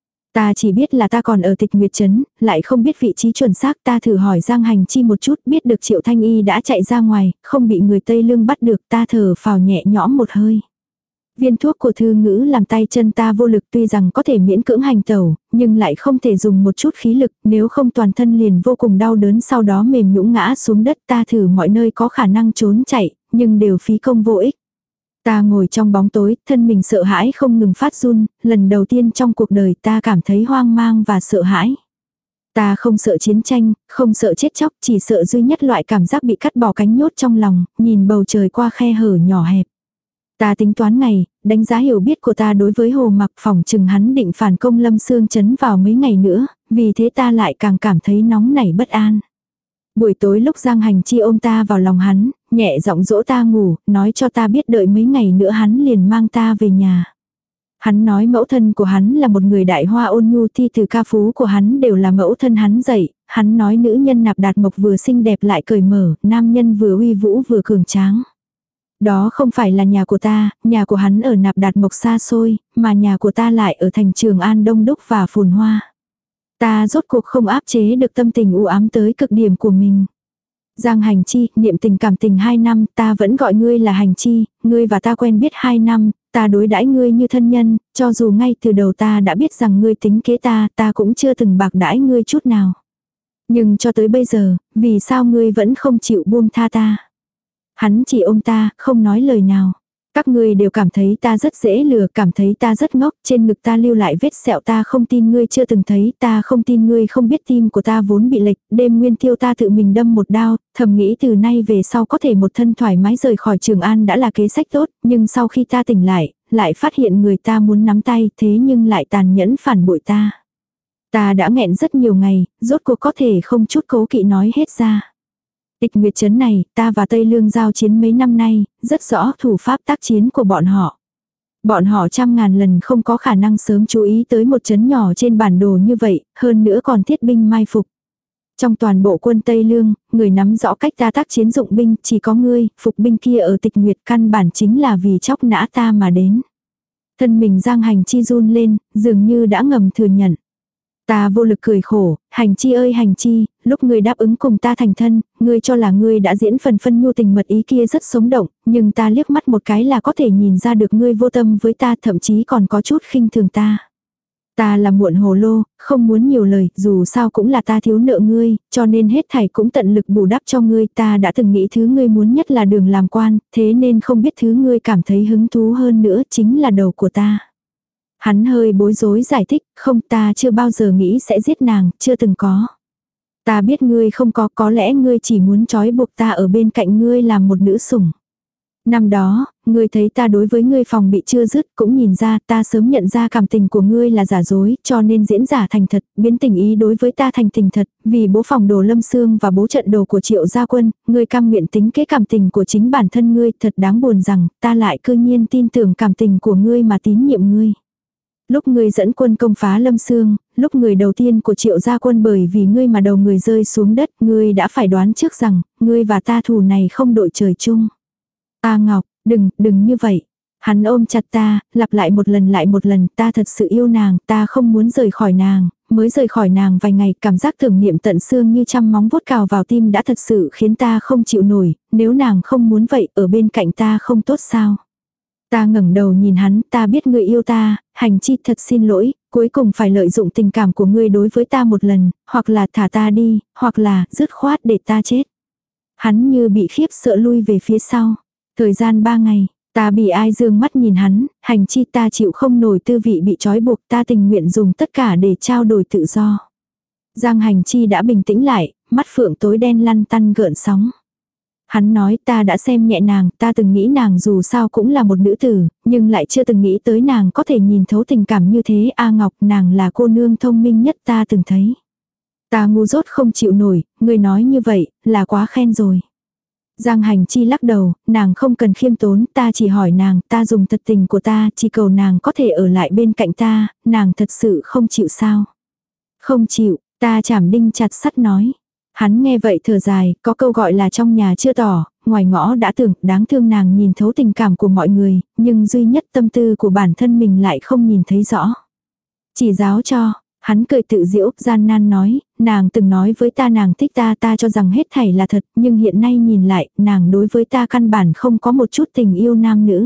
[SPEAKER 1] Ta chỉ biết là ta còn ở Tịch Nguyệt Trấn, lại không biết vị trí chuẩn xác. Ta thử hỏi Giang Hành Chi một chút, biết được Triệu Thanh Y đã chạy ra ngoài, không bị người Tây Lương bắt được. Ta thở phào nhẹ nhõm một hơi. Viên thuốc của Thư Ngữ làm tay chân ta vô lực, tuy rằng có thể miễn cưỡng hành tẩu, nhưng lại không thể dùng một chút khí lực, nếu không toàn thân liền vô cùng đau đớn, sau đó mềm nhũn ngã xuống đất. Ta thử mọi nơi có khả năng trốn chạy, nhưng đều phí công vô ích. Ta ngồi trong bóng tối, thân mình sợ hãi không ngừng phát run, lần đầu tiên trong cuộc đời ta cảm thấy hoang mang và sợ hãi. Ta không sợ chiến tranh, không sợ chết chóc, chỉ sợ duy nhất loại cảm giác bị cắt bỏ cánh nhốt trong lòng, nhìn bầu trời qua khe hở nhỏ hẹp. Ta tính toán ngày, đánh giá hiểu biết của ta đối với Hồ Mặc, phỏng chừng hắn định phản công Lâm Xương Trấn vào mấy ngày nữa, vì thế ta lại càng cảm thấy nóng nảy bất an. Buổi tối lúc Giang Hành Chi ôm ta vào lòng hắn, nhẹ giọng dỗ ta ngủ, nói cho ta biết đợi mấy ngày nữa hắn liền mang ta về nhà. Hắn nói mẫu thân của hắn là một người đại hoa ôn nhu, thi từ ca phú của hắn đều là mẫu thân hắn dạy. Hắn nói nữ nhân Nạp Đạt Mộc vừa xinh đẹp lại cởi mở, nam nhân vừa uy vũ vừa cường tráng. Đó không phải là nhà của ta, nhà của hắn ở Nạp Đạt Mộc xa xôi, mà nhà của ta lại ở thành Trường An đông đúc và phồn hoa. Ta rốt cuộc không áp chế được tâm tình u ám tới cực điểm của mình. Giang Hành Chi, niệm tình cảm tình hai năm, ta vẫn gọi ngươi là Hành Chi, ngươi và ta quen biết hai năm, ta đối đãi ngươi như thân nhân, cho dù ngay từ đầu ta đã biết rằng ngươi tính kế ta, ta cũng chưa từng bạc đãi ngươi chút nào. Nhưng cho tới bây giờ, vì sao ngươi vẫn không chịu buông tha ta? Hắn chỉ ôm ta, không nói lời nào. Các ngươi đều cảm thấy ta rất dễ lừa, cảm thấy ta rất ngốc, trên ngực ta lưu lại vết sẹo, ta không tin ngươi chưa từng thấy, ta không tin ngươi không biết tim của ta vốn bị lệch, đêm nguyên tiêu ta tự mình đâm một đao, thầm nghĩ từ nay về sau có thể một thân thoải mái rời khỏi Trường An đã là kế sách tốt, nhưng sau khi ta tỉnh lại, lại phát hiện người ta muốn nắm tay, thế nhưng lại tàn nhẫn phản bội ta. Ta đã nghẹn rất nhiều ngày, rốt cuộc có thể không chút cố kỵ nói hết ra. Tịch Nguyệt Trấn này, ta và Tây Lương giao chiến mấy năm nay, rất rõ thủ pháp tác chiến của bọn họ. Bọn họ trăm ngàn lần không có khả năng sớm chú ý tới một trấn nhỏ trên bản đồ như vậy, hơn nữa còn thiết binh mai phục. Trong toàn bộ quân Tây Lương, người nắm rõ cách ta tác chiến dụng binh, chỉ có ngươi, phục binh kia ở Tịch Nguyệt, căn bản chính là vì chóc nã ta mà đến. Thân mình Giang Hành Chi run lên, dường như đã ngầm thừa nhận. Ta vô lực cười khổ, Hành Chi ơi Hành Chi, lúc ngươi đáp ứng cùng ta thành thân, ngươi cho là ngươi đã diễn phần phân nhu tình mật ý kia rất sống động, nhưng ta liếc mắt một cái là có thể nhìn ra được ngươi vô tâm với ta, thậm chí còn có chút khinh thường ta. Ta là muộn hồ lô, không muốn nhiều lời, dù sao cũng là ta thiếu nợ ngươi, cho nên hết thảy cũng tận lực bù đắp cho ngươi. Ta đã từng nghĩ thứ ngươi muốn nhất là đường làm quan, thế nên không biết thứ ngươi cảm thấy hứng thú hơn nữa chính là đầu của ta. Hắn hơi bối rối giải thích, không, ta chưa bao giờ nghĩ sẽ giết nàng, chưa từng có. Ta biết ngươi không có, có lẽ ngươi chỉ muốn trói buộc ta ở bên cạnh ngươi làm một nữ sủng. Năm đó, ngươi thấy ta đối với ngươi phòng bị chưa dứt, cũng nhìn ra ta sớm nhận ra cảm tình của ngươi là giả dối, cho nên diễn giả thành thật, biến tình ý đối với ta thành tình thật, vì bố phòng đồ Lâm Xương và bố trận đồ của Triệu Gia Quân, ngươi cam nguyện tính kế cảm tình của chính bản thân ngươi, thật đáng buồn rằng, ta lại cư nhiên tin tưởng cảm tình của ngươi mà tín nhiệm ngươi. Lúc ngươi dẫn quân công phá Lâm Xương, lúc người đầu tiên của Triệu Gia Quân bởi vì ngươi mà đầu người rơi xuống đất, ngươi đã phải đoán trước rằng, ngươi và ta thù này không đội trời chung. A Ngọc, đừng, đừng như vậy. Hắn ôm chặt ta, lặp lại một lần lại một lần, ta thật sự yêu nàng, ta không muốn rời khỏi nàng, mới rời khỏi nàng vài ngày, cảm giác tưởng niệm tận xương như trăm móng vuốt cào vào tim đã thật sự khiến ta không chịu nổi, nếu nàng không muốn vậy, ở bên cạnh ta không tốt sao. Ta ngẩng đầu nhìn hắn, ta biết ngươi yêu ta, Hành Chi thật xin lỗi, cuối cùng phải lợi dụng tình cảm của ngươi đối với ta một lần, hoặc là thả ta đi, hoặc là dứt khoát để ta chết. Hắn như bị khiếp sợ lui về phía sau. Thời gian ba ngày, ta bị ai dương mắt nhìn hắn, Hành Chi ta chịu không nổi tư vị bị trói buộc, ta tình nguyện dùng tất cả để trao đổi tự do. Giang Hành Chi đã bình tĩnh lại, mắt phượng tối đen lăn tăn gợn sóng. Hắn nói ta đã xem nhẹ nàng, ta từng nghĩ nàng dù sao cũng là một nữ tử, nhưng lại chưa từng nghĩ tới nàng có thể nhìn thấu tình cảm như thế. A Ngọc, nàng là cô nương thông minh nhất ta từng thấy. Ta ngu dốt không chịu nổi, người nói như vậy, là quá khen rồi. Giang Hành Chi lắc đầu, nàng không cần khiêm tốn, ta chỉ hỏi nàng, ta dùng thật tình của ta, chỉ cầu nàng có thể ở lại bên cạnh ta, nàng thật sự không chịu sao. Không chịu, ta chảm đinh chặt sắt nói. Hắn nghe vậy thở dài, có câu gọi là trong nhà chưa tỏ, ngoài ngõ đã tưởng, đáng thương nàng nhìn thấu tình cảm của mọi người, nhưng duy nhất tâm tư của bản thân mình lại không nhìn thấy rõ. Chỉ giáo cho, hắn cười tự giễu, gian nan nói, nàng từng nói với ta nàng thích ta, ta cho rằng hết thảy là thật, nhưng hiện nay nhìn lại, nàng đối với ta căn bản không có một chút tình yêu nam nữ.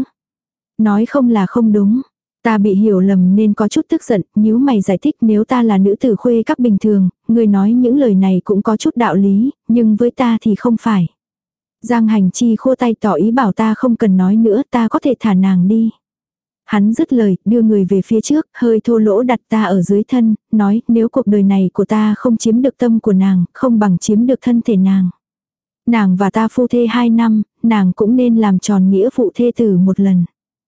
[SPEAKER 1] Nói không là không đúng. Ta bị hiểu lầm nên có chút tức giận, nhíu mày giải thích nếu ta là nữ tử khuê các bình thường, người nói những lời này cũng có chút đạo lý, nhưng với ta thì không phải. Giang Hành Chi khua tay tỏ ý bảo ta không cần nói nữa, ta có thể thả nàng đi. Hắn dứt lời, đưa người về phía trước, hơi thô lỗ đặt ta ở dưới thân, nói nếu cuộc đời này của ta không chiếm được tâm của nàng, không bằng chiếm được thân thể nàng. Nàng và ta phu thê hai năm, nàng cũng nên làm tròn nghĩa vụ thê tử một lần.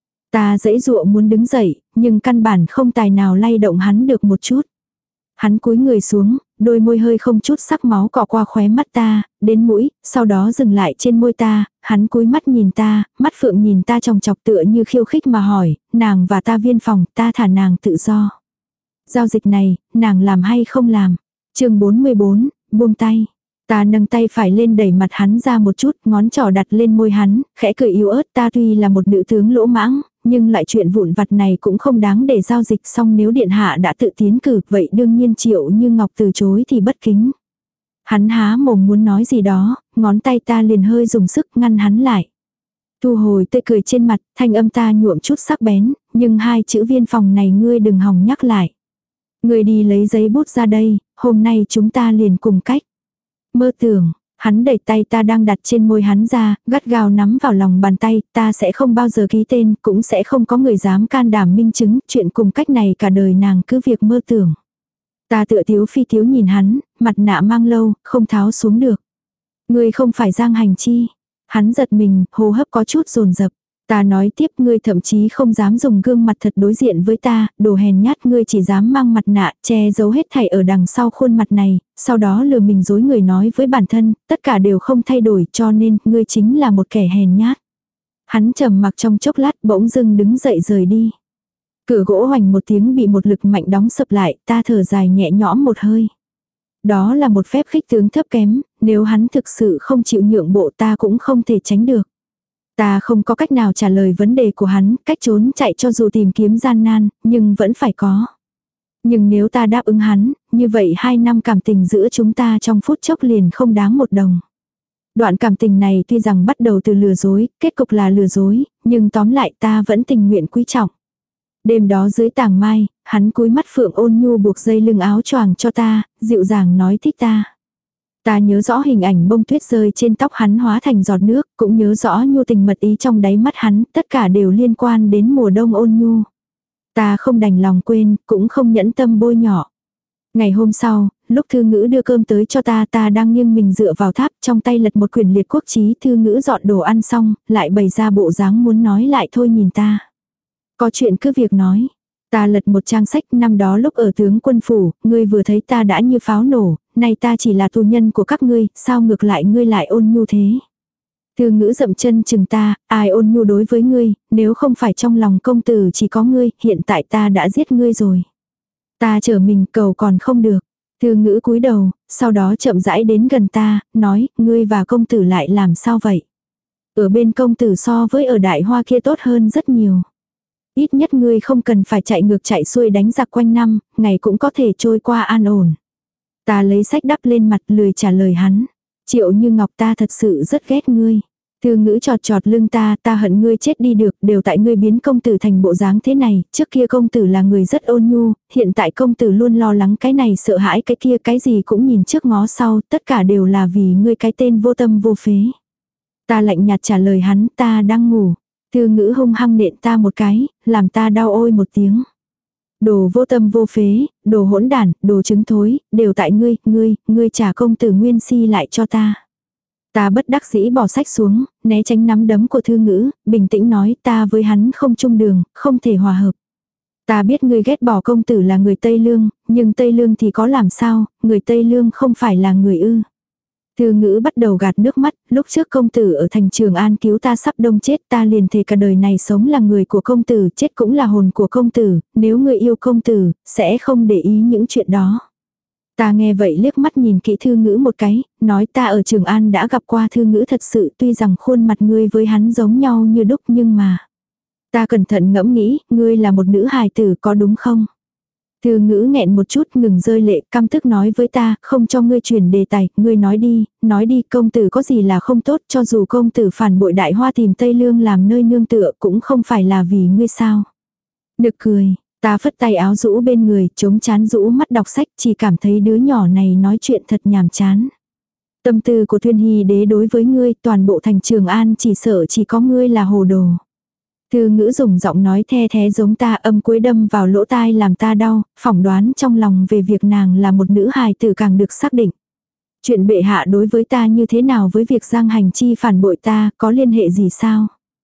[SPEAKER 1] Ta dãy dụa muốn đứng dậy, nhưng căn bản không tài nào lay động hắn được một chút. Hắn cúi người xuống, đôi môi hơi không chút sắc máu cọ qua khóe mắt ta, đến mũi, sau đó dừng lại trên môi ta, hắn cúi mắt nhìn ta, mắt phượng nhìn ta tròng chọc tựa như khiêu khích mà hỏi, nàng và ta viên phòng, ta thả nàng tự do. Giao dịch này, nàng làm hay không làm? Chương bốn mươi bốn, buông tay. Ta nâng tay phải lên đẩy mặt hắn ra một chút, ngón trỏ đặt lên môi hắn, khẽ cười yếu ớt, ta tuy là một nữ tướng lỗ mãng, nhưng lại chuyện vụn vặt này cũng không đáng để giao dịch, xong nếu điện hạ đã tự tiến cử, vậy đương nhiên Triệu Như Ngọc từ chối thì bất kính. Hắn há mồm muốn nói gì đó, ngón tay ta liền hơi dùng sức ngăn hắn lại. Thu hồi tươi cười trên mặt, thanh âm ta nhuộm chút sắc bén, nhưng hai chữ viên phòng này ngươi đừng hòng nhắc lại. Ngươi đi lấy giấy bút ra đây, hôm nay chúng ta liền cùng cách. Mơ tưởng, hắn đẩy tay ta đang đặt trên môi hắn ra, gắt gao nắm vào lòng bàn tay, ta sẽ không bao giờ ký tên, cũng sẽ không có người dám can đảm minh chứng, chuyện cùng cách này cả đời nàng cứ việc mơ tưởng. Ta tựa tiếu phi tiếu nhìn hắn, mặt nạ mang lâu, không tháo xuống được. Ngươi không phải Giang Hành Chi. Hắn giật mình, hô hấp có chút dồn dập. Ta nói tiếp, ngươi thậm chí không dám dùng gương mặt thật đối diện với ta, đồ hèn nhát, ngươi chỉ dám mang mặt nạ, che giấu hết thảy ở đằng sau khuôn mặt này, sau đó lừa mình dối người nói với bản thân, tất cả đều không thay đổi, cho nên, ngươi chính là một kẻ hèn nhát. Hắn trầm mặc trong chốc lát, bỗng dưng đứng dậy rời đi. Cửa gỗ hoành một tiếng bị một lực mạnh đóng sập lại, ta thở dài nhẹ nhõm một hơi. Đó là một phép khích tướng thấp kém, nếu hắn thực sự không chịu nhượng bộ ta cũng không thể tránh được. Ta không có cách nào trả lời vấn đề của hắn, cách trốn chạy cho dù tìm kiếm gian nan, nhưng vẫn phải có. Nhưng nếu ta đáp ứng hắn, như vậy hai năm cảm tình giữa chúng ta trong phút chốc liền không đáng một đồng. Đoạn cảm tình này tuy rằng bắt đầu từ lừa dối, kết cục là lừa dối, nhưng tóm lại ta vẫn tình nguyện quý trọng. Đêm đó dưới tàng mai, hắn cúi mắt phượng ôn nhu buộc dây lưng áo choàng cho ta, dịu dàng nói thích ta. Ta nhớ rõ hình ảnh bông tuyết rơi trên tóc hắn hóa thành giọt nước, cũng nhớ rõ nhu tình mật ý trong đáy mắt hắn, tất cả đều liên quan đến mùa đông ôn nhu. Ta không đành lòng quên, cũng không nhẫn tâm bôi nhỏ. Ngày hôm sau, lúc Thư Ngữ đưa cơm tới cho ta, ta đang nghiêng mình dựa vào tháp, trong tay lật một quyển liệt quốc chí. Thư Ngữ dọn đồ ăn xong, lại bày ra bộ dáng muốn nói lại thôi nhìn ta. Có chuyện cứ việc nói. Ta lật một trang sách, năm đó lúc ở tướng quân phủ, ngươi vừa thấy ta đã như pháo nổ, nay ta chỉ là tù nhân của các ngươi, sao ngược lại ngươi lại ôn nhu thế. Thư Ngữ dậm chân chừng ta, ai ôn nhu đối với ngươi, nếu không phải trong lòng công tử chỉ có ngươi, hiện tại ta đã giết ngươi rồi. Ta trở mình cầu còn không được. Thư Ngữ cúi đầu, sau đó chậm rãi đến gần ta, nói, ngươi và công tử lại làm sao vậy? Ở bên công tử so với ở Đại Hoa kia tốt hơn rất nhiều. Ít nhất ngươi không cần phải chạy ngược chạy xuôi đánh giặc quanh năm, ngày cũng có thể trôi qua an ổn. Ta lấy sách đắp lên mặt lười trả lời hắn. Triệu Như Ngọc, ta thật sự rất ghét ngươi. Thư Ngữ chọt chọt lưng ta, ta hận ngươi chết đi được, đều tại ngươi biến công tử thành bộ dáng thế này, trước kia công tử là người rất ôn nhu, hiện tại công tử luôn lo lắng cái này sợ hãi cái kia, cái gì cũng nhìn trước ngó sau, tất cả đều là vì ngươi cái tên vô tâm vô phế. Ta lạnh nhạt trả lời hắn, ta đang ngủ. Thư Ngữ hung hăng nện ta một cái, làm ta đau ôi một tiếng. Đồ vô tâm vô phế, đồ hỗn đản, đồ trứng thối, đều tại ngươi, ngươi, ngươi trả công tử Nguyên Si lại cho ta. Ta bất đắc dĩ bỏ sách xuống, né tránh nắm đấm của Thư Ngữ, bình tĩnh nói ta với hắn không chung đường, không thể hòa hợp. Ta biết ngươi ghét bỏ công tử là người Tây Lương, nhưng Tây Lương thì có làm sao, người Tây Lương không phải là người ư. Thư Ngữ bắt đầu gạt nước mắt, lúc trước công tử ở thành Trường An cứu ta sắp đông chết, ta liền thề cả đời này sống là người của công tử, chết cũng là hồn của công tử, nếu người yêu công tử, sẽ không để ý những chuyện đó. Ta nghe vậy liếc mắt nhìn kỹ Thư Ngữ một cái, nói ta ở Trường An đã gặp qua Thư Ngữ thật sự, tuy rằng khuôn mặt ngươi với hắn giống nhau như đúc nhưng mà. Ta cẩn thận ngẫm nghĩ, ngươi là một nữ hài tử có đúng không? Thư Ngữ nghẹn một chút ngừng rơi lệ, căm tức nói với ta, không cho ngươi chuyển đề tài, ngươi nói đi, nói đi, công tử có gì là không tốt, cho dù công tử phản bội Đại Hoa tìm Tây Lương làm nơi nương tựa cũng không phải là vì ngươi sao. Nực cười, ta phất tay áo rũ bên người, chống chán rũ mắt đọc sách, chỉ cảm thấy đứa nhỏ này nói chuyện thật nhàm chán. Tâm tư của Thuyên Hy đế đối với ngươi, toàn bộ thành Trường An chỉ sợ chỉ có ngươi là hồ đồ. Thư Ngữ dùng giọng nói the thế giống ta, âm cuối đâm vào lỗ tai làm ta đau, phỏng đoán trong lòng về việc nàng là một nữ hài tử càng được xác định. Chuyện bệ hạ đối với ta như thế nào với việc Giang Hành Chi phản bội ta, có liên hệ gì sao?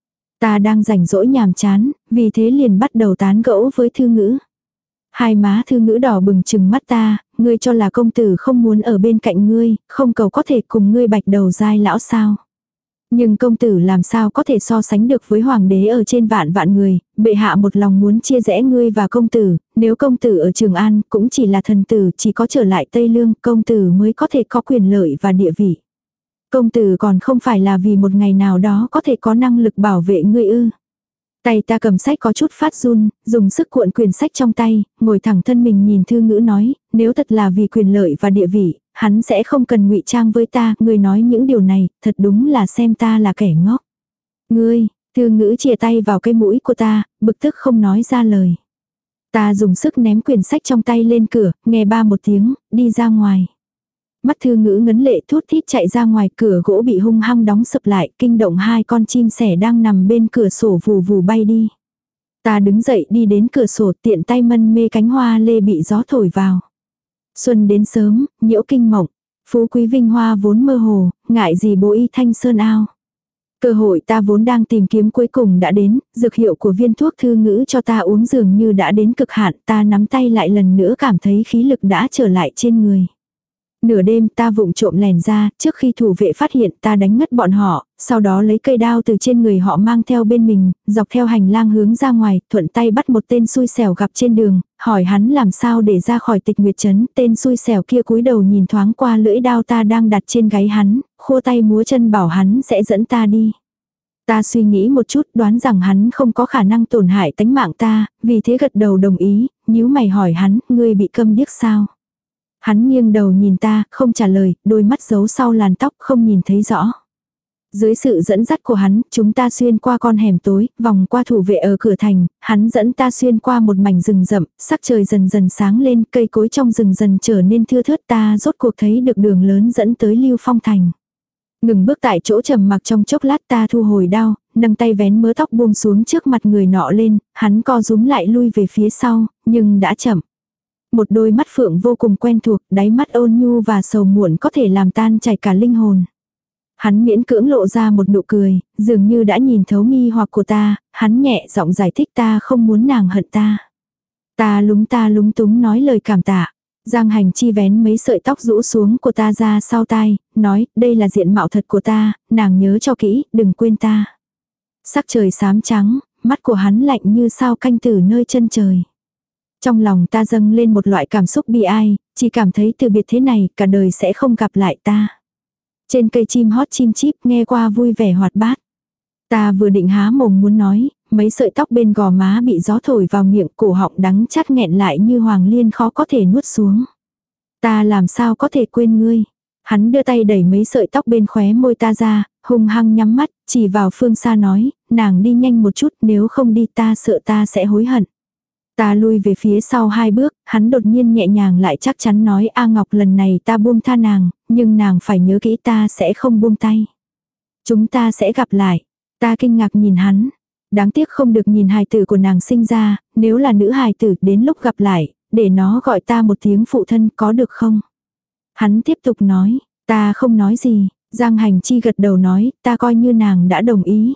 [SPEAKER 1] Ta đang rảnh rỗi nhàm chán, vì thế liền bắt đầu tán gẫu với Thư Ngữ. Hai má Thư Ngữ đỏ bừng trừng mắt ta, ngươi cho là công tử không muốn ở bên cạnh ngươi, không cầu có thể cùng ngươi bạch đầu dai lão sao? Nhưng công tử làm sao có thể so sánh được với hoàng đế ở trên vạn vạn người, bệ hạ một lòng muốn chia rẽ ngươi và công tử, nếu công tử ở Trường An cũng chỉ là thần tử, chỉ có trở lại Tây Lương, công tử mới có thể có quyền lợi và địa vị. Công tử còn không phải là vì một ngày nào đó có thể có năng lực bảo vệ ngươi ư. Tay ta cầm sách có chút phát run, dùng sức cuộn quyển sách trong tay, ngồi thẳng thân mình nhìn Thư Ngữ nói, nếu thật là vì quyền lợi và địa vị, hắn sẽ không cần ngụy trang với ta, ngươi nói những điều này, thật đúng là xem ta là kẻ ngốc. Ngươi, Thư Ngữ chìa tay vào cái mũi của ta, bực tức không nói ra lời. Ta dùng sức ném quyển sách trong tay lên cửa, nghe ba một tiếng, đi ra ngoài. Mắt Thư Ngữ ngấn lệ thút thít chạy ra ngoài, cửa gỗ bị hung hăng đóng sập lại, kinh động hai con chim sẻ đang nằm bên cửa sổ vù vù bay đi. Ta đứng dậy đi đến cửa sổ, tiện tay mân mê cánh hoa lê bị gió thổi vào. Xuân đến sớm, nhiễu kinh mộng, phú quý vinh hoa vốn mơ hồ, ngại gì bố y thanh sơn ao. Cơ hội ta vốn đang tìm kiếm cuối cùng đã đến, dược hiệu của viên thuốc Thư Ngữ cho ta uống dường như đã đến cực hạn, ta nắm tay lại lần nữa cảm thấy khí lực đã trở lại trên người. Nửa đêm ta vụng trộm lèn ra, trước khi thủ vệ phát hiện ta đánh ngất bọn họ, sau đó lấy cây đao từ trên người họ mang theo bên mình, dọc theo hành lang hướng ra ngoài, thuận tay bắt một tên xui xẻo gặp trên đường, hỏi hắn làm sao để ra khỏi Tịch Nguyệt trấn, tên xui xẻo kia cúi đầu nhìn thoáng qua lưỡi đao ta đang đặt trên gáy hắn, khua tay múa chân bảo hắn sẽ dẫn ta đi. Ta suy nghĩ một chút đoán rằng hắn không có khả năng tổn hại tánh mạng ta, vì thế gật đầu đồng ý, nhíu mày hỏi hắn, ngươi bị câm điếc sao? Hắn nghiêng đầu nhìn ta, không trả lời, đôi mắt giấu sau làn tóc không nhìn thấy rõ. Dưới sự dẫn dắt của hắn, chúng ta xuyên qua con hẻm tối, vòng qua thủ vệ ở cửa thành, hắn dẫn ta xuyên qua một mảnh rừng rậm, sắc trời dần dần sáng lên, cây cối trong rừng dần trở nên thưa thớt, ta rốt cuộc thấy được đường lớn dẫn tới Lưu Phong thành. Ngừng bước tại chỗ trầm mặc trong chốc lát, ta thu hồi đao, nâng tay vén mớ tóc buông xuống trước mặt người nọ lên, hắn co rúm lại lui về phía sau, nhưng đã chậm. Một đôi mắt phượng vô cùng quen thuộc, đáy mắt ôn nhu và sầu muộn có thể làm tan chảy cả linh hồn. Hắn miễn cưỡng lộ ra một nụ cười, dường như đã nhìn thấu nghi hoặc của ta, hắn nhẹ giọng giải thích ta không muốn nàng hận ta. Ta lúng ta lúng túng nói lời cảm tạ. Giang Hành Chi vén mấy sợi tóc rũ xuống của ta ra sau tai, nói, đây là diện mạo thật của ta, nàng nhớ cho kỹ, đừng quên ta. Sắc trời xám trắng, mắt của hắn lạnh như sao canh từ nơi chân trời. Trong lòng ta dâng lên một loại cảm xúc bi ai, chỉ cảm thấy từ biệt thế này cả đời sẽ không gặp lại ta. Trên cây chim hót chim chíp nghe qua vui vẻ hoạt bát. Ta vừa định há mồm muốn nói, mấy sợi tóc bên gò má bị gió thổi vào miệng, cổ họng đắng chát nghẹn lại như hoàng liên khó có thể nuốt xuống. Ta làm sao có thể quên ngươi. Hắn đưa tay đẩy mấy sợi tóc bên khóe môi ta ra, hung hăng nhắm mắt, chỉ vào phương xa nói, nàng đi nhanh một chút, nếu không đi ta sợ ta sẽ hối hận. Ta lui về phía sau hai bước, hắn đột nhiên nhẹ nhàng lại chắc chắn nói A Ngọc lần này ta buông tha nàng, nhưng nàng phải nhớ kỹ ta sẽ không buông tay. Chúng ta sẽ gặp lại. Ta kinh ngạc nhìn hắn. Đáng tiếc không được nhìn hài tử của nàng sinh ra, nếu là nữ hài tử đến lúc gặp lại, để nó gọi ta một tiếng phụ thân có được không? Hắn tiếp tục nói, ta không nói gì, Giang Hành Chi gật đầu nói, ta coi như nàng đã đồng ý.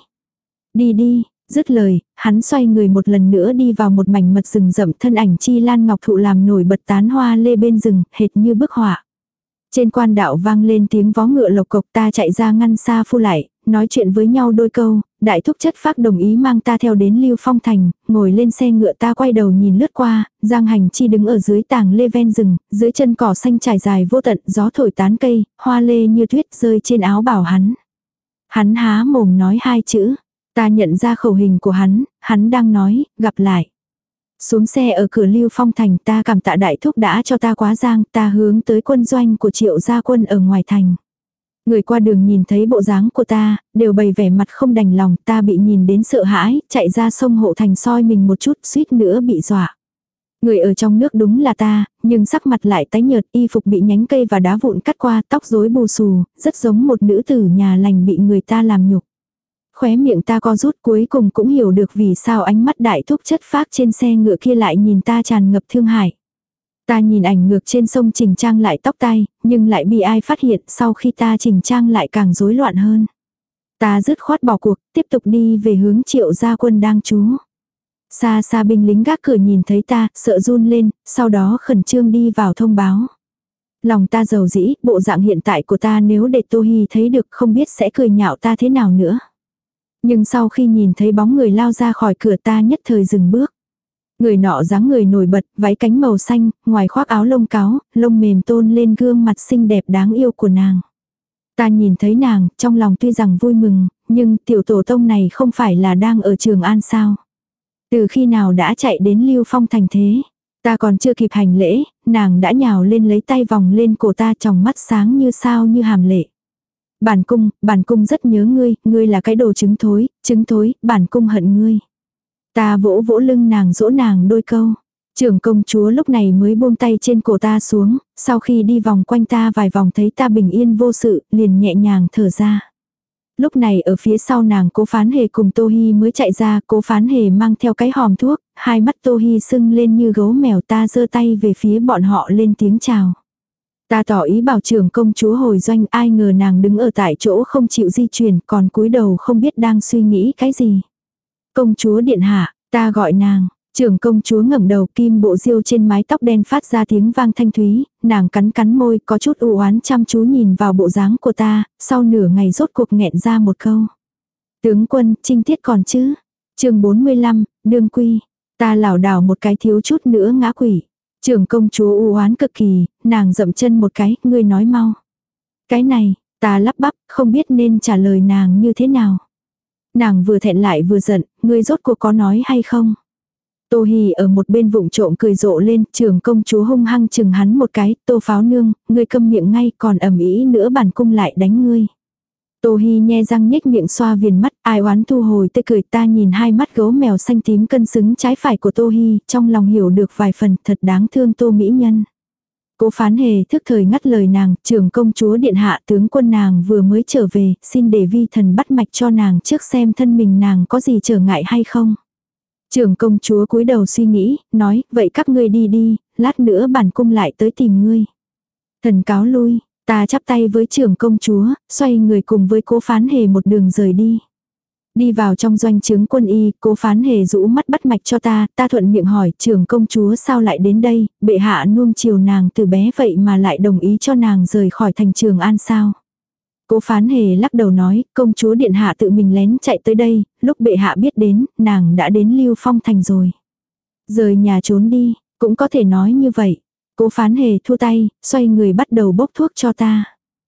[SPEAKER 1] Đi đi. Dứt lời, hắn xoay người một lần nữa đi vào một mảnh mật rừng rậm, thân ảnh Chi Lan ngọc thụ làm nổi bật tán hoa lê bên rừng, hệt như bức họa. Trên quan đạo vang lên tiếng vó ngựa lộc cộc, ta chạy ra ngăn xa phu lại, nói chuyện với nhau đôi câu, đại thúc chất phác đồng ý mang ta theo đến Lưu Phong Thành, ngồi lên xe ngựa ta quay đầu nhìn lướt qua, Giang Hành Chi đứng ở dưới tàng lê ven rừng, dưới chân cỏ xanh trải dài vô tận, gió thổi tán cây, hoa lê như tuyết rơi trên áo bào hắn. Hắn há mồm nói hai chữ, ta nhận ra khẩu hình của hắn, hắn đang nói, gặp lại. Xuống xe ở cửa Lưu Phong Thành, ta cảm tạ đại thúc đã cho ta quá giang, ta hướng tới quân doanh của Triệu gia quân ở ngoài thành. Người qua đường nhìn thấy bộ dáng của ta, đều bày vẻ mặt không đành lòng, ta bị nhìn đến sợ hãi, chạy ra sông Hộ Thành soi mình một chút, suýt nữa bị dọa. Người ở trong nước đúng là ta, nhưng sắc mặt lại tái nhợt, y phục bị nhánh cây và đá vụn cắt qua, tóc rối bù xù, rất giống một nữ tử nhà lành bị người ta làm nhục. Khóe miệng ta co rút, cuối cùng cũng hiểu được vì sao ánh mắt đại thúc chất phác trên xe ngựa kia lại nhìn ta tràn ngập thương hại. Ta nhìn ảnh ngược trên sông chỉnh trang lại tóc tai, nhưng lại bị ai phát hiện, sau khi ta chỉnh trang lại càng rối loạn hơn. Ta dứt khoát bỏ cuộc, tiếp tục đi về hướng Triệu gia quân đang trú. Xa xa binh lính gác cửa nhìn thấy ta, sợ run lên, sau đó khẩn trương đi vào thông báo. Lòng ta dầu dĩ, bộ dạng hiện tại của ta nếu để Tô Hi thấy được không biết sẽ cười nhạo ta thế nào nữa. Nhưng sau khi nhìn thấy bóng người lao ra khỏi cửa ta nhất thời dừng bước. Người nọ dáng người nổi bật, váy cánh màu xanh, ngoài khoác áo lông cáo, lông mềm tôn lên gương mặt xinh đẹp đáng yêu của nàng. Ta nhìn thấy nàng, trong lòng tuy rằng vui mừng, nhưng tiểu tổ tông này không phải là đang ở Trường An sao. Từ khi nào đã chạy đến Lưu Phong Thành thế. Ta còn chưa kịp hành lễ, nàng đã nhào lên lấy tay vòng lên cổ ta, tròng mắt sáng như sao như hàm lệ. Bản cung, bản cung rất nhớ ngươi, ngươi là cái đồ trứng thối, trứng thối, bản cung hận ngươi. Ta vỗ vỗ lưng nàng dỗ nàng đôi câu. Trưởng công chúa lúc này mới buông tay trên cổ ta xuống, sau khi đi vòng quanh ta vài vòng thấy ta bình yên vô sự, liền nhẹ nhàng thở ra. Lúc này ở phía sau nàng Cố Phán Hề cùng Tô Hi mới chạy ra, Cố Phán Hề mang theo cái hòm thuốc, hai mắt Tô Hi sưng lên như gấu mèo, ta giơ tay về phía bọn họ lên tiếng chào. Ta tỏ ý bảo trưởng công chúa hồi doanh, ai ngờ nàng đứng ở tại chỗ không chịu di chuyển, còn cúi đầu không biết đang suy nghĩ cái gì. Công chúa điện hạ, ta gọi nàng. Trưởng công chúa ngẩng đầu, kim bộ diêu trên mái tóc đen phát ra tiếng vang thanh thúy, nàng cắn cắn môi, có chút u oán chăm chú nhìn vào bộ dáng của ta, sau nửa ngày rốt cuộc nghẹn ra một câu. Tướng quân, trinh tiết còn chứ? Chương bốn mươi lăm, đương quy. Ta lảo đảo một cái thiếu chút nữa ngã quỵ. Trưởng công chúa u oán cực kỳ, nàng dậm chân một cái, ngươi nói mau. Cái này, ta lắp bắp, không biết nên trả lời nàng như thế nào. Nàng vừa thẹn lại vừa giận, ngươi rốt cuộc có nói hay không? Tô Hi ở một bên vụng trộm cười rộ lên, trưởng công chúa hung hăng chừng hắn một cái, Tô Pháo Nương, ngươi câm miệng ngay, còn ầm ĩ nữa bản cung lại đánh ngươi. Tô Hi nhe răng nhếch miệng xoa viền mắt, ai oán thu hồi tươi cười, ta nhìn hai mắt gấu mèo xanh tím cân xứng trái phải của Tô Hi, trong lòng hiểu được vài phần, thật đáng thương Tô mỹ nhân. Cố Phán Hề thức thời ngắt lời nàng, trưởng công chúa điện hạ, tướng quân nàng vừa mới trở về, xin để vi thần bắt mạch cho nàng trước xem thân mình nàng có gì trở ngại hay không. Trưởng công chúa cúi đầu suy nghĩ, nói, vậy các ngươi đi đi, lát nữa bản cung lại tới tìm ngươi. Thần cáo lui, ta chắp tay với trưởng công chúa, xoay người cùng với Cố Phán Hề một đường rời đi. Đi vào trong doanh trướng quân y, Cố Phán Hề rũ mắt bắt mạch cho ta, ta thuận miệng hỏi, trưởng công chúa sao lại đến đây, bệ hạ nuông chiều nàng từ bé vậy mà lại đồng ý cho nàng rời khỏi thành Trường An sao. Cố Phán Hề lắc đầu nói, công chúa điện hạ tự mình lén chạy tới đây, lúc bệ hạ biết đến, nàng đã đến Lưu Phong Thành rồi. Rời nhà trốn đi, cũng có thể nói như vậy. Cố Phán Hề thua tay, xoay người bắt đầu bốc thuốc cho ta.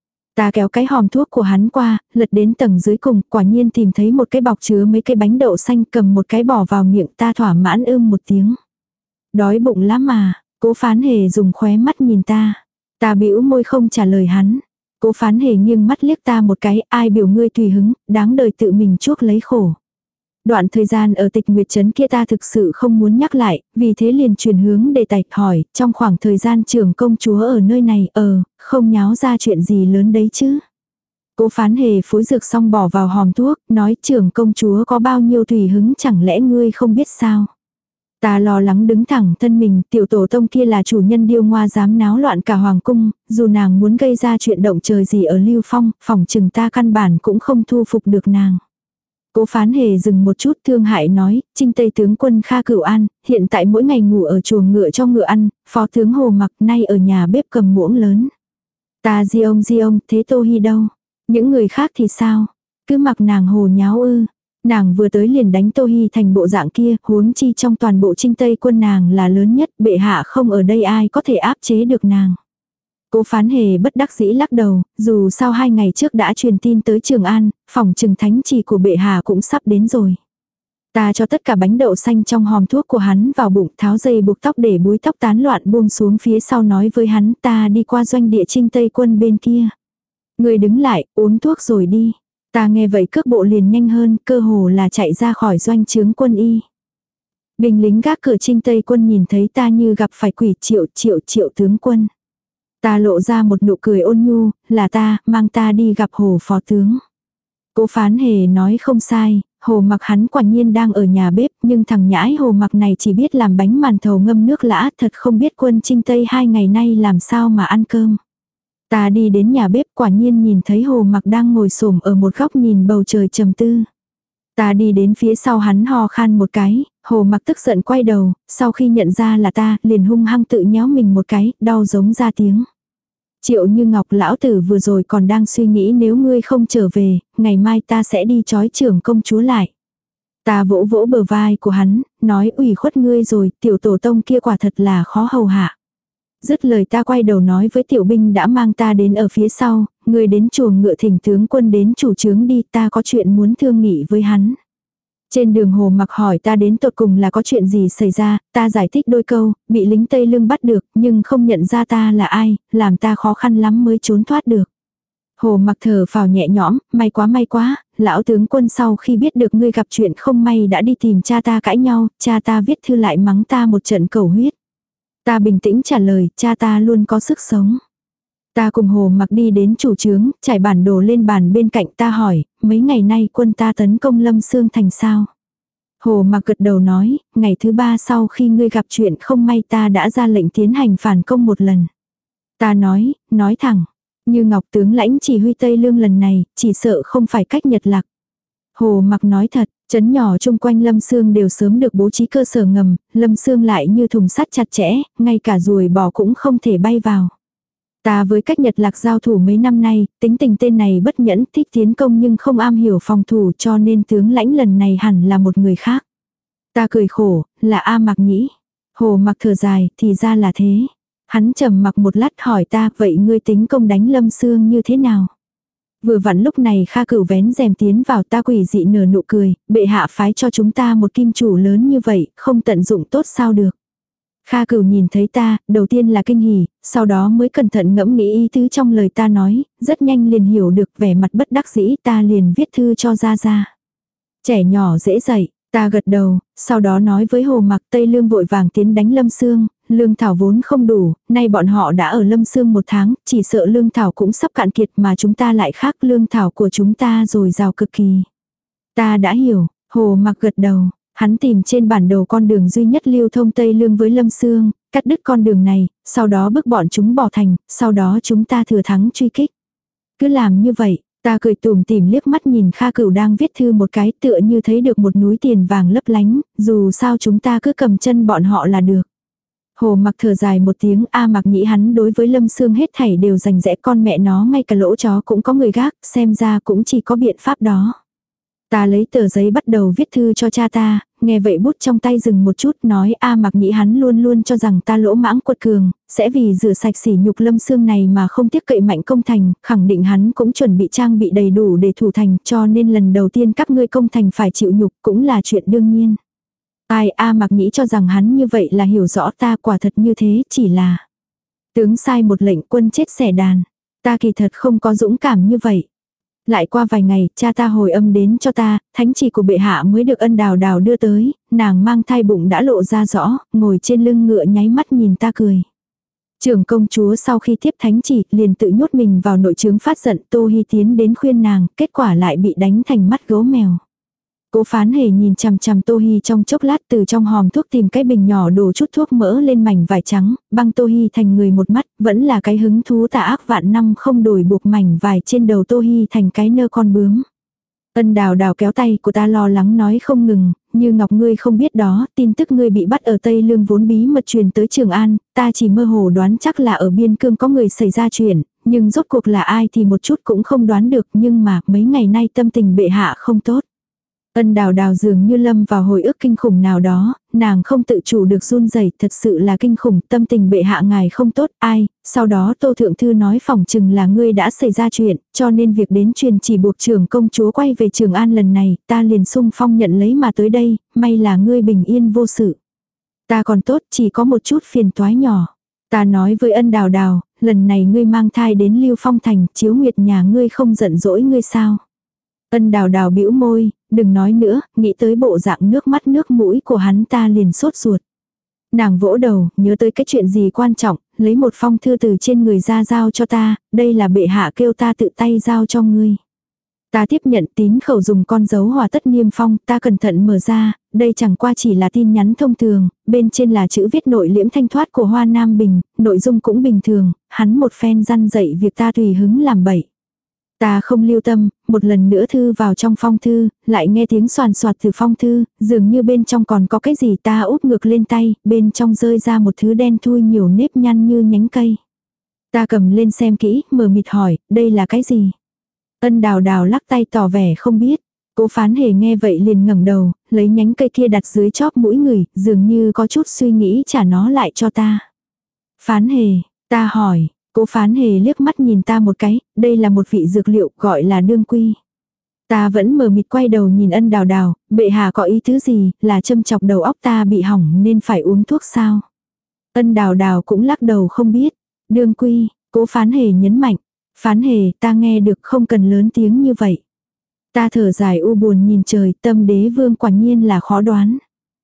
[SPEAKER 1] Ta kéo cái hòm thuốc của hắn qua, lật đến tầng dưới cùng, quả nhiên tìm thấy một cái bọc chứa mấy cái bánh đậu xanh, cầm một cái bỏ vào miệng, ta thỏa mãn ưm một tiếng. Đói bụng lắm mà, Cố Phán Hề dùng khóe mắt nhìn ta. Ta bĩu môi không trả lời hắn. Cố Phán Hề nghiêng mắt liếc ta một cái, ai biểu ngươi tùy hứng, đáng đời tự mình chuốc lấy khổ. Đoạn thời gian ở Tịch Nguyệt Trấn kia ta thực sự không muốn nhắc lại, vì thế liền chuyển hướng đề tài hỏi, trong khoảng thời gian trưởng công chúa ở nơi này, ờ, không nháo ra chuyện gì lớn đấy chứ. Cố Phán Hề phối dược xong bỏ vào hòm thuốc, nói trưởng công chúa có bao nhiêu tùy hứng chẳng lẽ ngươi không biết sao. Ta lo lắng đứng thẳng thân mình, tiểu tổ tông kia là chủ nhân điêu ngoa dám náo loạn cả hoàng cung, dù nàng muốn gây ra chuyện động trời gì ở Lưu Phong, phòng chừng ta căn bản cũng không thu phục được nàng. Cố Phán Hề dừng một chút thương hại nói, Trinh Tây tướng quân Kha Cửu An, hiện tại mỗi ngày ngủ ở chuồng ngựa cho ngựa ăn, phó tướng Hồ Mặc nay ở nhà bếp cầm muỗng lớn. Ta di ông di ông, thế Tô Hi đâu? Những người khác thì sao? Cứ mặc nàng hồ nháo ư? Nàng vừa tới liền đánh Tô Hi thành bộ dạng kia, huống chi trong toàn bộ Trinh Tây quân nàng là lớn nhất, bệ hạ không ở đây ai có thể áp chế được nàng. Cố Phán Hề bất đắc dĩ lắc đầu, dù sao hai ngày trước đã truyền tin tới Trường An, phòng trừng thánh chỉ của bệ hạ cũng sắp đến rồi. Ta cho tất cả bánh đậu xanh trong hòm thuốc của hắn vào bụng, tháo dây buộc tóc để búi tóc tán loạn buông xuống phía sau, nói với hắn, ta đi qua doanh địa Trinh Tây quân bên kia. Người đứng lại, uống thuốc rồi đi. Ta nghe vậy cước bộ liền nhanh hơn, cơ hồ là chạy ra khỏi doanh trướng quân y. Binh lính gác cửa Trinh Tây quân nhìn thấy ta như gặp phải quỷ. Triệu triệu triệu tướng quân. Ta lộ ra một nụ cười ôn nhu, là ta, mang ta đi gặp Hồ phó tướng. Cố Phán Hề nói không sai, Hồ Mặc hắn quả nhiên đang ở nhà bếp, nhưng thằng nhãi Hồ Mặc này chỉ biết làm bánh màn thầu ngâm nước lã, thật không biết quân Trinh Tây hai ngày nay làm sao mà ăn cơm. Ta đi đến nhà bếp, quả nhiên nhìn thấy Hồ Mặc đang ngồi xổm ở một góc nhìn bầu trời trầm tư. Ta đi đến phía sau hắn ho khan một cái, Hồ Mặc tức giận quay đầu, sau khi nhận ra là ta, liền hung hăng tự nhéo mình một cái, đau giống ra tiếng. Triệu Như Ngọc, lão tử vừa rồi còn đang suy nghĩ nếu ngươi không trở về, ngày mai ta sẽ đi trói trưởng công chúa lại. Ta vỗ vỗ bờ vai của hắn, nói ủy khuất ngươi rồi, tiểu tổ tông kia quả thật là khó hầu hạ. Dứt lời ta quay đầu nói với tiểu binh đã mang ta đến ở phía sau, ngươi đến chuồng ngựa thỉnh tướng quân đến chủ trướng đi, ta có chuyện muốn thương nghị với hắn. Trên đường Hồ Mặc hỏi ta đến tột cùng là có chuyện gì xảy ra, ta giải thích đôi câu, bị lính Tây Lương bắt được, nhưng không nhận ra ta là ai, làm ta khó khăn lắm mới trốn thoát được. Hồ Mặc thở phào nhẹ nhõm, may quá may quá, lão tướng quân sau khi biết được ngươi gặp chuyện không may đã đi tìm cha ta cãi nhau, cha ta viết thư lại mắng ta một trận cầu huyết. Ta bình tĩnh trả lời, cha ta luôn có sức sống. Ta cùng Hồ Mặc đi đến chủ trướng, trải bản đồ lên bàn bên cạnh, ta hỏi, mấy ngày nay quân ta tấn công Lâm Xương thành sao? Hồ Mặc gật đầu nói, ngày thứ ba sau khi ngươi gặp chuyện không may ta đã ra lệnh tiến hành phản công một lần. Ta nói, nói thẳng, Như Ngọc tướng lãnh chỉ huy Tây Lương lần này, chỉ sợ không phải cách Nhật Lạc. Hồ Mặc nói thật, trấn nhỏ chung quanh Lâm Xương đều sớm được bố trí cơ sở ngầm, Lâm Xương lại như thùng sắt chặt chẽ, ngay cả ruồi bò cũng không thể bay vào. Ta với cách Nhật Lạc giao thủ mấy năm nay, tính tình tên này bất nhẫn, thích tiến công nhưng không am hiểu phòng thủ, cho nên tướng lãnh lần này hẳn là một người khác. Ta cười khổ, là A Mạc Nhĩ. Hồ Mặc thở dài, thì ra là thế. Hắn trầm mặc một lát hỏi ta, vậy ngươi tính công đánh Lâm Xương như thế nào? Vừa vặn lúc này Kha Cửu vén rèm tiến vào, ta quỷ dị nở nụ cười, bệ hạ phái cho chúng ta một kim chủ lớn như vậy, không tận dụng tốt sao được. Kha Cửu nhìn thấy ta, đầu tiên là kinh hỉ, sau đó mới cẩn thận ngẫm nghĩ ý tứ trong lời ta nói, rất nhanh liền hiểu được vẻ mặt bất đắc dĩ, ta liền viết thư cho Gia Gia. Trẻ nhỏ dễ dạy, ta gật đầu, sau đó nói với Hồ Mặc Tây Lương vội vàng tiến đánh Lâm Xương, lương thảo vốn không đủ, nay bọn họ đã ở Lâm Xương một tháng, chỉ sợ lương thảo cũng sắp cạn kiệt mà chúng ta lại khác, lương thảo của chúng ta dồi dào cực kỳ. Ta đã hiểu, Hồ Mặc gật đầu. Hắn tìm trên bản đồ con đường duy nhất lưu thông Tây Lương với Lâm Xương, cắt đứt con đường này, sau đó bức bọn chúng bỏ thành, sau đó chúng ta thừa thắng truy kích. Cứ làm như vậy, ta cười tủm tỉm liếc mắt nhìn Kha Cửu đang viết thư một cái, tựa như thấy được một núi tiền vàng lấp lánh, dù sao chúng ta cứ cầm chân bọn họ là được. Hồ Mặc thở dài một tiếng, A Mạc Nhĩ hắn đối với Lâm Xương hết thảy đều rành rẽ, con mẹ nó ngay cả lỗ chó cũng có người gác, xem ra cũng chỉ có biện pháp đó. Ta lấy tờ giấy bắt đầu viết thư cho cha ta, nghe vậy bút trong tay dừng một chút, nói A Mạc Nhĩ hắn luôn luôn cho rằng ta lỗ mãng quật cường, sẽ vì rửa sạch sỉ nhục Lâm Xương này mà không tiếc cậy mạnh công thành, khẳng định hắn cũng chuẩn bị trang bị đầy đủ để thủ thành, cho nên lần đầu tiên các ngươi công thành phải chịu nhục cũng là chuyện đương nhiên. Ai A Mạc Nhĩ cho rằng hắn như vậy là hiểu rõ ta, quả thật như thế, chỉ là tướng sai một lệnh quân chết xẻ đàn. Ta kỳ thật không có dũng cảm như vậy. Lại qua vài ngày, cha ta hồi âm đến cho ta, thánh chỉ của bệ hạ mới được Ân Đào Đào đưa tới, nàng mang thai bụng đã lộ ra rõ, ngồi trên lưng ngựa nháy mắt nhìn ta cười. Trưởng công chúa sau khi tiếp thánh chỉ, liền tự nhốt mình vào nội trướng phát giận, Tô Hi tiến đến khuyên nàng, kết quả lại bị đánh thành mắt gấu mèo. Cố Phán Hề nhìn chằm chằm Tô Hi trong chốc lát, từ trong hòm thuốc tìm cái bình nhỏ đổ chút thuốc mỡ lên mảnh vải trắng, băng Tô Hi thành người một mắt, vẫn là cái hứng thú tà ác vạn năm không đổi, buộc mảnh vải trên đầu Tô Hi thành cái nơ con bướm. Ân Đào Đào kéo tay của ta lo lắng nói không ngừng, Như Ngọc ngươi không biết đó, tin tức ngươi bị bắt ở Tây Lương vốn bí mật truyền tới Trường An, ta chỉ mơ hồ đoán chắc là ở biên cương có người xảy ra chuyện, nhưng rốt cuộc là ai thì một chút cũng không đoán được, nhưng mà mấy ngày nay tâm tình bệ hạ không tốt. Ân Đào Đào dường như lâm vào hồi ức kinh khủng nào đó, nàng không tự chủ được run rẩy, thật sự là kinh khủng, tâm tình bệ hạ ngài không tốt, ai, sau đó Tô Thượng Thư nói phỏng chừng là ngươi đã xảy ra chuyện, cho nên việc đến truyền chỉ buộc trưởng công chúa quay về Trường An lần này, ta liền sung phong nhận lấy mà tới đây, may là ngươi bình yên vô sự. Ta còn tốt, chỉ có một chút phiền toái nhỏ. Ta nói với Ân Đào Đào, lần này ngươi mang thai đến Lưu Phong Thành, Chiếu Nguyệt nhà ngươi không giận dỗi ngươi sao? Ân Đào Đào bĩu môi, đừng nói nữa, nghĩ tới bộ dạng nước mắt nước mũi của hắn ta liền sốt ruột. Nàng vỗ đầu, nhớ tới cái chuyện gì quan trọng, lấy một phong thư từ trên người ra giao cho ta, đây là bệ hạ kêu ta tự tay giao cho ngươi. Ta tiếp nhận tín khẩu dùng con dấu hòa tất niêm phong, ta cẩn thận mở ra, đây chẳng qua chỉ là tin nhắn thông thường, bên trên là chữ viết nội liễm thanh thoát của Hoa Nam Bình, nội dung cũng bình thường, hắn một phen răn dạy việc ta tùy hứng làm bậy. Ta không lưu tâm, một lần nữa thư vào trong phong thư, lại nghe tiếng soàn soạt từ phong thư, dường như bên trong còn có cái gì, ta úp ngược lên tay, bên trong rơi ra một thứ đen thui nhiều nếp nhăn như nhánh cây. Ta cầm lên xem kỹ, mờ mịt hỏi, đây là cái gì? Ân Đào Đào lắc tay tỏ vẻ không biết. Cố Phán Hề nghe vậy liền ngẩng đầu, lấy nhánh cây kia đặt dưới chóp mũi người, dường như có chút suy nghĩ trả nó lại cho ta. Phán Hề, ta hỏi. Cố Phán Hề liếc mắt nhìn ta một cái, đây là một vị dược liệu gọi là đương quy. Ta vẫn mờ mịt quay đầu nhìn Ân Đào Đào, bệ hạ có ý thứ gì, là châm chọc đầu óc ta bị hỏng nên phải uống thuốc sao? Ân Đào Đào cũng lắc đầu không biết. Đương quy, Cố Phán Hề nhấn mạnh. Phán Hề, ta nghe được không cần lớn tiếng như vậy. Ta thở dài u buồn nhìn trời, tâm đế vương quả nhiên là khó đoán.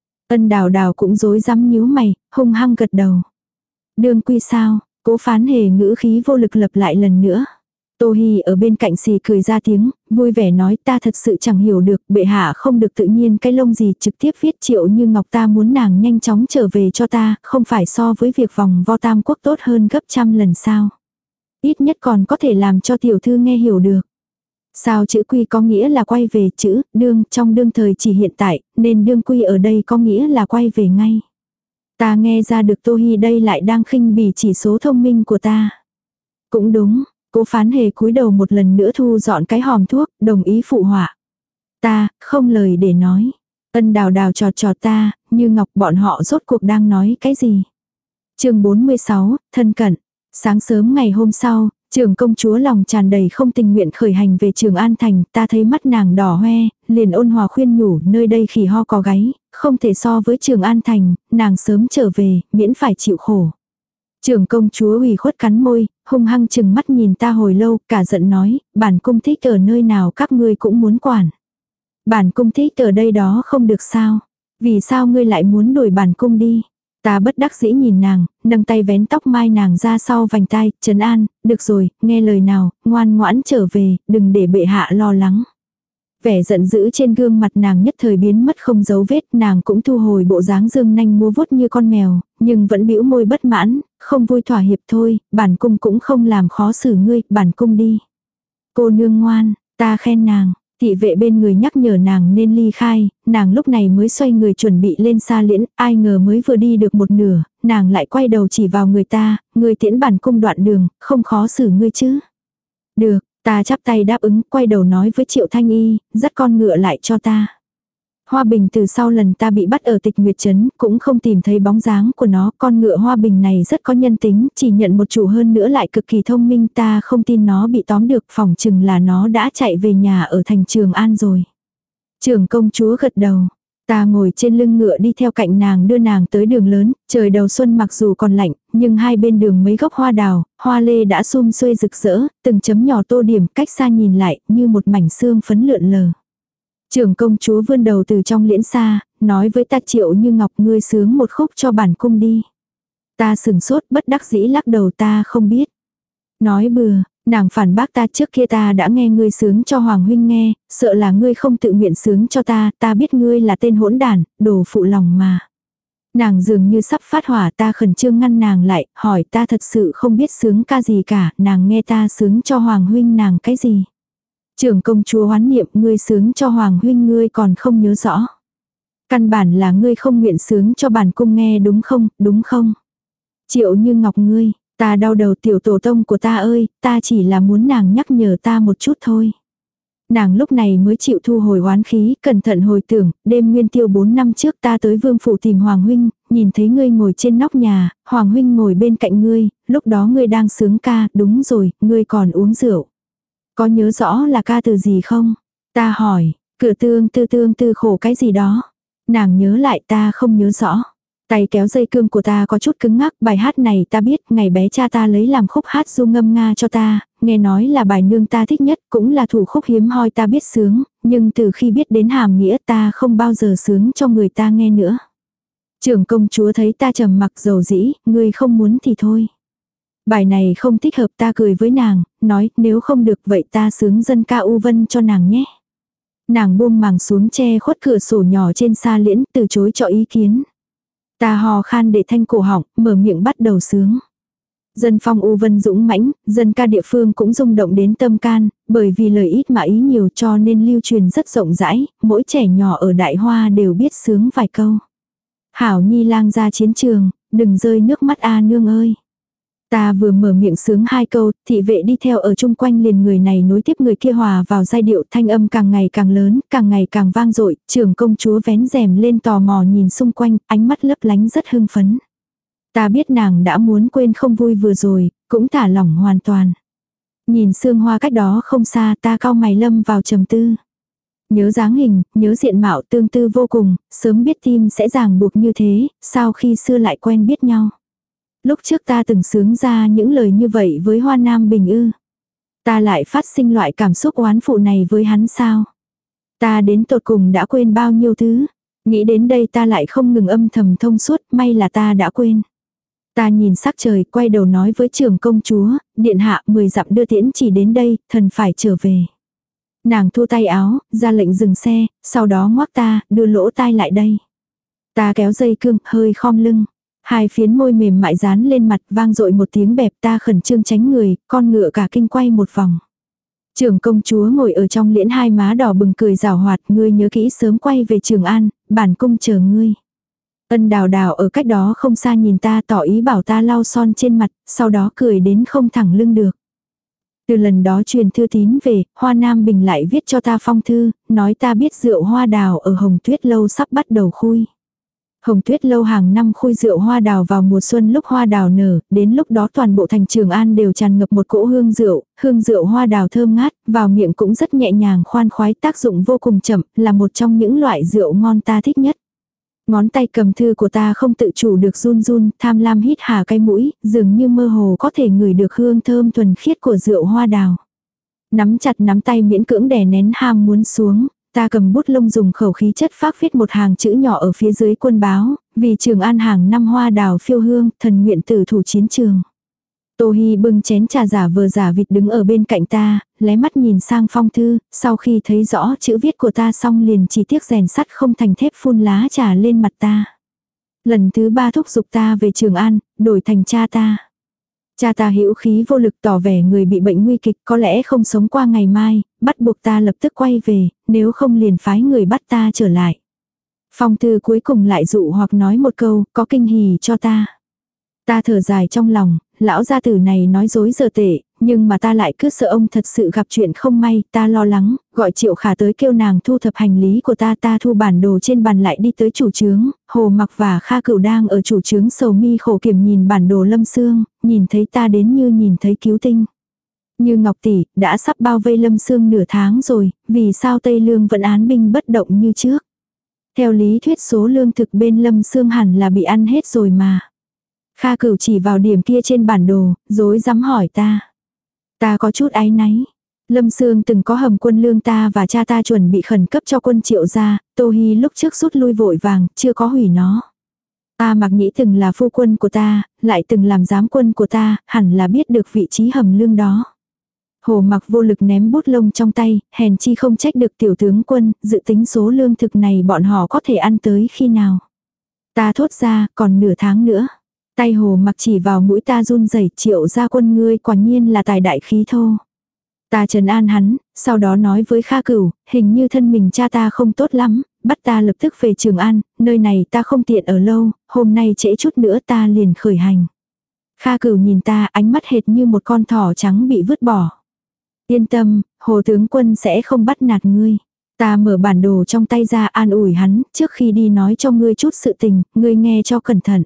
[SPEAKER 1] Ân Đào Đào cũng rối rắm nhíu mày, hung hăng gật đầu. Đương quy sao? Cố Phán Hề ngữ khí vô lực lặp lại lần nữa. Tô Hi ở bên cạnh xì cười ra tiếng, vui vẻ nói ta thật sự chẳng hiểu được, bệ hạ không được tự nhiên cái lông gì trực tiếp viết Triệu Như Ngọc ta muốn nàng nhanh chóng trở về cho ta, không phải so với việc vòng vo tam quốc tốt hơn gấp trăm lần sao. Ít nhất còn có thể làm cho tiểu thư nghe hiểu được. Sao chữ quy có nghĩa là quay về, chữ đương trong đương thời chỉ hiện tại, nên đương quy ở đây có nghĩa là quay về ngay. Ta nghe ra được Tô Hi đây lại đang khinh bỉ chỉ số thông minh của ta. Cũng đúng, Cố Phán Hề cúi đầu một lần nữa thu dọn cái hòm thuốc, đồng ý phụ họa. Ta, không lời để nói. Ân Đào Đào trọt trọt ta, Như Ngọc bọn họ rốt cuộc đang nói cái gì. Chương bốn mươi sáu, thân cận. Sáng sớm ngày hôm sau, trưởng công chúa lòng tràn đầy không tình nguyện khởi hành về Trường An Thành, ta thấy mắt nàng đỏ hoe, liền ôn hòa khuyên nhủ nơi đây khỉ ho có gáy, không thể so với Trường An Thành, nàng sớm trở về, miễn phải chịu khổ. Trưởng công chúa ủy khuất cắn môi, hung hăng chừng mắt nhìn ta hồi lâu, cả giận nói, bản cung thích ở nơi nào các ngươi cũng muốn quản. Bản cung thích ở đây đó không được sao, vì sao ngươi lại muốn đuổi bản cung đi? Ta bất đắc dĩ nhìn nàng, nâng tay vén tóc mai nàng ra sau vành tai, trấn an, được rồi, nghe lời nào, ngoan ngoãn trở về, đừng để bệ hạ lo lắng. Vẻ giận dữ trên gương mặt nàng nhất thời biến mất không dấu vết, nàng cũng thu hồi bộ dáng dương nanh múa vuốt như con mèo, nhưng vẫn bĩu môi bất mãn, không vui thỏa hiệp thôi, bản cung cũng không làm khó xử ngươi, bản cung đi. Cô nương ngoan, ta khen nàng. Thị vệ bên người nhắc nhở nàng nên ly khai, nàng lúc này mới xoay người chuẩn bị lên xa liễn, ai ngờ mới vừa đi được một nửa, nàng lại quay đầu chỉ vào người ta, người tiễn bản cung đoạn đường, không khó xử ngươi chứ. Được, ta chắp tay đáp ứng, quay đầu nói với Triệu Thanh Y, dắt con ngựa lại cho ta. Hoa Bình từ sau lần ta bị bắt ở Tịch Nguyệt Trấn, cũng không tìm thấy bóng dáng của nó, con ngựa Hoa Bình này rất có nhân tính, chỉ nhận một chủ hơn nữa lại cực kỳ thông minh, ta không tin nó bị tóm được, phỏng chừng là nó đã chạy về nhà ở thành Trường An rồi. Trưởng công chúa gật đầu, ta ngồi trên lưng ngựa đi theo cạnh nàng đưa nàng tới đường lớn, trời đầu xuân mặc dù còn lạnh, nhưng hai bên đường mấy gốc hoa đào, hoa lê đã sum xuê rực rỡ, từng chấm nhỏ tô điểm cách xa nhìn lại như một mảnh sương phấn lượn lờ. Trưởng công chúa vươn đầu từ trong liễn xa, nói với ta Triệu Như Ngọc ngươi sướng một khúc cho bản cung đi. Ta sừng sốt bất đắc dĩ lắc đầu ta không biết. Nói bừa, nàng phản bác ta trước kia ta đã nghe ngươi sướng cho Hoàng huynh nghe, sợ là ngươi không tự nguyện sướng cho ta, ta biết ngươi là tên hỗn đản, đồ phụ lòng mà. Nàng dường như sắp phát hỏa ta khẩn trương ngăn nàng lại, hỏi ta thật sự không biết sướng ca gì cả, nàng nghe ta sướng cho Hoàng huynh nàng cái gì. Trưởng công chúa hoán niệm ngươi sướng cho Hoàng huynh ngươi còn không nhớ rõ. Căn bản là ngươi không nguyện sướng cho bản cung nghe đúng không, đúng không? Triệu Như Ngọc ngươi, Ta đau đầu tiểu tổ tông của ta ơi, ta chỉ là muốn nàng nhắc nhở ta một chút thôi. Nàng lúc này mới chịu thu hồi oán khí, cẩn thận hồi tưởng, đêm nguyên tiêu bốn năm trước ta tới vương phủ tìm Hoàng huynh, nhìn thấy ngươi ngồi trên nóc nhà, Hoàng huynh ngồi bên cạnh ngươi, lúc đó ngươi đang sướng ca, đúng rồi, ngươi còn uống rượu. Có nhớ rõ là ca từ gì không? Ta hỏi, cửa tương tư tương tư khổ cái gì đó. Nàng nhớ lại ta không nhớ rõ. Tay kéo dây cương của ta có chút cứng ngắc, bài hát này ta biết, ngày bé cha ta lấy làm khúc hát du ngâm nga cho ta, nghe nói là bài nương ta thích nhất, cũng là thủ khúc hiếm hoi ta biết sướng, nhưng từ khi biết đến hàm nghĩa ta không bao giờ sướng cho người ta nghe nữa. Trưởng công chúa thấy ta trầm mặc dầu dĩ, ngươi không muốn thì thôi. Bài này không thích hợp, ta cười với nàng, nói nếu không được vậy ta sướng dân ca U Vân cho nàng nhé. Nàng buông màng xuống che khuất cửa sổ nhỏ trên xa liễn, từ chối cho ý kiến. Ta hò khan để thanh cổ họng, mở miệng bắt đầu sướng. Dân phong U Vân dũng mãnh, dân ca địa phương cũng rung động đến tâm can, bởi vì lời ít mà ý nhiều cho nên lưu truyền rất rộng rãi, mỗi trẻ nhỏ ở Đại Hoa đều biết sướng vài câu. Hảo nhi lang ra chiến trường, đừng rơi nước mắt a nương ơi. Ta vừa mở miệng sướng hai câu, thị vệ đi theo ở chung quanh liền người này nối tiếp người kia hòa vào giai điệu, thanh âm càng ngày càng lớn, càng ngày càng vang dội, trưởng công chúa vén rèm lên tò mò nhìn xung quanh, ánh mắt lấp lánh rất hưng phấn. Ta biết nàng đã muốn quên không vui vừa rồi, cũng thả lỏng hoàn toàn. Nhìn sương hoa cách đó không xa, ta cau mày lâm vào trầm tư. Nhớ dáng hình, nhớ diện mạo tương tư vô cùng, sớm biết tim sẽ ràng buộc như thế, sao khi xưa lại quen biết nhau. Lúc trước ta từng sướng ra những lời như vậy với Hoa Nam Bình ư. Ta lại phát sinh loại cảm xúc oán phụ này với hắn sao. Ta đến tột cùng đã quên bao nhiêu thứ. Nghĩ đến đây ta lại không ngừng âm thầm thông suốt, may là ta đã quên. Ta nhìn sắc trời, quay đầu nói với trưởng công chúa, điện hạ mười dặm đưa tiễn chỉ đến đây, thần phải trở về. Nàng thu tay áo, ra lệnh dừng xe, sau đó ngoắc ta, đưa lỗ tai lại đây. Ta kéo dây cương, hơi khom lưng. Hai phiến môi mềm mại dán lên mặt, vang dội một tiếng bẹp, ta khẩn trương tránh người, con ngựa cả kinh quay một vòng. Trưởng công chúa ngồi ở trong liễn, hai má đỏ bừng cười rào hoạt, ngươi nhớ kỹ sớm quay về Trường An, bản cung chờ ngươi. Ân Đào Đào ở cách đó không xa nhìn ta, tỏ ý bảo ta lau son trên mặt, sau đó cười đến không thẳng lưng được. Từ lần đó truyền thư tín về, Hoa Nam Bình lại viết cho ta phong thư, nói ta biết rượu hoa đào ở Hồng Tuyết Lâu sắp bắt đầu khui. Hồng Tuyết Lâu hàng năm khui rượu hoa đào vào mùa xuân lúc hoa đào nở, đến lúc đó toàn bộ thành Trường An đều tràn ngập một cỗ hương rượu, hương rượu hoa đào thơm ngát, vào miệng cũng rất nhẹ nhàng khoan khoái, tác dụng vô cùng chậm, là một trong những loại rượu ngon ta thích nhất. Ngón tay cầm thư của ta không tự chủ được run run, tham lam hít hà cái mũi, dường như mơ hồ có thể ngửi được hương thơm thuần khiết của rượu hoa đào. Nắm chặt nắm tay miễn cưỡng đè nén ham muốn xuống, ta cầm bút lông dùng khẩu khí chất phác viết một hàng chữ nhỏ ở phía dưới quân báo, vì Trường An hàng năm hoa đào phiêu hương, thần nguyện tử thủ chiến trường. Tô Hi bưng chén trà giả vờ giả vịt đứng ở bên cạnh ta, lé mắt nhìn sang phong thư, sau khi thấy rõ chữ viết của ta xong liền chỉ tiếc rèn sắt không thành thép phun lá trà lên mặt ta. Lần thứ ba thúc giục ta về Trường An, đổi thành cha ta. Cha ta hữu khí vô lực tỏ vẻ người bị bệnh nguy kịch, có lẽ không sống qua ngày mai, bắt buộc ta lập tức quay về, nếu không liền phái người bắt ta trở lại. Phong thư cuối cùng lại dụ hoặc nói một câu, có kinh hỉ cho ta. Ta thở dài trong lòng, lão gia tử này nói dối giờ tệ, nhưng mà ta lại cứ sợ ông thật sự gặp chuyện không may, ta lo lắng, gọi Triệu Khả tới kêu nàng thu thập hành lý của ta, ta thu bản đồ trên bàn lại đi tới chủ trướng, Hồ Mặc và Kha Cửu đang ở chủ trướng sầu mi khổ kiểm nhìn bản đồ Lâm Sương, nhìn thấy ta đến như nhìn thấy cứu tinh. Như Ngọc tỷ, đã sắp bao vây Lâm Sương nửa tháng rồi, vì sao Tây Lương vẫn án binh bất động như trước? Theo lý thuyết số lương thực bên Lâm Sương hẳn là bị ăn hết rồi mà. Kha Cửu chỉ vào điểm kia trên bản đồ, rối rắm hỏi ta. Ta có chút áy náy. Lâm Sương từng có hầm quân lương ta và cha ta chuẩn bị khẩn cấp cho quân Triệu gia, Tô Hi lúc trước rút lui vội vàng, chưa có hủy nó. Ta Mặc Nhĩ từng là phu quân của ta, lại từng làm giám quân của ta, hẳn là biết được vị trí hầm lương đó. Hồ Mặc vô lực ném bút lông trong tay, hèn chi không trách được tiểu tướng quân, dự tính số lương thực này bọn họ có thể ăn tới khi nào. Ta thốt ra, còn nửa tháng nữa. Tay Hồ Mặc chỉ vào mũi ta run rẩy, Triệu gia quân ngươi quả nhiên là tài đại khí thô. Ta trấn an hắn, sau đó nói với Kha Cửu, hình như thân mình cha ta không tốt lắm, bắt ta lập tức về Trường An, nơi này ta không tiện ở lâu, hôm nay trễ chút nữa ta liền khởi hành. Kha Cửu nhìn ta, ánh mắt hệt như một con thỏ trắng bị vứt bỏ. Yên tâm, Hồ tướng quân sẽ không bắt nạt ngươi. Ta mở bản đồ trong tay ra an ủi hắn, trước khi đi nói cho ngươi chút sự tình, ngươi nghe cho cẩn thận.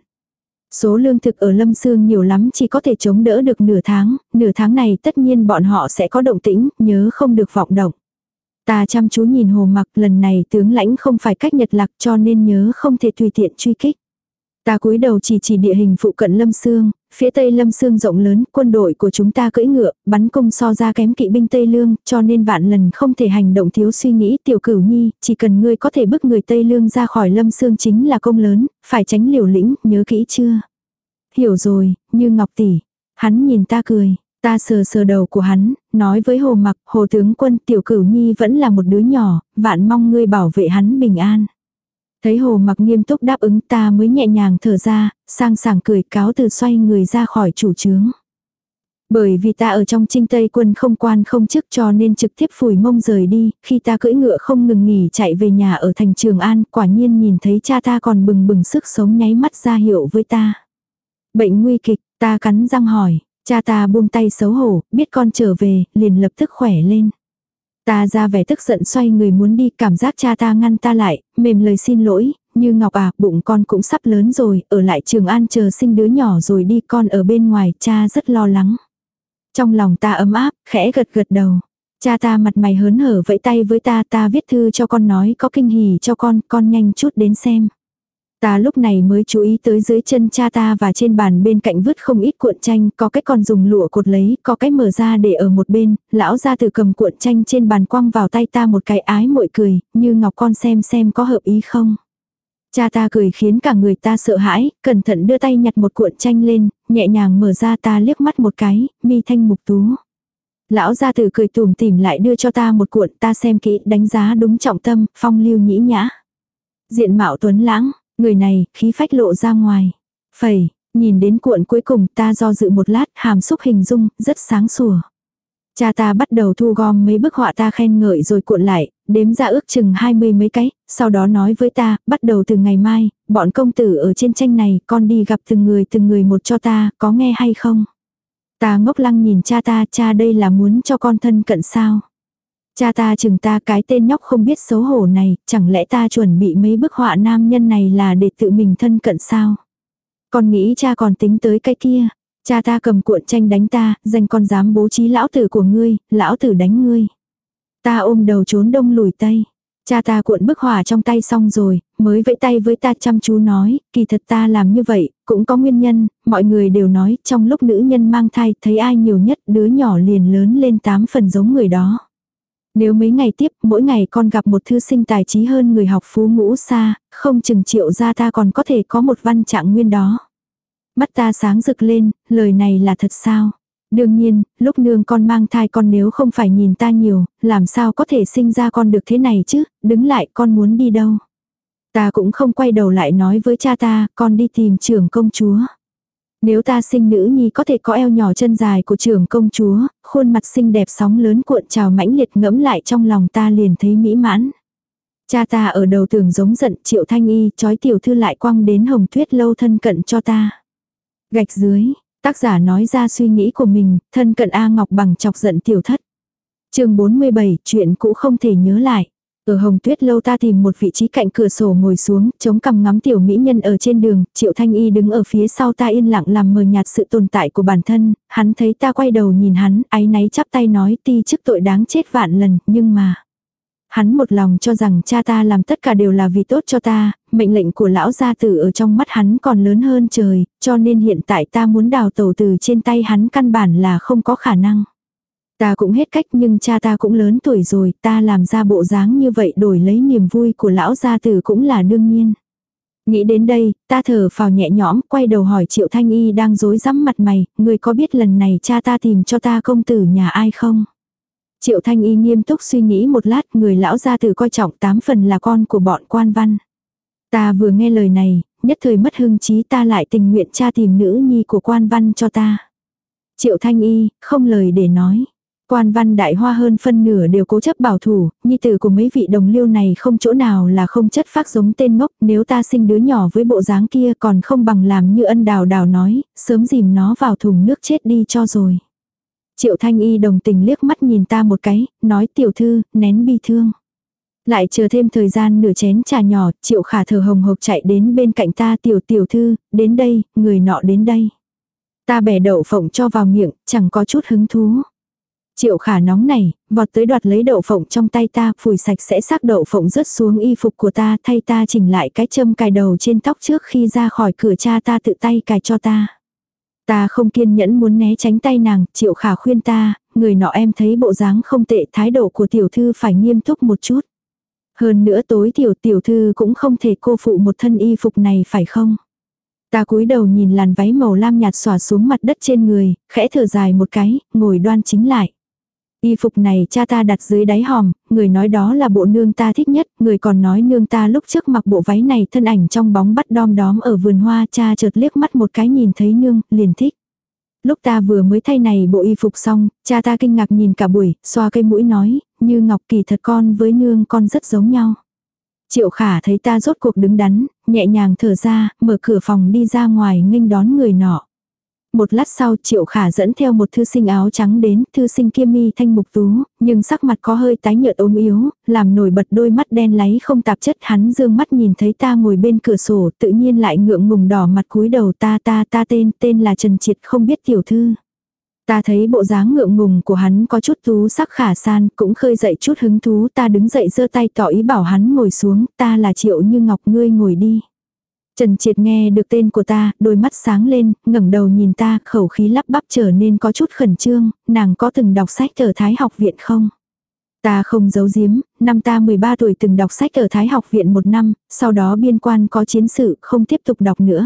[SPEAKER 1] Số lương thực ở Lâm Sương nhiều lắm chỉ có thể chống đỡ được nửa tháng, nửa tháng này tất nhiên bọn họ sẽ có động tĩnh, nhớ không được vọng động. Ta chăm chú nhìn Hồ Mặc, lần này tướng lãnh không phải cách Nhật Lạc cho nên nhớ không thể tùy tiện truy kích. Ta cúi đầu chỉ chỉ địa hình phụ cận Lâm Sương, phía tây Lâm Sương rộng lớn, quân đội của chúng ta cưỡi ngựa, bắn cung so ra kém kỵ binh Tây Lương, cho nên vạn lần không thể hành động thiếu suy nghĩ. Tiểu Cửu Nhi, chỉ cần ngươi có thể bức người Tây Lương ra khỏi Lâm Sương chính là công lớn, phải tránh liều lĩnh, nhớ kỹ chưa? Hiểu rồi, Như Ngọc tỷ. Hắn nhìn ta cười, ta sờ sờ đầu của hắn, nói với Hồ Mặc, Hồ tướng quân, Tiểu Cửu Nhi vẫn là một đứa nhỏ, vạn mong ngươi bảo vệ hắn bình an. Thấy Hồ Mặc nghiêm túc đáp ứng, ta mới nhẹ nhàng thở ra, sang sảng cười, cáo từ xoay người ra khỏi chủ trướng. Bởi vì ta ở trong Trinh Tây quân không quan không chức cho nên trực tiếp phủi mông rời đi, khi ta cưỡi ngựa không ngừng nghỉ chạy về nhà ở thành Trường An, quả nhiên nhìn thấy cha ta còn bừng bừng sức sống nháy mắt ra hiệu với ta. Bệnh nguy kịch, ta cắn răng hỏi, cha ta buông tay xấu hổ, biết con trở về, liền lập tức khỏe lên. Ta ra vẻ tức giận xoay người muốn đi, cảm giác cha ta ngăn ta lại, mềm lời xin lỗi, Như Ngọc à, bụng con cũng sắp lớn rồi, ở lại Trường An chờ sinh đứa nhỏ rồi đi, con ở bên ngoài, cha rất lo lắng. Trong lòng ta ấm áp, khẽ gật gật đầu. Cha ta mặt mày hớn hở vẫy tay với ta, ta viết thư cho con nói có kinh hỉ cho con, con nhanh chút đến xem. Ta lúc này mới chú ý tới dưới chân cha ta và trên bàn bên cạnh vứt không ít cuộn tranh, có cái còn dùng lụa cột lấy, có cái mở ra để ở một bên, lão gia tử cầm cuộn tranh trên bàn quăng vào tay ta một cái ái muội cười, Như Ngọc con xem xem có hợp ý không. Cha ta cười khiến cả người ta sợ hãi, cẩn thận đưa tay nhặt một cuộn tranh lên, nhẹ nhàng mở ra, ta liếc mắt một cái, mi thanh mục tú. Lão gia tử cười tủm tỉm lại đưa cho ta một cuộn, ta xem kỹ, đánh giá đúng trọng tâm, phong lưu nhĩ nhã. Diện mạo tuấn lãng. Người này, khí phách lộ ra ngoài. Phẩy, nhìn đến cuộn cuối cùng ta do dự một lát, hàm xúc hình dung, rất sáng sủa. Cha ta bắt đầu thu gom mấy bức họa ta khen ngợi rồi cuộn lại, đếm ra ước chừng hai mươi mấy cái, sau đó nói với ta, bắt đầu từ ngày mai, bọn công tử ở trên tranh này, con đi gặp từng người từng người một cho ta, có nghe hay không? Ta ngốc lăng nhìn cha ta, cha đây là muốn cho con thân cận sao? Cha ta chừng ta, cái tên nhóc không biết xấu hổ này, chẳng lẽ ta chuẩn bị mấy bức họa nam nhân này là để tự mình thân cận sao? Con nghĩ cha còn tính tới cái kia. Cha ta cầm cuộn tranh đánh ta, dành con dám bố trí lão tử của ngươi, lão tử đánh ngươi. Ta ôm đầu trốn đông lùi tây. Cha ta cuộn bức họa trong tay xong rồi, mới vẫy tay với ta chăm chú nói, kỳ thật ta làm như vậy, cũng có nguyên nhân, mọi người đều nói, trong lúc nữ nhân mang thai, thấy ai nhiều nhất, đứa nhỏ liền lớn lên tám phần giống người đó. Nếu mấy ngày tiếp, mỗi ngày con gặp một thư sinh tài trí hơn người học phú ngũ xa, không chừng Triệu gia ta còn có thể có một văn trạng nguyên đó. Mắt ta sáng rực lên, lời này là thật sao? Đương nhiên, lúc nương con mang thai con nếu không phải nhìn ta nhiều, làm sao có thể sinh ra con được thế này chứ, đứng lại con muốn đi đâu? Ta cũng không quay đầu lại nói với cha ta, con đi tìm trưởng công chúa. Nếu ta sinh nữ nhi có thể có eo nhỏ chân dài của trưởng công chúa, khuôn mặt xinh đẹp sóng lớn cuộn trào mãnh liệt ngẫm lại trong lòng ta liền thấy mỹ mãn. Cha ta ở đầu tường giống giận, Triệu Thanh Y chói tiểu thư lại quăng đến Hồng Tuyết lâu thân cận cho ta. Gạch dưới, tác giả nói ra suy nghĩ của mình, thân cận A Ngọc bằng chọc giận tiểu thất. Chương bốn mươi bảy, chuyện cũ không thể nhớ lại. Ở Hồng Tuyết lâu ta tìm một vị trí cạnh cửa sổ ngồi xuống, chống cằm ngắm tiểu mỹ nhân ở trên đường, Triệu Thanh Y đứng ở phía sau ta yên lặng làm mờ nhạt sự tồn tại của bản thân, hắn thấy ta quay đầu nhìn hắn, áy náy chắp tay nói ti chức tội đáng chết vạn lần, nhưng mà... Hắn một lòng cho rằng cha ta làm tất cả đều là vì tốt cho ta, mệnh lệnh của lão gia tử ở trong mắt hắn còn lớn hơn trời, cho nên hiện tại ta muốn đào tẩu từ trên tay hắn căn bản là không có khả năng. Ta cũng hết cách nhưng cha ta cũng lớn tuổi rồi, ta làm ra bộ dáng như vậy đổi lấy niềm vui của lão gia tử cũng là đương nhiên. Nghĩ đến đây, ta thở phào nhẹ nhõm, quay đầu hỏi Triệu Thanh Y đang rối rắm mặt mày, người có biết lần này cha ta tìm cho ta công tử nhà ai không? Triệu Thanh Y nghiêm túc suy nghĩ một lát, người lão gia tử coi trọng tám phần là con của bọn quan văn. Ta vừa nghe lời này, nhất thời mất hưng trí, ta lại tình nguyện cha tìm nữ nhi của quan văn cho ta. Triệu Thanh Y, không lời để nói. Quan văn đại hoa hơn phân nửa đều cố chấp bảo thủ, nhi tử của mấy vị đồng liêu này không chỗ nào là không chất phác giống tên ngốc, nếu ta sinh đứa nhỏ với bộ dáng kia còn không bằng làm như Ân Đào Đào nói, sớm dìm nó vào thùng nước chết đi cho rồi. Triệu Thanh Y đồng tình liếc mắt nhìn ta một cái, nói tiểu thư, nén bi thương. Lại chờ thêm thời gian nửa chén trà nhỏ, Triệu Khả thở hồng hộc chạy đến bên cạnh ta, tiểu tiểu thư, đến đây, người nọ đến đây. Ta bẻ đậu phộng cho vào miệng, chẳng có chút hứng thú. Triệu Khả nóng này, vọt tới đoạt lấy đậu phộng trong tay ta, phủi sạch sẽ xác đậu phộng rớt xuống y phục của ta, thay ta chỉnh lại cái châm cài đầu trên tóc trước khi ra khỏi cửa, cha ta tự tay cài cho ta. Ta không kiên nhẫn muốn né tránh tay nàng, Triệu Khả khuyên ta, người nọ em thấy bộ dáng không tệ, thái độ của tiểu thư phải nghiêm túc một chút. Hơn nữa tối tiểu tiểu thư cũng không thể cô phụ một thân y phục này phải không? Ta cúi đầu nhìn làn váy màu lam nhạt xõa xuống mặt đất trên người, khẽ thở dài một cái, ngồi đoan chính lại. Y phục này cha ta đặt dưới đáy hòm, người nói đó là bộ nương ta thích nhất, người còn nói nương ta lúc trước mặc bộ váy này thân ảnh trong bóng bắt đom đóm ở vườn hoa, cha chợt liếc mắt một cái nhìn thấy nương, liền thích. Lúc ta vừa mới thay này bộ y phục xong, cha ta kinh ngạc nhìn cả buổi, xoa cây mũi nói, như ngọc kỳ thật con với nương con rất giống nhau. Triệu Khả thấy ta rốt cuộc đứng đắn, nhẹ nhàng thở ra, mở cửa phòng đi ra ngoài nghênh đón người nọ. Một lát sau Triệu Khả dẫn theo một thư sinh áo trắng đến, thư sinh kia mi thanh mục tú, nhưng sắc mặt có hơi tái nhợt ốm yếu, làm nổi bật đôi mắt đen láy không tạp chất. Hắn dương mắt nhìn thấy ta ngồi bên cửa sổ, tự nhiên lại ngượng ngùng đỏ mặt cúi đầu, ta ta ta tên, tên là Trần Triệt, không biết tiểu thư. Ta thấy bộ dáng ngượng ngùng của hắn có chút tú sắc khả san, cũng khơi dậy chút hứng thú, ta đứng dậy giơ tay tỏ ý bảo hắn ngồi xuống, ta là Triệu Như Ngọc, ngươi ngồi đi. Trần Triệt nghe được tên của ta, đôi mắt sáng lên, ngẩng đầu nhìn ta, khẩu khí lắp bắp trở nên có chút khẩn trương, nàng có từng đọc sách ở Thái học viện không? Ta không giấu giếm, năm ta mười ba tuổi từng đọc sách ở Thái học viện một năm, sau đó biên quan có chiến sự, không tiếp tục đọc nữa.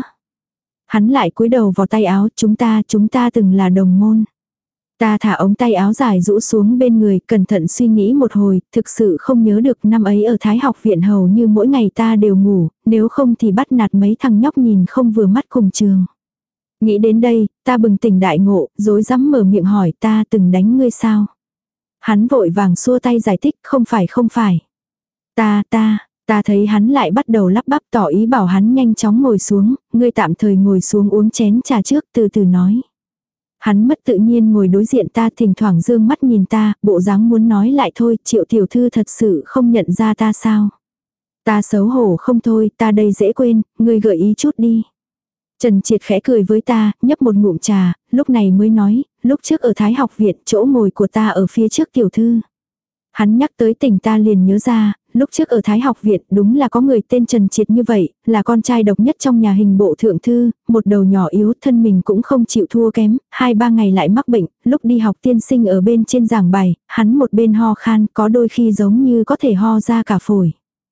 [SPEAKER 1] Hắn lại cúi đầu vào tay áo, chúng ta, chúng ta từng là đồng môn. Ta thả ống tay áo dài rũ xuống bên người, cẩn thận suy nghĩ một hồi, thực sự không nhớ được năm ấy ở Thái học viện hầu như mỗi ngày ta đều ngủ, nếu không thì bắt nạt mấy thằng nhóc nhìn không vừa mắt cùng trường. Nghĩ đến đây, ta bừng tỉnh đại ngộ, rối rắm mở miệng hỏi ta từng đánh ngươi sao? Hắn vội vàng xua tay giải thích, không phải không phải. Ta, ta, ta thấy hắn lại bắt đầu lắp bắp tỏ ý bảo hắn nhanh chóng ngồi xuống, ngươi tạm thời ngồi xuống uống chén trà trước, từ từ nói. Hắn mất tự nhiên ngồi đối diện ta, thỉnh thoảng dương mắt nhìn ta, bộ dáng muốn nói lại thôi, Triệu tiểu thư thật sự không nhận ra ta sao. Ta xấu hổ không thôi, ta đây dễ quên, ngươi gợi ý chút đi. Trần Triệt khẽ cười với ta, nhấp một ngụm trà, lúc này mới nói, lúc trước ở Thái học viện, chỗ ngồi của ta ở phía trước tiểu thư. Hắn nhắc tới tình ta liền nhớ ra, lúc trước ở Thái học viện đúng là có người tên Trần Triệt như vậy, là con trai độc nhất trong nhà hình bộ thượng thư, một đầu nhỏ yếu, thân mình cũng không chịu thua kém, hai ba ngày lại mắc bệnh, lúc đi học tiên sinh ở bên trên giảng bài, hắn một bên ho khan, có đôi khi giống như có thể ho ra cả phổi.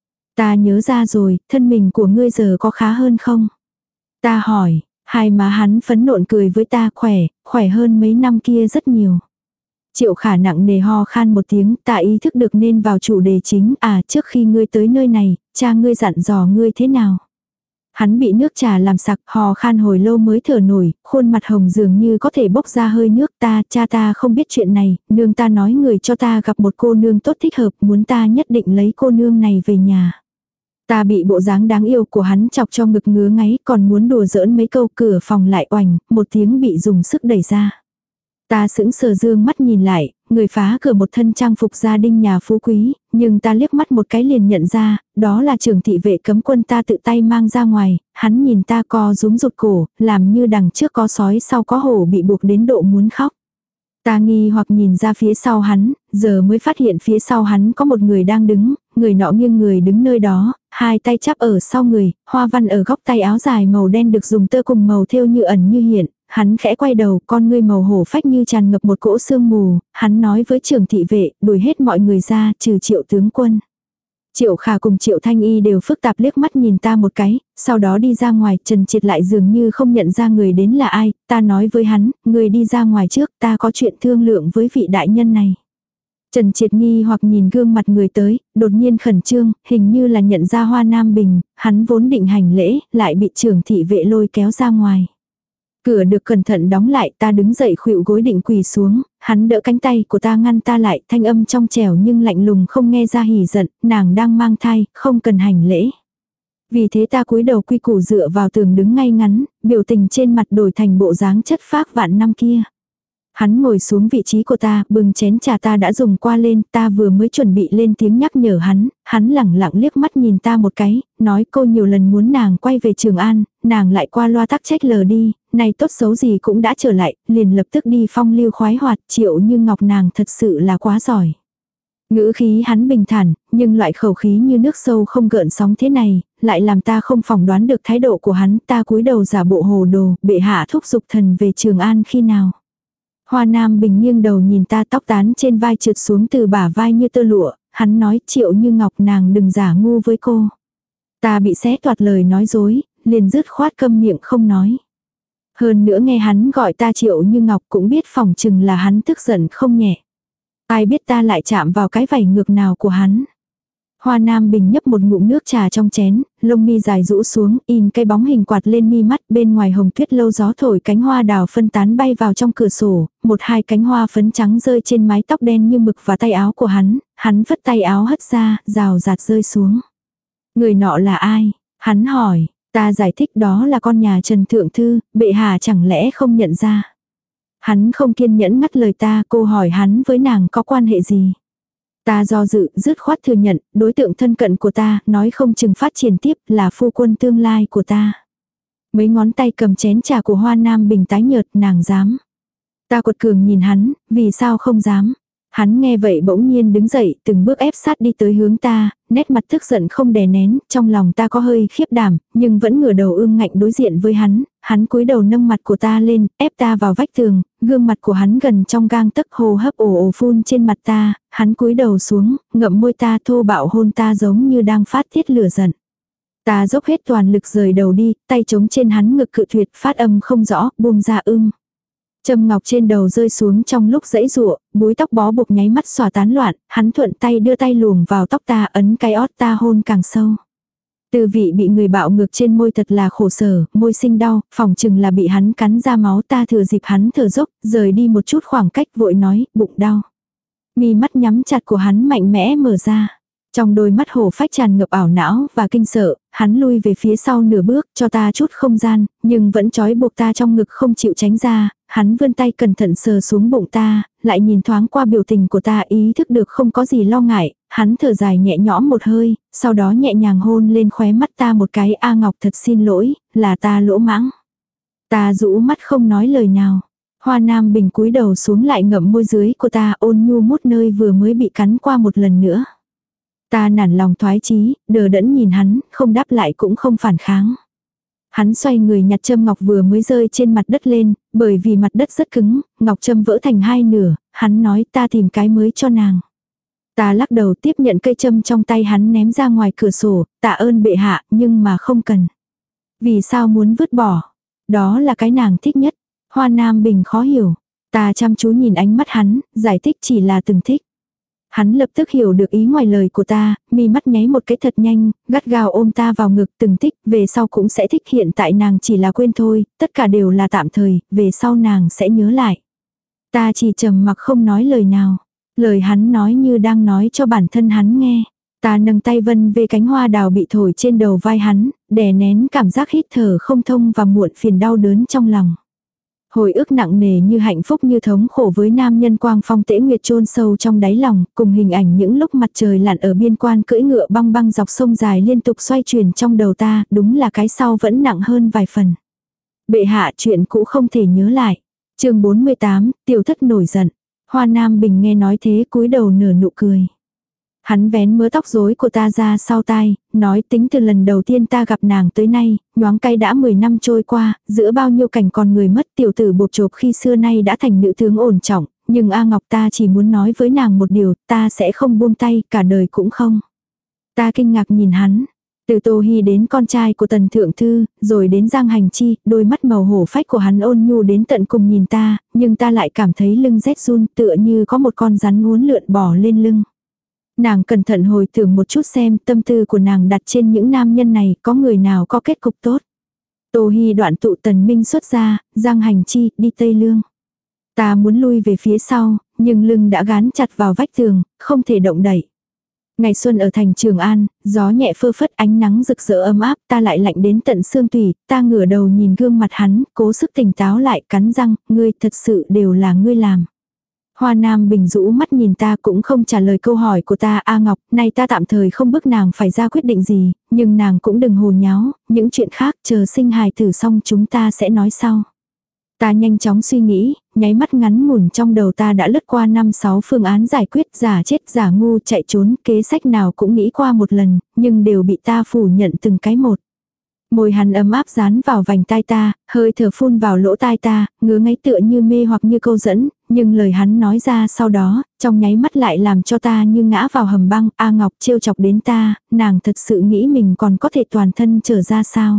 [SPEAKER 1] Ta nhớ ra rồi, thân mình của ngươi giờ có khá hơn không? Ta hỏi, hai má hắn phấn nộn cười với ta, khỏe, khỏe hơn mấy năm kia rất nhiều. Triệu Khả nặng nề ho khan một tiếng, ta ý thức được nên vào chủ đề chính, à trước khi ngươi tới nơi này, cha ngươi dặn dò ngươi thế nào? Hắn bị nước trà làm sặc, ho khan hồi lâu mới thở nổi, khuôn mặt hồng dường như có thể bốc ra hơi nước. Ta, cha ta không biết chuyện này, nương ta nói người cho ta gặp một cô nương tốt thích hợp, muốn ta nhất định lấy cô nương này về nhà. Ta bị bộ dáng đáng yêu của hắn chọc cho ngực ngứa ngáy, còn muốn đùa giỡn mấy câu, cửa phòng lại oành, một tiếng bị dùng sức đẩy ra. Ta sững sờ dương mắt nhìn lại, người phá cửa một thân trang phục gia đình nhà phú quý, nhưng ta liếc mắt một cái liền nhận ra, đó là trưởng thị vệ cấm quân ta tự tay mang ra ngoài, hắn nhìn ta co rúm rụt cổ, làm như đằng trước có sói sau có hổ bị buộc đến độ muốn khóc. Ta nghi hoặc nhìn ra phía sau hắn, giờ mới phát hiện phía sau hắn có một người đang đứng, người nọ nghiêng người đứng nơi đó, hai tay chắp ở sau người, hoa văn ở góc tay áo dài màu đen được dùng tơ cùng màu thêu như ẩn như hiện. Hắn khẽ quay đầu, con ngươi màu hổ phách như tràn ngập một cỗ sương mù, hắn nói với trưởng thị vệ, đuổi hết mọi người ra, trừ Triệu tướng quân. Triệu Khả cùng Triệu Thanh Y đều phức tạp liếc mắt nhìn ta một cái, sau đó đi ra ngoài, Trần Triệt lại dường như không nhận ra người đến là ai, ta nói với hắn, người đi ra ngoài trước, ta có chuyện thương lượng với vị đại nhân này. Trần Triệt nghi hoặc nhìn gương mặt người tới, đột nhiên khẩn trương, hình như là nhận ra Hoa Nam Bình, hắn vốn định hành lễ, lại bị trưởng thị vệ lôi kéo ra ngoài. Cửa được cẩn thận đóng lại, ta đứng dậy khuỵu gối định quỳ xuống, hắn đỡ cánh tay của ta ngăn ta lại, thanh âm trong trẻo nhưng lạnh lùng không nghe ra hỉ giận, nàng đang mang thai, không cần hành lễ. Vì thế ta cúi đầu quy củ dựa vào tường đứng ngay ngắn, biểu tình trên mặt đổi thành bộ dáng chất phác vạn năm kia. Hắn ngồi xuống vị trí của ta, bưng chén trà ta đã dùng qua lên, ta vừa mới chuẩn bị lên tiếng nhắc nhở hắn, hắn lẳng lặng liếc mắt nhìn ta một cái, nói cô nhiều lần muốn nàng quay về Trường An, nàng lại qua loa tắc trách lờ đi, này tốt xấu gì cũng đã trở lại, liền lập tức đi phong lưu khoái hoạt, Triệu Như Ngọc nàng thật sự là quá giỏi. Ngữ khí hắn bình thản, nhưng loại khẩu khí như nước sâu không gợn sóng thế này, lại làm ta không phỏng đoán được thái độ của hắn, ta cúi đầu giả bộ hồ đồ, bệ hạ thúc giục thần về Trường An khi nào. Hoa Nam Bình nghiêng đầu nhìn ta, tóc tán trên vai trượt xuống từ bả vai như tơ lụa, hắn nói Triệu Như Ngọc nàng đừng giả ngu với cô. Ta bị xé toạc lời nói dối, liền dứt khoát câm miệng không nói. Hơn nữa nghe hắn gọi ta Triệu Như Ngọc cũng biết phỏng chừng là hắn tức giận không nhẹ. Ai biết ta lại chạm vào cái vảy ngược nào của hắn. Hoa Nam Bình nhấp một ngụm nước trà trong chén, lông mi dài rũ xuống, in cái bóng hình quạt lên mi mắt, bên ngoài hồng tuyết lâu gió thổi cánh hoa đào phân tán bay vào trong cửa sổ, một hai cánh hoa phấn trắng rơi trên mái tóc đen như mực và tay áo của hắn, hắn vất tay áo hất ra, rào rạt rơi xuống. Người nọ là ai? Hắn hỏi, ta giải thích đó là con nhà Trần Thượng Thư, bệ hạ chẳng lẽ không nhận ra. Hắn không kiên nhẫn ngắt lời ta, cô hỏi hắn với nàng có quan hệ gì. Ta do dự, dứt khoát thừa nhận, đối tượng thân cận của ta, nói không chừng phát triển tiếp là phu quân tương lai của ta. Mấy ngón tay cầm chén trà của Hoa Nam Bình tái nhợt, nàng dám. Ta quật cường nhìn hắn, vì sao không dám. Hắn nghe vậy bỗng nhiên đứng dậy, từng bước ép sát đi tới hướng ta, nét mặt tức giận không đè nén, trong lòng ta có hơi khiếp đảm, nhưng vẫn ngửa đầu ương ngạnh đối diện với hắn, hắn cúi đầu nâng mặt của ta lên, ép ta vào vách tường, gương mặt của hắn gần trong gang tấc, hô hấp ồ ồ phun trên mặt ta, hắn cúi đầu xuống, ngậm môi ta, thô bạo hôn ta giống như đang phát tiết lửa giận. Ta dốc hết toàn lực rời đầu đi, tay chống trên hắn ngực cự tuyệt, phát âm không rõ, buông ra ưng. Châm ngọc trên đầu rơi xuống trong lúc giãy giụa, búi tóc bó buộc nháy mắt xòa tán loạn, hắn thuận tay đưa tay luồn vào tóc ta, ấn cái ót ta hôn càng sâu. Từ vị bị người bạo ngược trên môi thật là khổ sở, môi sinh đau, phòng chừng là bị hắn cắn ra máu, ta thừa dịp hắn thở dốc, rời đi một chút khoảng cách vội nói, bụng đau. Mi mắt nhắm chặt của hắn mạnh mẽ mở ra. Trong đôi mắt hổ phách tràn ngập ảo não và kinh sợ, hắn lui về phía sau nửa bước cho ta chút không gian, nhưng vẫn trói buộc ta trong ngực không chịu tránh ra, hắn vươn tay cẩn thận sờ xuống bụng ta, lại nhìn thoáng qua biểu tình của ta ý thức được không có gì lo ngại, hắn thở dài nhẹ nhõm một hơi, sau đó nhẹ nhàng hôn lên khóe mắt ta một cái, A Ngọc thật xin lỗi, là ta lỗ mãng. Ta rũ mắt không nói lời nào. Hoa Nam Bình cúi đầu xuống lại ngậm môi dưới của ta, ôn nhu mút nơi vừa mới bị cắn qua một lần nữa. Ta nản lòng thoái chí, đờ đẫn nhìn hắn, không đáp lại cũng không phản kháng. Hắn xoay người nhặt châm ngọc vừa mới rơi trên mặt đất lên, bởi vì mặt đất rất cứng, ngọc châm vỡ thành hai nửa, hắn nói ta tìm cái mới cho nàng. Ta lắc đầu tiếp nhận cây châm trong tay hắn ném ra ngoài cửa sổ, tạ ơn bệ hạ, nhưng mà không cần. Vì sao muốn vứt bỏ? Đó là cái nàng thích nhất. Hoa Nam Bình khó hiểu. Ta chăm chú nhìn ánh mắt hắn, giải thích chỉ là từng thích. Hắn lập tức hiểu được ý ngoài lời của ta, mi mắt nháy một cái thật nhanh, gắt gao ôm ta vào ngực, từng thích, về sau cũng sẽ thích, hiện tại nàng chỉ là quên thôi, tất cả đều là tạm thời, về sau nàng sẽ nhớ lại. Ta chỉ trầm mặc không nói lời nào, lời hắn nói như đang nói cho bản thân hắn nghe. Ta nâng tay vân về cánh hoa đào bị thổi trên đầu vai hắn, đè nén cảm giác hít thở không thông và muộn phiền đau đớn trong lòng. Hồi ức nặng nề như hạnh phúc như thống khổ với nam nhân quang phong tễ nguyệt chôn sâu trong đáy lòng, cùng hình ảnh những lúc mặt trời lặn ở biên quan cưỡi ngựa băng băng dọc sông dài liên tục xoay chuyển trong đầu ta, đúng là cái sau vẫn nặng hơn vài phần. Bệ hạ chuyện cũ không thể nhớ lại. Chương bốn mươi tám, tiểu thất nổi giận. Hoa Nam Bình nghe nói thế cúi đầu nở nụ cười. Hắn vén mớ tóc rối của ta ra sau tai, nói tính từ lần đầu tiên ta gặp nàng tới nay, nhoáng cái đã mười năm trôi qua, giữa bao nhiêu cảnh còn người mất, tiểu tử bộp chộp khi xưa nay đã thành nữ tướng ổn trọng, nhưng A Ngọc ta chỉ muốn nói với nàng một điều, ta sẽ không buông tay, cả đời cũng không. Ta kinh ngạc nhìn hắn, từ Tô Hi đến con trai của Tần Thượng Thư, rồi đến Giang Hành Chi, đôi mắt màu hổ phách của hắn ôn nhu đến tận cùng nhìn ta, nhưng ta lại cảm thấy lưng rét run tựa như có một con rắn uốn lượn bò lên lưng. Nàng cẩn thận hồi tưởng một chút xem tâm tư của nàng đặt trên những nam nhân này có người nào có kết cục tốt. Tô Hi đoạn tụ Tần Minh xuất ra, Giang Hành Chi, đi Tây Lương. Ta muốn lui về phía sau, nhưng lưng đã gán chặt vào vách tường, không thể động đậy. Ngày xuân ở thành Trường An, gió nhẹ phơ phất ánh nắng rực rỡ ấm áp, ta lại lạnh đến tận xương tủy, ta ngửa đầu nhìn gương mặt hắn, cố sức tỉnh táo lại, cắn răng, ngươi thật sự đều là ngươi làm. Hoa Nam Bình rũ mắt nhìn ta cũng không trả lời câu hỏi của ta. A Ngọc, nay ta tạm thời không bức nàng phải ra quyết định gì, nhưng nàng cũng đừng hồ nháo, những chuyện khác chờ sinh hài tử xong chúng ta sẽ nói sau. Ta nhanh chóng suy nghĩ, nháy mắt ngắn ngủn trong đầu ta đã lướt qua năm sáu phương án giải quyết, giả chết giả ngu chạy trốn, kế sách nào cũng nghĩ qua một lần, nhưng đều bị ta phủ nhận từng cái một. Môi hắn ấm áp dán vào vành tai ta, hơi thở phun vào lỗ tai ta, ngứa ngáy tựa như mê hoặc như câu dẫn, nhưng lời hắn nói ra sau đó, trong nháy mắt lại làm cho ta như ngã vào hầm băng. A Ngọc trêu chọc đến ta, nàng thật sự nghĩ mình còn có thể toàn thân trở ra sao?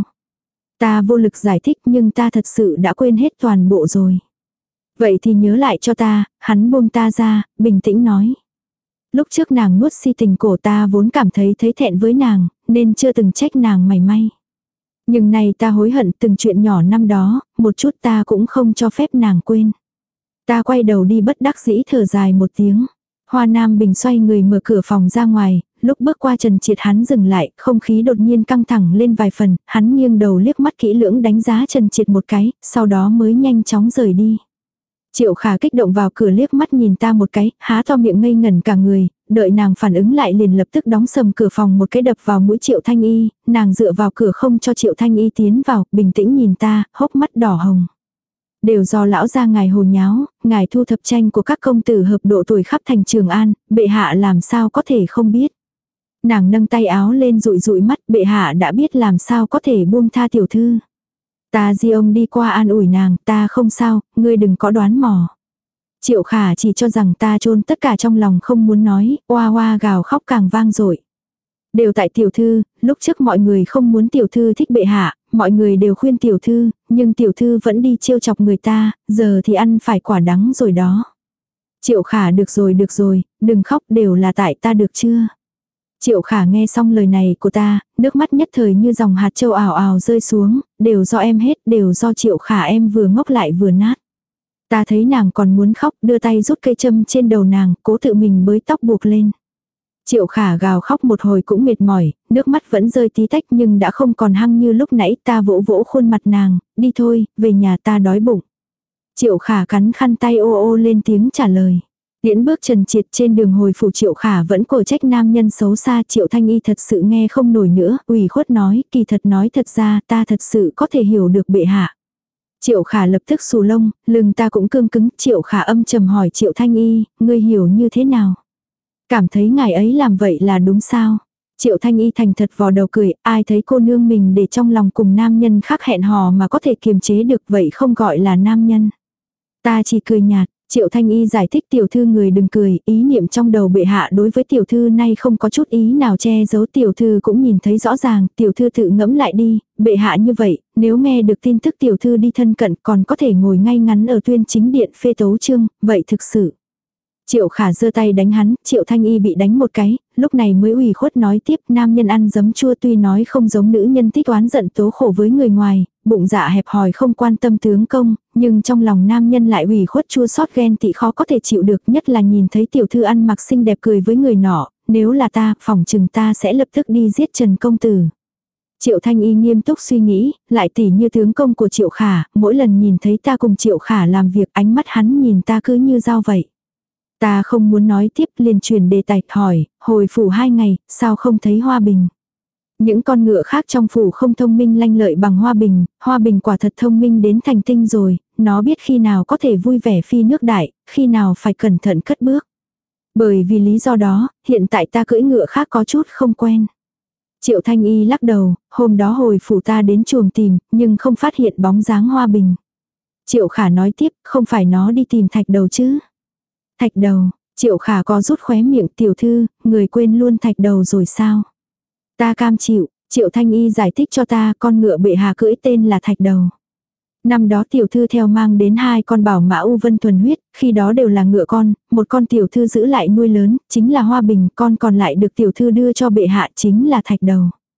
[SPEAKER 1] Ta vô lực giải thích nhưng ta thật sự đã quên hết toàn bộ rồi. Vậy thì nhớ lại cho ta, hắn buông ta ra, bình tĩnh nói. Lúc trước nàng nuốt si tình cổ ta vốn cảm thấy thấy thẹn với nàng, nên chưa từng trách nàng mảy may. Nhưng này ta hối hận từng chuyện nhỏ năm đó, một chút ta cũng không cho phép nàng quên. Ta quay đầu đi bất đắc dĩ thở dài một tiếng. Hoa Nam Bình xoay người mở cửa phòng ra ngoài, lúc bước qua Trần Triệt hắn dừng lại, không khí đột nhiên căng thẳng lên vài phần, hắn nghiêng đầu liếc mắt kỹ lưỡng đánh giá Trần Triệt một cái, sau đó mới nhanh chóng rời đi. Triệu Khả kích động vào cửa liếc mắt nhìn ta một cái, há to miệng ngây ngẩn cả người, đợi nàng phản ứng lại liền lập tức đóng sầm cửa phòng một cái đập vào mũi Triệu Thanh Y, nàng dựa vào cửa không cho Triệu Thanh Y tiến vào, bình tĩnh nhìn ta, hốc mắt đỏ hồng. Đều do lão gia ngài hồ nháo, ngài thu thập tranh của các công tử hợp độ tuổi khắp thành Trường An, bệ hạ làm sao có thể không biết. Nàng nâng tay áo lên dụi dụi mắt, bệ hạ đã biết làm sao có thể buông tha tiểu thư. Ta di ông đi qua an ủi nàng, ta không sao, ngươi đừng có đoán mò. Triệu Khả chỉ cho rằng ta chôn tất cả trong lòng không muốn nói, oa oa gào khóc càng vang dội. Đều tại tiểu thư, lúc trước mọi người không muốn tiểu thư thích bệ hạ, mọi người đều khuyên tiểu thư, nhưng tiểu thư vẫn đi trêu chọc người ta, giờ thì ăn phải quả đắng rồi đó. Triệu Khả được rồi được rồi, đừng khóc đều là tại ta được chưa. Triệu Khả nghe xong lời này của ta, nước mắt nhất thời như dòng hạt châu ào ào rơi xuống, đều do em hết, đều do Triệu Khả em vừa ngốc lại vừa nát. Ta thấy nàng còn muốn khóc, đưa tay rút cây châm trên đầu nàng, cố tự mình bới tóc buộc lên. Triệu Khả gào khóc một hồi cũng mệt mỏi, nước mắt vẫn rơi tí tách nhưng đã không còn hăng như lúc nãy. Ta vỗ vỗ khuôn mặt nàng, đi thôi, về nhà ta đói bụng. Triệu Khả cắn khăn tay ô ô lên tiếng trả lời. Tiễn bước Trần Triệt trên đường hồi phủ, Triệu Khả vẫn cổ trách nam nhân xấu xa. Triệu Thanh Y thật sự nghe không nổi nữa, ủy khuất nói, kỳ thật nói thật ra ta thật sự có thể hiểu được bệ hạ. Triệu Khả lập tức xù lông, lưng ta cũng cương cứng. Triệu Khả âm trầm hỏi Triệu Thanh Y, ngươi hiểu như thế nào? Cảm thấy ngài ấy làm vậy là đúng sao? Triệu Thanh Y thành thật vò đầu cười, ai thấy cô nương mình để trong lòng cùng nam nhân khác hẹn hò mà có thể kiềm chế được vậy không gọi là nam nhân. Ta chỉ cười nhạt. Triệu Thanh Y giải thích, tiểu thư người đừng cười, ý niệm trong đầu bệ hạ đối với tiểu thư nay không có chút ý nào che giấu, tiểu thư cũng nhìn thấy rõ ràng, tiểu thư tự ngẫm lại đi, bệ hạ như vậy, nếu nghe được tin tức tiểu thư đi thân cận còn có thể ngồi ngay ngắn ở tuyên chính điện phê tấu chương, vậy thực sự. Triệu Khả giơ tay đánh hắn, Triệu Thanh Y bị đánh một cái, lúc này mới ủy khuất nói tiếp, nam nhân ăn giấm chua tuy nói không giống nữ nhân thích oán giận tố khổ với người ngoài, bụng dạ hẹp hòi không quan tâm tướng công, nhưng trong lòng nam nhân lại ủy khuất chua xót ghen tị khó có thể chịu được, nhất là nhìn thấy tiểu thư ăn mặc xinh đẹp cười với người nọ, nếu là ta, phỏng chừng ta sẽ lập tức đi giết Trần công tử. Triệu Thanh Y nghiêm túc suy nghĩ, lại tỉ như tướng công của Triệu Khả, mỗi lần nhìn thấy ta cùng Triệu Khả làm việc ánh mắt hắn nhìn ta cứ như dao vậy. Ta không muốn nói tiếp liền chuyển đề tài hỏi, hồi phủ hai ngày, sao không thấy Hoa Bình? Những con ngựa khác trong phủ không thông minh lanh lợi bằng Hoa Bình, Hoa Bình quả thật thông minh đến thành tinh rồi, nó biết khi nào có thể vui vẻ phi nước đại, khi nào phải cẩn thận cất bước. Bởi vì lý do đó, hiện tại ta cưỡi ngựa khác có chút không quen. Triệu Thanh Y lắc đầu, hôm đó hồi phủ ta đến chuồng tìm, nhưng không phát hiện bóng dáng Hoa Bình. Triệu Khả nói tiếp, không phải nó đi tìm Thạch Đầu chứ? Thạch Đầu, Triệu Khả có rút khóe miệng, tiểu thư, người quên luôn Thạch Đầu rồi sao? Ta cam chịu, Triệu Thanh Y giải thích cho ta, con ngựa bệ hạ cưỡi tên là Thạch Đầu. Năm đó tiểu thư theo mang đến hai con bảo mã U Vân thuần huyết, khi đó đều là ngựa con, một con tiểu thư giữ lại nuôi lớn, chính là Hoa Bình, con còn lại được tiểu thư đưa cho bệ hạ chính là Thạch Đầu.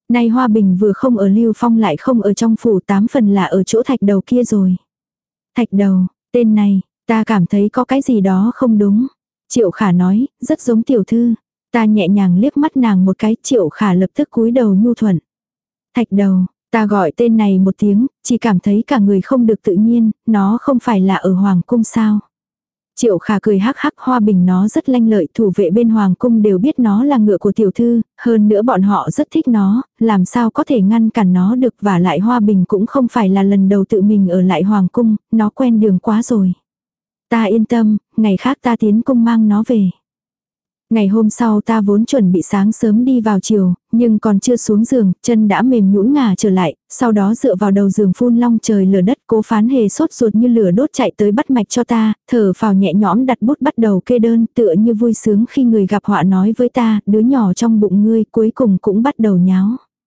[SPEAKER 1] Nay Hoa Bình vừa không ở Lưu Phong lại không ở trong phủ, tám phần là ở chỗ thạch đầu kia rồi. Thạch đầu, tên này, ta cảm thấy có cái gì đó không đúng. Triệu Khả nói, rất giống tiểu thư. Ta nhẹ nhàng liếc mắt nàng một cái, Triệu Khả lập tức cúi đầu nhu thuận. Thạch đầu, ta gọi tên này một tiếng, chỉ cảm thấy cả người không được tự nhiên, nó không phải là ở Hoàng cung sao. Triệu Khả cười hắc hắc, Hoa Bình nó rất lanh lợi, thủ vệ bên Hoàng cung đều biết nó là ngựa của tiểu thư, hơn nữa bọn họ rất thích nó, làm sao có thể ngăn cản nó được, và lại Hoa Bình cũng không phải là lần đầu tự mình ở lại Hoàng cung, nó quen đường quá rồi. Ta yên tâm, ngày khác ta tiến cung mang nó về. Ngày hôm sau ta vốn chuẩn bị sáng sớm đi vào chiều, nhưng còn chưa xuống giường, chân đã mềm nhũn ngả trở lại, sau đó dựa vào đầu giường phun long trời lở đất. Cố Phán Hề sốt ruột như lửa đốt chạy tới bắt mạch cho ta, thở phào nhẹ nhõm đặt bút bắt đầu kê đơn, tựa như vui sướng khi người gặp họa nói với ta, đứa nhỏ trong bụng ngươi cuối cùng cũng bắt đầu nháo.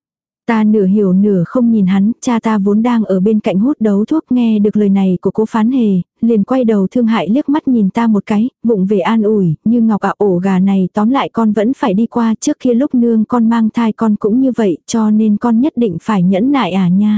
[SPEAKER 1] Ta nửa hiểu nửa không nhìn hắn, cha ta vốn đang ở bên cạnh hút đấu thuốc, nghe được lời này của Cố Phán Hề, liền quay đầu thương hại liếc mắt nhìn ta một cái, vụng về an ủi, như Ngọc ạ, ổ gà này tóm lại con vẫn phải đi qua, trước kia lúc nương con mang thai con cũng như vậy, cho nên con nhất định phải nhẫn nại à nha.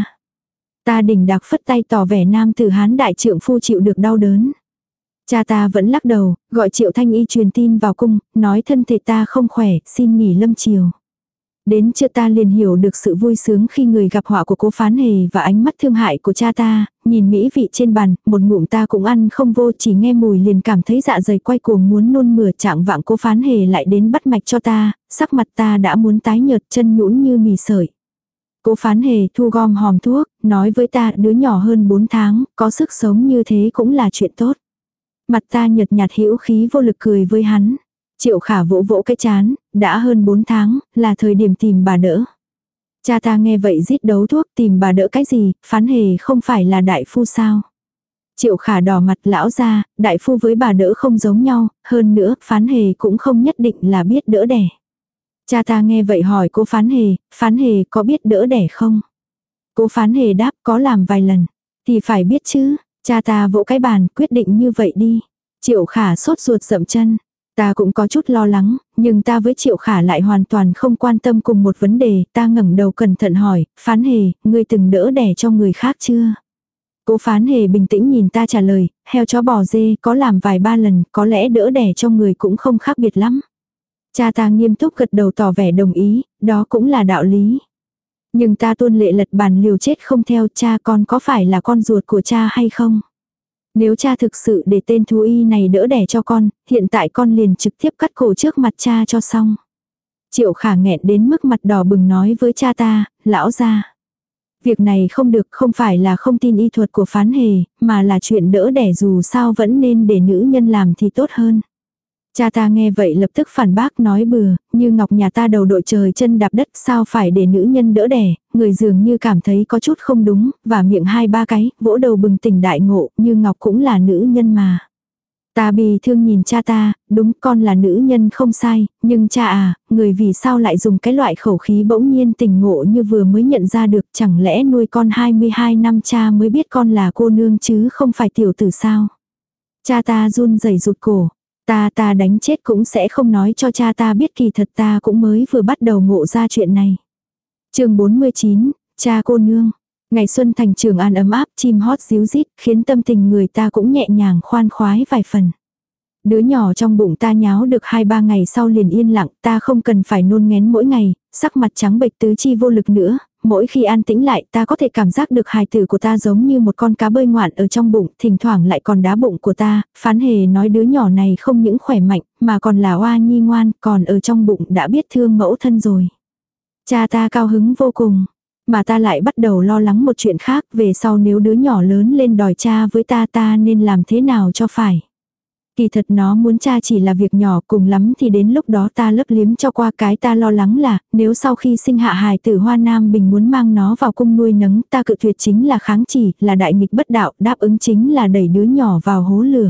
[SPEAKER 1] Ta đỉnh đạc phất tay tỏ vẻ nam tử Hán đại trượng phu chịu được đau đớn. Cha ta vẫn lắc đầu, gọi Triệu Thanh Y truyền tin vào cung, nói thân thể ta không khỏe, xin nghỉ lâm chiều. Đến trưa ta liền hiểu được sự vui sướng khi người gặp họa của Cố Phán Hề và ánh mắt thương hại của cha ta, nhìn mỹ vị trên bàn, một ngụm ta cũng ăn không vô, chỉ nghe mùi liền cảm thấy dạ dày quay cuồng muốn nôn mửa. Trạng vạng Cố Phán Hề lại đến bắt mạch cho ta, sắc mặt ta đã muốn tái nhợt, chân nhũn như mì sợi. Cố Phán Hề thu gom hòm thuốc, nói với ta đứa nhỏ hơn bốn tháng, có sức sống như thế cũng là chuyện tốt. Mặt ta nhợt nhạt hữu khí vô lực cười với hắn. Triệu Khả vỗ vỗ cái chán, đã hơn bốn tháng, là thời điểm tìm bà đỡ. Cha ta nghe vậy rít đấu thuốc, tìm bà đỡ cái gì, Phán Hề không phải là đại phu sao. Triệu Khả đỏ mặt, lão ra, đại phu với bà đỡ không giống nhau, hơn nữa, Phán Hề cũng không nhất định là biết đỡ đẻ. Cha ta nghe vậy hỏi Cố Phán Hề, Phán Hề có biết đỡ đẻ không? Cố Phán Hề đáp có làm vài lần, thì phải biết chứ. Cha ta vỗ cái bàn, quyết định như vậy đi. Triệu Khả sốt ruột dậm chân. Ta cũng có chút lo lắng, nhưng ta với Triệu Khả lại hoàn toàn không quan tâm cùng một vấn đề. Ta ngẩng đầu cẩn thận hỏi, Phán Hề, ngươi từng đỡ đẻ cho người khác chưa? Cố Phán Hề bình tĩnh nhìn ta trả lời, heo chó bò dê có làm vài ba lần, có lẽ đỡ đẻ cho người cũng không khác biệt lắm. Cha ta nghiêm túc gật đầu tỏ vẻ đồng ý, đó cũng là đạo lý. Nhưng ta tuôn lệ lật bàn liều chết không theo, cha con có phải là con ruột của cha hay không? Nếu cha thực sự để tên thú y này đỡ đẻ cho con, hiện tại con liền trực tiếp cắt cổ trước mặt cha cho xong. Triệu Khả nghẹn đến mức mặt đỏ bừng nói với cha ta, lão gia. Việc này không được, không phải là không tin y thuật của Phán Hề, mà là chuyện đỡ đẻ dù sao vẫn nên để nữ nhân làm thì tốt hơn. Cha ta nghe vậy lập tức phản bác nói bừa, như Ngọc nhà ta đầu đội trời chân đạp đất, sao phải để nữ nhân đỡ đẻ, người dường như cảm thấy có chút không đúng, và miệng hai ba cái, vỗ đầu bừng tỉnh đại ngộ, như Ngọc cũng là nữ nhân mà. Ta bì thương nhìn cha ta, đúng con là nữ nhân không sai, nhưng cha à, người vì sao lại dùng cái loại khẩu khí bỗng nhiên tỉnh ngộ như vừa mới nhận ra được, chẳng lẽ nuôi con hai mươi hai năm cha mới biết con là cô nương chứ không phải tiểu tử sao. Cha ta run rẩy rụt cổ. Ta ta đánh chết cũng sẽ không nói cho cha ta biết kỳ thật ta cũng mới vừa bắt đầu ngộ ra chuyện này. Chương bốn mươi chín, cha cô nương. Ngày xuân thành Trường An ấm áp, chim hót ríu rít, khiến tâm tình người ta cũng nhẹ nhàng khoan khoái vài phần. Đứa nhỏ trong bụng ta nháo được hai ba ngày sau liền yên lặng, ta không cần phải nôn ngén mỗi ngày, sắc mặt trắng bệch tứ chi vô lực nữa. Mỗi khi an tĩnh lại ta có thể cảm giác được hài tử của ta giống như một con cá bơi ngoạn ở trong bụng, thỉnh thoảng lại còn đá bụng của ta. Phán Hề nói đứa nhỏ này không những khỏe mạnh, mà còn là oa nhi ngoan, còn ở trong bụng đã biết thương mẫu thân rồi. Cha ta cao hứng vô cùng, mà ta lại bắt đầu lo lắng một chuyện khác, về sau nếu đứa nhỏ lớn lên đòi cha với ta ta nên làm thế nào cho phải. Kỳ thật nó muốn cha chỉ là việc nhỏ, cùng lắm thì đến lúc đó ta lấp liếm cho qua. Cái ta lo lắng là, nếu sau khi sinh hạ hài tử Hoa Nam Bình muốn mang nó vào cung nuôi nấng, ta cự tuyệt chính là kháng chỉ, là đại nghịch bất đạo, đáp ứng chính là đẩy đứa nhỏ vào hố lửa.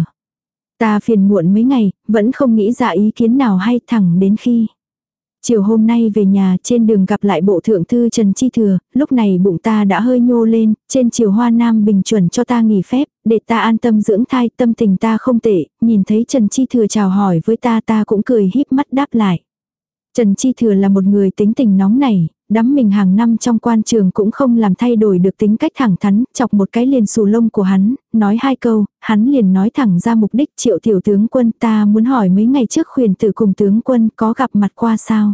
[SPEAKER 1] Ta phiền muộn mấy ngày, vẫn không nghĩ ra ý kiến nào hay, thẳng đến khi chiều hôm nay về nhà, trên đường gặp lại bộ thượng thư Trần Chi Thừa, lúc này bụng ta đã hơi nhô lên, trên chiều Hoa Nam Bình chuẩn cho ta nghỉ phép, để ta an tâm dưỡng thai, tâm tình ta không tệ, nhìn thấy Trần Chi Thừa chào hỏi với ta ta cũng cười híp mắt đáp lại. Trần Chi Thừa là một người tính tình nóng nảy, đắm mình hàng năm trong quan trường cũng không làm thay đổi được tính cách thẳng thắn, chọc một cái liền xù lông của hắn, nói hai câu, hắn liền nói thẳng ra mục đích. Triệu tiểu tướng quân, ta muốn hỏi mấy ngày trước Khuyển Tử cùng tướng quân có gặp mặt qua sao?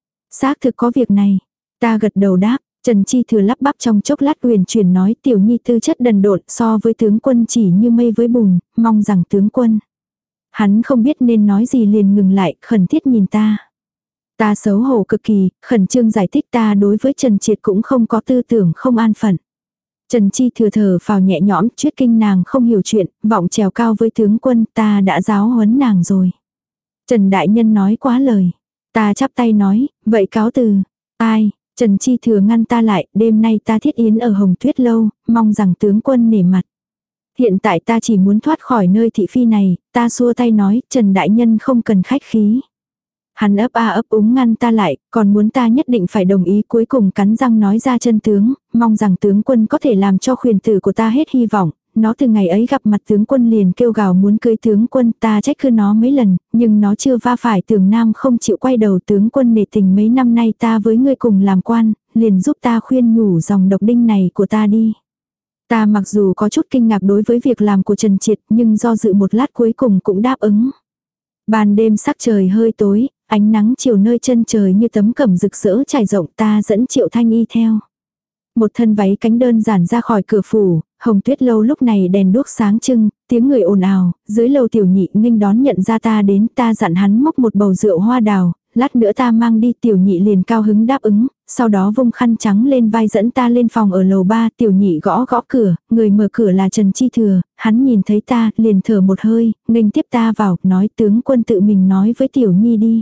[SPEAKER 1] Xác thực có việc này. Ta gật đầu đáp. Trần Chi Thừa lắp bắp trong chốc lát uyển chuyển nói, tiểu nhi tư chất đần độn, so với tướng quân chỉ như mây với bùn, mong rằng tướng quân. Hắn không biết nên nói gì liền ngừng lại, khẩn thiết nhìn ta. Ta xấu hổ cực kỳ, khẩn trương giải thích ta đối với Trần Triệt cũng không có tư tưởng không an phận. Trần Chi Thừa thở phào nhẹ nhõm, chuyết kinh nàng không hiểu chuyện, vọng trèo cao với tướng quân, ta đã giáo huấn nàng rồi. Trần Đại Nhân nói quá lời. Ta chắp tay nói, vậy cáo từ. Ai? Trần Chi Thừa ngăn ta lại, đêm nay ta thiết yến ở Hồng Tuyết Lâu, mong rằng tướng quân nể mặt. Hiện tại ta chỉ muốn thoát khỏi nơi thị phi này, ta xua tay nói, Trần Đại Nhân không cần khách khí. Hắn ấp a ấp úng ngăn ta lại, còn muốn ta nhất định phải đồng ý, cuối cùng cắn răng nói ra chân tướng, mong rằng tướng quân có thể làm cho Khuyển Tử của ta hết hy vọng. Nó từ ngày ấy gặp mặt tướng quân liền kêu gào muốn cưới tướng quân, ta trách cứ nó mấy lần, nhưng nó chưa va phải tường nam không chịu quay đầu. Tướng quân nể tình mấy năm nay ta với ngươi cùng làm quan, liền giúp ta khuyên nhủ dòng độc đinh này của ta đi. Ta mặc dù có chút kinh ngạc đối với việc làm của Trần Triệt, nhưng do dự một lát cuối cùng cũng đáp ứng. Ban đêm sắc trời hơi tối, ánh nắng chiều nơi chân trời như tấm cẩm rực rỡ trải rộng, ta dẫn Triệu Thanh Y theo. Một thân váy cánh đơn giản ra khỏi cửa phủ, Hồng Tuyết Lâu lúc này đèn đuốc sáng trưng, tiếng người ồn ào, dưới lầu tiểu nhị nghênh đón nhận ra ta đến, ta dặn hắn móc một bầu rượu hoa đào, lát nữa ta mang đi. Tiểu nhị liền cao hứng đáp ứng, sau đó vung khăn trắng lên vai dẫn ta lên phòng ở lầu ba. Tiểu nhị gõ gõ cửa, người mở cửa là Trần Chi Thừa, hắn nhìn thấy ta, liền thở một hơi, nghênh tiếp ta vào, nói tướng quân tự mình nói với tiểu nhi đi.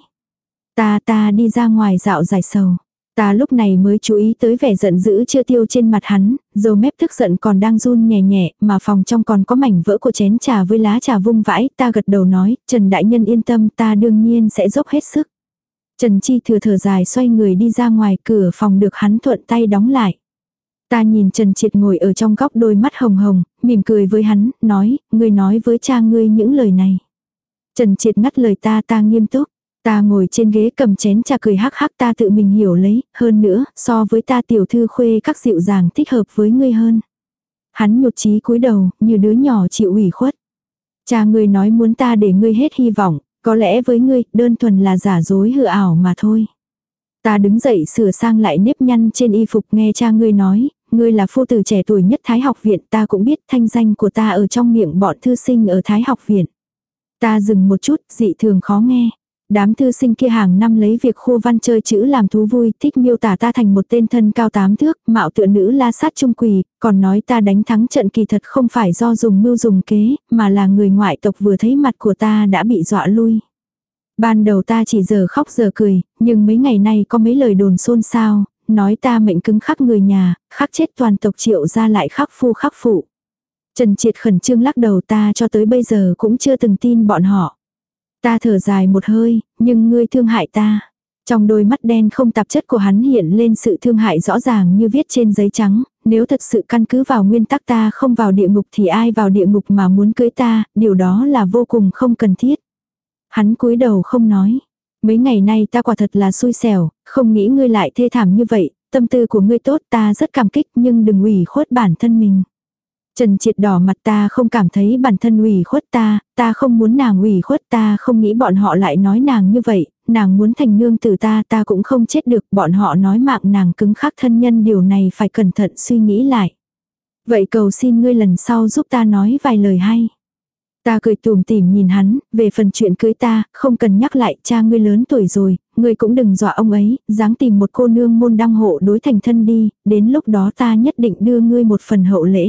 [SPEAKER 1] Ta ta đi ra ngoài dạo giải sầu. Ta lúc này mới chú ý tới vẻ giận dữ chưa tiêu trên mặt hắn, dầu mép tức giận còn đang run nhẹ nhẹ, mà phòng trong còn có mảnh vỡ của chén trà với lá trà vung vãi. Ta gật đầu nói, Trần Đại Nhân yên tâm, ta đương nhiên sẽ dốc hết sức. Trần Chi Thừa thở dài xoay người đi ra ngoài, cửa phòng được hắn thuận tay đóng lại. Ta nhìn Trần Triệt ngồi ở trong góc, đôi mắt hồng hồng, mỉm cười với hắn, nói, ngươi nói với cha ngươi những lời này. Trần Triệt ngắt lời ta, ta nghiêm túc. Ta ngồi trên ghế cầm chén trà cười hắc hắc, ta tự mình hiểu lấy, hơn nữa, so với ta tiểu thư khuê các dịu dàng thích hợp với ngươi hơn. Hắn nhột chí cúi đầu, như đứa nhỏ chịu ủy khuất. Cha ngươi nói muốn ta để ngươi hết hy vọng, có lẽ với ngươi, đơn thuần là giả dối hư ảo mà thôi. Ta đứng dậy sửa sang lại nếp nhăn trên y phục, nghe cha ngươi nói, ngươi là phu tử trẻ tuổi nhất Thái học viện, ta cũng biết thanh danh của ta ở trong miệng bọn thư sinh ở Thái học viện. Ta dừng một chút, dị thường khó nghe. Đám thư sinh kia hàng năm lấy việc khô văn chơi chữ làm thú vui, thích miêu tả ta thành một tên thân cao tám thước, mạo tựa nữ la sát trung quỳ, còn nói ta đánh thắng trận kỳ thật không phải do dùng mưu dùng kế, mà là người ngoại tộc vừa thấy mặt của ta đã bị dọa lui. Ban đầu ta chỉ giờ khóc giờ cười, nhưng mấy ngày nay có mấy lời đồn xôn xao, nói ta mệnh cứng khắc người nhà, khắc chết toàn tộc Triệu ra lại khắc phu khắc phụ. Trần Triệt khẩn trương lắc đầu, ta cho tới bây giờ cũng chưa từng tin bọn họ. Ta thở dài một hơi, nhưng ngươi thương hại ta. Trong đôi mắt đen không tạp chất của hắn hiện lên sự thương hại rõ ràng như viết trên giấy trắng. Nếu thật sự căn cứ vào nguyên tắc ta không vào địa ngục thì ai vào địa ngục mà muốn cưới ta, điều đó là vô cùng không cần thiết. Hắn cúi đầu không nói. Mấy ngày nay ta quả thật là xui xẻo, không nghĩ ngươi lại thê thảm như vậy. Tâm tư của ngươi tốt, ta rất cảm kích, nhưng đừng ủy khuất bản thân mình. Trần Triệt đỏ mặt, ta không cảm thấy bản thân ủy khuất ta, ta không muốn nàng ủy khuất, ta không nghĩ bọn họ lại nói nàng như vậy, nàng muốn thành nương tử ta, ta cũng không chết được, bọn họ nói mạng nàng cứng khắc thân nhân, điều này phải cẩn thận suy nghĩ lại. Vậy cầu xin ngươi lần sau giúp ta nói vài lời hay. Ta cười tủm tỉm nhìn hắn, về phần chuyện cưới ta, không cần nhắc lại, cha ngươi lớn tuổi rồi, ngươi cũng đừng dọa ông ấy, dáng tìm một cô nương môn đăng hộ đối thành thân đi, đến lúc đó ta nhất định đưa ngươi một phần hậu lễ.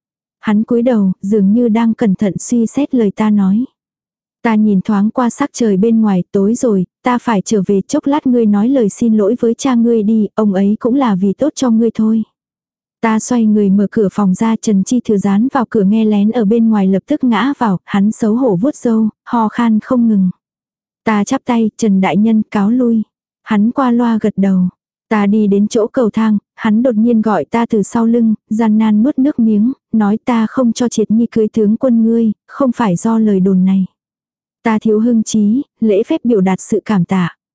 [SPEAKER 1] Hắn cúi đầu, dường như đang cẩn thận suy xét lời ta nói. Ta nhìn thoáng qua sắc trời bên ngoài, tối rồi, ta phải trở về, chốc lát ngươi nói lời xin lỗi với cha ngươi đi, ông ấy cũng là vì tốt cho ngươi thôi. Ta xoay người mở cửa phòng ra, Trần Chi Thừa dán vào cửa nghe lén ở bên ngoài lập tức ngã vào, hắn xấu hổ vuốt râu, ho khan không ngừng. Ta chắp tay, Trần Đại Nhân cáo lui. Hắn qua loa gật đầu. Ta đi đến chỗ cầu thang, hắn đột nhiên gọi ta từ sau lưng, gian nan nuốt nước miếng, nói ta không cho Triệt Nhi cưới tướng quân ngươi, không phải do lời đồn này. Ta thiếu hưng trí, lễ phép biểu đạt sự cảm tạ.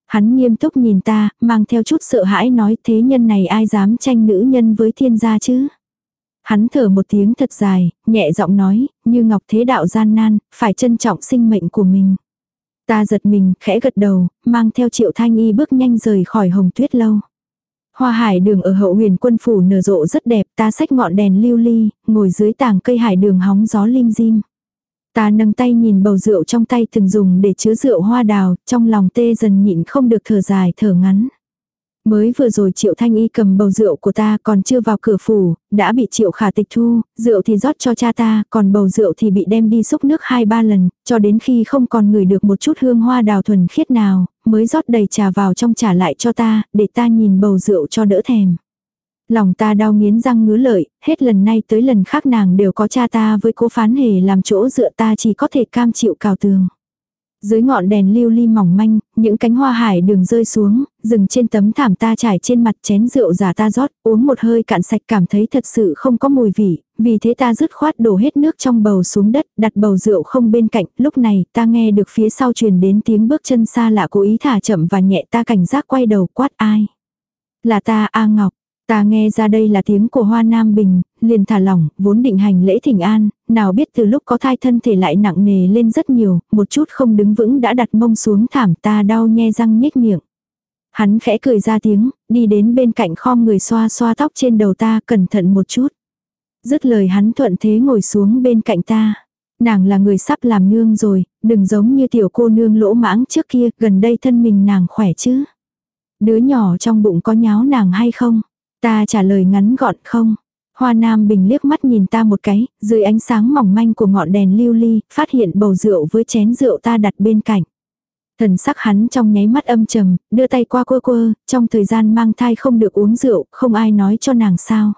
[SPEAKER 1] Hắn nghiêm túc nhìn ta, mang theo chút sợ hãi nói thế nhân này ai dám tranh nữ nhân với thiên gia chứ. Hắn thở một tiếng thật dài, nhẹ giọng nói, như ngọc thế đạo gian nan, phải trân trọng sinh mệnh của mình. Ta giật mình, khẽ gật đầu, mang theo Triệu Thanh Y bước nhanh rời khỏi Hồng Tuyết lâu. Hoa hải đường ở Hậu Huyền Quân phủ nở rộ rất đẹp, ta xách ngọn đèn lưu ly, ngồi dưới tàng cây hải đường hóng gió lim dim. Ta nâng tay nhìn bầu rượu trong tay từng dùng để chứa rượu hoa đào, trong lòng tê dần nhịn không được thở dài thở ngắn. Mới vừa rồi Triệu Thanh Y cầm bầu rượu của ta còn chưa vào cửa phủ, đã bị Triệu Khả tịch thu, rượu thì rót cho cha ta, còn bầu rượu thì bị đem đi xúc nước hai ba lần, cho đến khi không còn ngửi được một chút hương hoa đào thuần khiết nào, mới rót đầy trà vào trong trả lại cho ta, để ta nhìn bầu rượu cho đỡ thèm. Lòng ta đau nghiến răng ngứa lợi, hết lần này tới lần khác nàng đều có cha ta với Cố Phán Hề làm chỗ dựa, ta chỉ có thể cam chịu cào tường. Dưới ngọn đèn lưu ly mỏng manh, những cánh hoa hải đường rơi xuống, dừng trên tấm thảm ta trải trên mặt, chén rượu giả ta rót, uống một hơi cạn sạch cảm thấy thật sự không có mùi vị, vì thế ta dứt khoát đổ hết nước trong bầu xuống đất, đặt bầu rượu không bên cạnh, lúc này ta nghe được phía sau truyền đến tiếng bước chân xa lạ, cố ý thả chậm và nhẹ, ta cảnh giác quay đầu quát ai. Là ta, A Ngọc. Ta nghe ra đây là tiếng của Hoa Nam Bình, liền thả lỏng, vốn định hành lễ thỉnh an, nào biết từ lúc có thai thân thể lại nặng nề lên rất nhiều, một chút không đứng vững đã đặt mông xuống thảm, ta đau nhe răng nhếch miệng. Hắn khẽ cười ra tiếng, đi đến bên cạnh khom người xoa xoa tóc trên đầu ta, cẩn thận một chút. Dứt lời hắn thuận thế ngồi xuống bên cạnh ta. Nàng là người sắp làm nương rồi, đừng giống như tiểu cô nương lỗ mãng trước kia, gần đây thân mình nàng khỏe chứ. Đứa nhỏ trong bụng có nháo nàng hay không? Ta trả lời ngắn gọn không. Hoa Nam Bình liếc mắt nhìn ta một cái, dưới ánh sáng mỏng manh của ngọn đèn lưu ly, phát hiện bầu rượu với chén rượu ta đặt bên cạnh. Thần sắc hắn trong nháy mắt âm trầm, đưa tay qua quơ quơ, trong thời gian mang thai không được uống rượu, không ai nói cho nàng sao.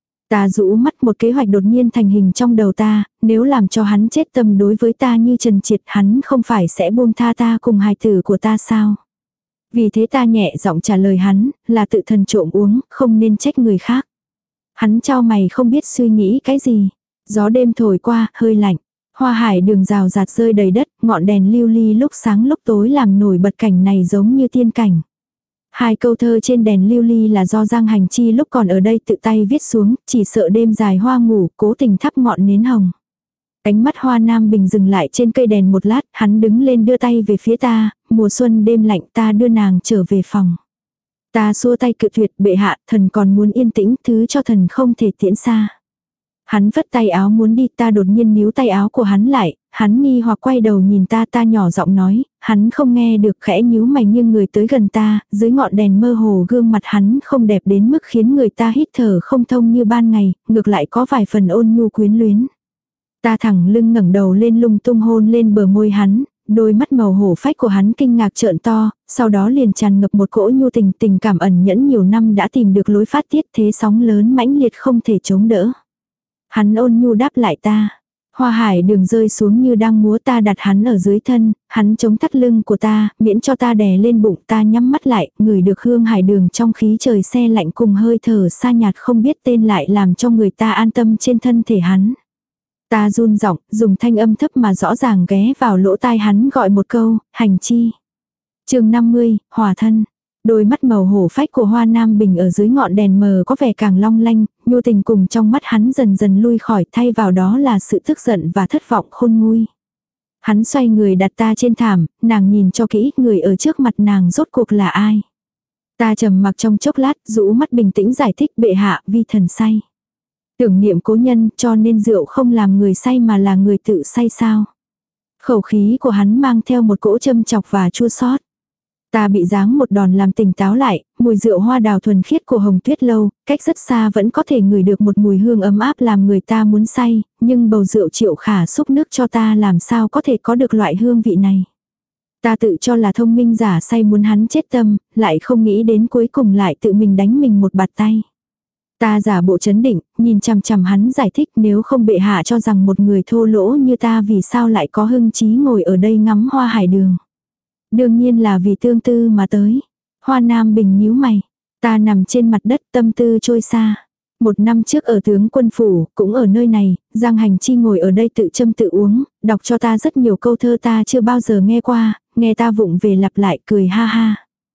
[SPEAKER 1] Ta rũ mắt, một kế hoạch đột nhiên thành hình trong đầu ta, nếu làm cho hắn chết tâm đối với ta như Trần Triệt, hắn không phải sẽ buông tha ta cùng hài tử của ta sao. Vì thế ta nhẹ giọng trả lời hắn, là tự thần trộm uống, không nên trách người khác. Hắn chau mày không biết suy nghĩ cái gì. Gió đêm thổi qua, hơi lạnh. Hoa hải đường rào rạt rơi đầy đất, ngọn đèn lưu ly lúc sáng lúc tối làm nổi bật cảnh này giống như tiên cảnh. Hai câu thơ trên đèn lưu ly là do Giang Hành Chi lúc còn ở đây tự tay viết xuống, chỉ sợ đêm dài hoa ngủ, cố tình thắp ngọn nến hồng. Ánh mắt Hoa Nam Bình dừng lại trên cây đèn một lát, hắn đứng lên đưa tay về phía ta, mùa xuân đêm lạnh, ta đưa nàng trở về phòng. Ta xua tay cự tuyệt, bệ hạ, thần còn muốn yên tĩnh, thứ cho thần không thể tiễn xa. Hắn vất tay áo muốn đi, ta đột nhiên níu tay áo của hắn lại, hắn nghi hoặc quay đầu nhìn ta, ta nhỏ giọng nói, hắn không nghe được, khẽ nhíu mày nghiêng người tới gần ta, dưới ngọn đèn mơ hồ gương mặt hắn không đẹp đến mức khiến người ta hít thở không thông như ban ngày, ngược lại có vài phần ôn nhu quyến luyến. Ta thẳng lưng ngẩng đầu lên lung tung hôn lên bờ môi hắn, đôi mắt màu hổ phách của hắn kinh ngạc trợn to, sau đó liền tràn ngập một cỗ nhu tình, tình cảm ẩn nhẫn nhiều năm đã tìm được lối phát tiết, thế sóng lớn mãnh liệt không thể chống đỡ. Hắn ôn nhu đáp lại ta. Hoa hải đường rơi xuống như đang múa, ta đặt hắn ở dưới thân, hắn chống thắt lưng của ta, miễn cho ta đè lên bụng, ta nhắm mắt lại, ngửi được hương hải đường trong khí trời se lạnh cùng hơi thở xa nhạt không biết tên lại làm cho người ta an tâm trên thân thể hắn. Ta run giọng, dùng thanh âm thấp mà rõ ràng ghé vào lỗ tai hắn gọi một câu, Hành Chi. Chương năm mươi, Hòa thân. Đôi mắt màu hổ phách của Hoa Nam Bình ở dưới ngọn đèn mờ có vẻ càng long lanh, nhu tình cùng trong mắt hắn dần dần lui khỏi, thay vào đó là sự tức giận và thất vọng khôn nguôi. Hắn xoay người đặt ta trên thảm, nàng nhìn cho kỹ, người ở trước mặt nàng rốt cuộc là ai. Ta trầm mặc trong chốc lát, rũ mắt bình tĩnh giải thích, bệ hạ, vi thần say. Tưởng niệm cố nhân, cho nên rượu không làm người say mà là người tự say sao. Khẩu khí của hắn mang theo một cỗ châm chọc và chua xót. Ta bị giáng một đòn làm tỉnh táo lại, mùi rượu hoa đào thuần khiết của Hồng Tuyết lâu, cách rất xa vẫn có thể ngửi được một mùi hương ấm áp làm người ta muốn say, nhưng bầu rượu Triệu Khả xúc nước cho ta làm sao có thể có được loại hương vị này. Ta tự cho là thông minh giả say muốn hắn chết tâm, lại không nghĩ đến cuối cùng lại tự mình đánh mình một bạt tay. Ta giả bộ chấn định, nhìn chằm chằm hắn giải thích, nếu không bệ hạ cho rằng một người thô lỗ như ta vì sao lại có hưng trí ngồi ở đây ngắm hoa hải đường. Đương nhiên là vì tương tư mà tới. Hoa Nam Bình nhíu mày. Ta nằm trên mặt đất tâm tư trôi xa. Một năm trước ở tướng quân phủ, cũng ở nơi này, Giang Hành Chi ngồi ở đây tự châm tự uống, đọc cho ta rất nhiều câu thơ ta chưa bao giờ nghe qua, nghe ta vụng về lặp lại cười ha ha.